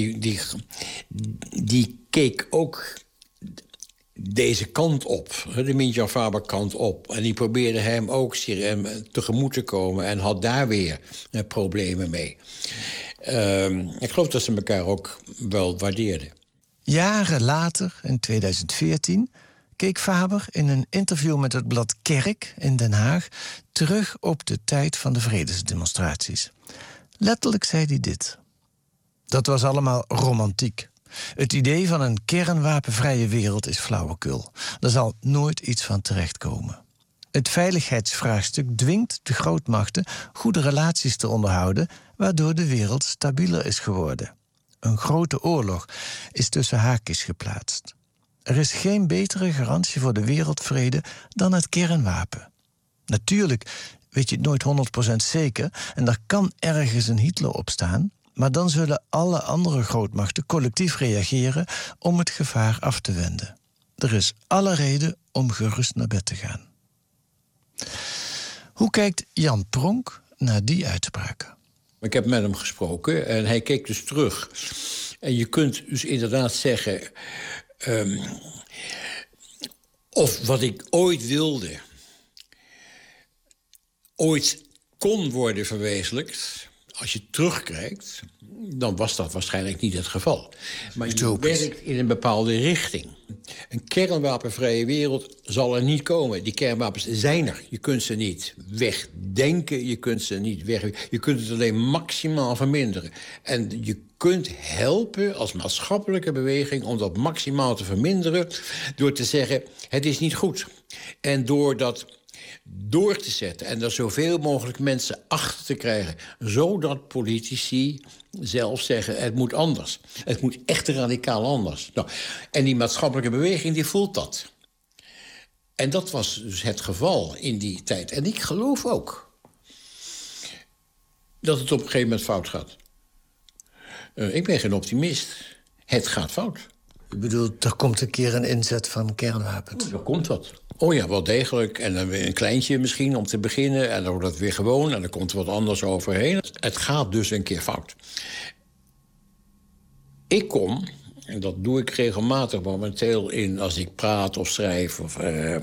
die keek ook deze kant op, de Mintjan Faber kant op. En die probeerde hem ook tegemoet te komen en had daar weer problemen mee. Ik geloof dat ze elkaar ook wel waardeerden. Jaren later, in 2014, keek Faber in een interview met het blad Kerk in Den Haag terug op de tijd van de vredesdemonstraties. Letterlijk zei hij dit. Dat was allemaal romantiek. Het idee van een kernwapenvrije wereld is flauwekul. Er zal nooit iets van terechtkomen. Het veiligheidsvraagstuk dwingt de grootmachten goede relaties te onderhouden, waardoor de wereld stabieler is geworden. Een grote oorlog is tussen haakjes geplaatst. Er is geen betere garantie voor de wereldvrede dan het kernwapen. Natuurlijk weet je het nooit 100% zeker en er kan ergens een Hitler op staan, maar dan zullen alle andere grootmachten collectief reageren om het gevaar af te wenden. Er is alle reden om gerust naar bed te gaan. Hoe kijkt Jan Pronk naar die uitspraken? Ik heb met hem gesproken en hij keek dus terug. En je kunt dus inderdaad zeggen, of wat ik ooit wilde, ooit kon worden verwezenlijkt. Als je terugkijkt, dan was dat waarschijnlijk niet het geval. Maar je werkt in een bepaalde richting. Een kernwapenvrije wereld zal er niet komen. Die kernwapens zijn er. Je kunt ze niet wegdenken, je kunt ze niet je kunt het alleen maximaal verminderen. En je kunt helpen als maatschappelijke beweging om dat maximaal te verminderen door te zeggen, het is niet goed. En door dat door te zetten en er zoveel mogelijk mensen achter te krijgen, zodat politici zelf zeggen, het moet anders. Het moet echt radicaal anders. Nou, en die maatschappelijke beweging die voelt dat. En dat was dus het geval in die tijd. En ik geloof ook dat het op een gegeven moment fout gaat. Ik ben geen optimist. Het gaat fout. U bedoelt, er komt een keer een inzet van kernwapens? Er komt wat. Oh ja, wel degelijk. En dan weer een kleintje misschien om te beginnen. En dan wordt het weer gewoon. En dan komt er wat anders overheen. Het gaat dus een keer fout. Ik kom, en dat doe ik regelmatig momenteel in als ik praat of schrijf, of,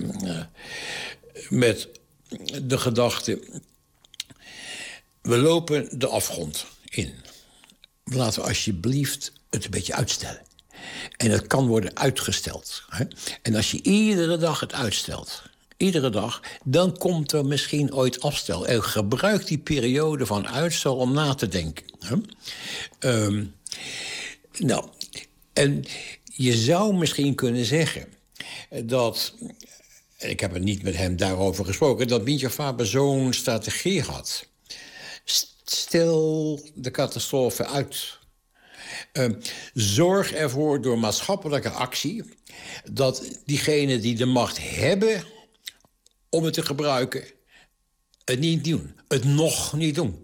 met de gedachte, we lopen de afgrond in. Laten we alsjeblieft het een beetje uitstellen. En het kan worden uitgesteld. Hè? En als je iedere dag het uitstelt, iedere dag, dan komt er misschien ooit afstel. En gebruik die periode van uitstel om na te denken. Hè? Nou, en je zou misschien kunnen zeggen dat, en ik heb er niet met hem daarover gesproken, dat Mintjan Faber zo'n strategie had. Stel de catastrofe uit. Zorg ervoor door maatschappelijke actie dat diegenen die de macht hebben om het te gebruiken, het niet doen. Het nog niet doen.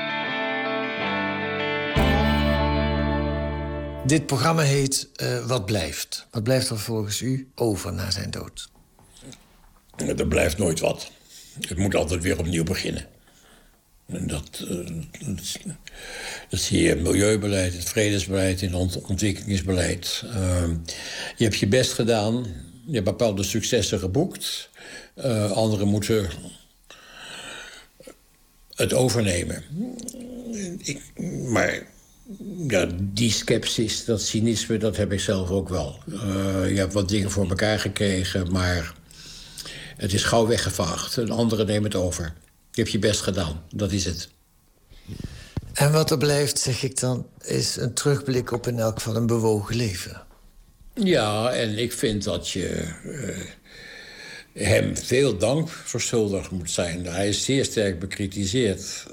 Dit programma heet Wat blijft? Wat blijft er volgens u over na zijn dood? Er blijft nooit wat. Het moet altijd weer opnieuw beginnen. En dat zie je in het milieubeleid, het vredesbeleid, in het ontwikkelingsbeleid. Je hebt je best gedaan, je hebt bepaalde successen geboekt. Anderen moeten het overnemen. Maar Ja, die scepsis, dat cynisme, dat heb ik zelf ook wel. Je hebt wat dingen voor elkaar gekregen, maar het is gauw weggevaagd. Een andere neemt het over. Je hebt je best gedaan, dat is het. En wat er blijft, zeg ik dan, is een terugblik op in elk geval een bewogen leven. Ja, en ik vind dat je hem veel dank verschuldigd moet zijn. Hij is zeer sterk bekritiseerd.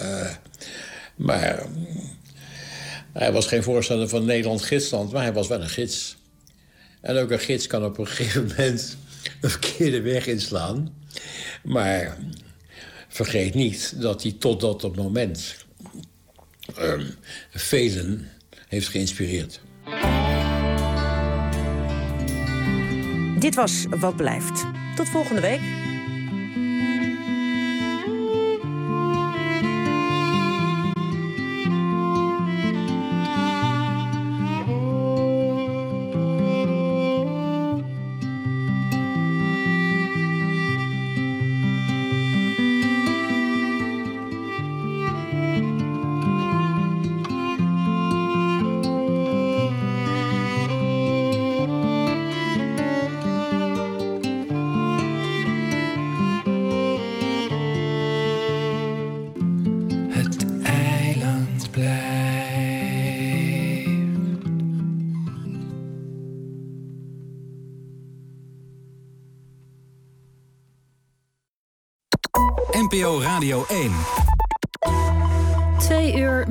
Maar hij was geen voorstander van Nederland-Gidsland, maar hij was wel een gids. En ook een gids kan op een gegeven moment een verkeerde weg inslaan. Maar vergeet niet dat hij tot dat moment velen heeft geïnspireerd. Dit was Wat Blijft. Tot volgende week. NPO Radio 1. 2 uur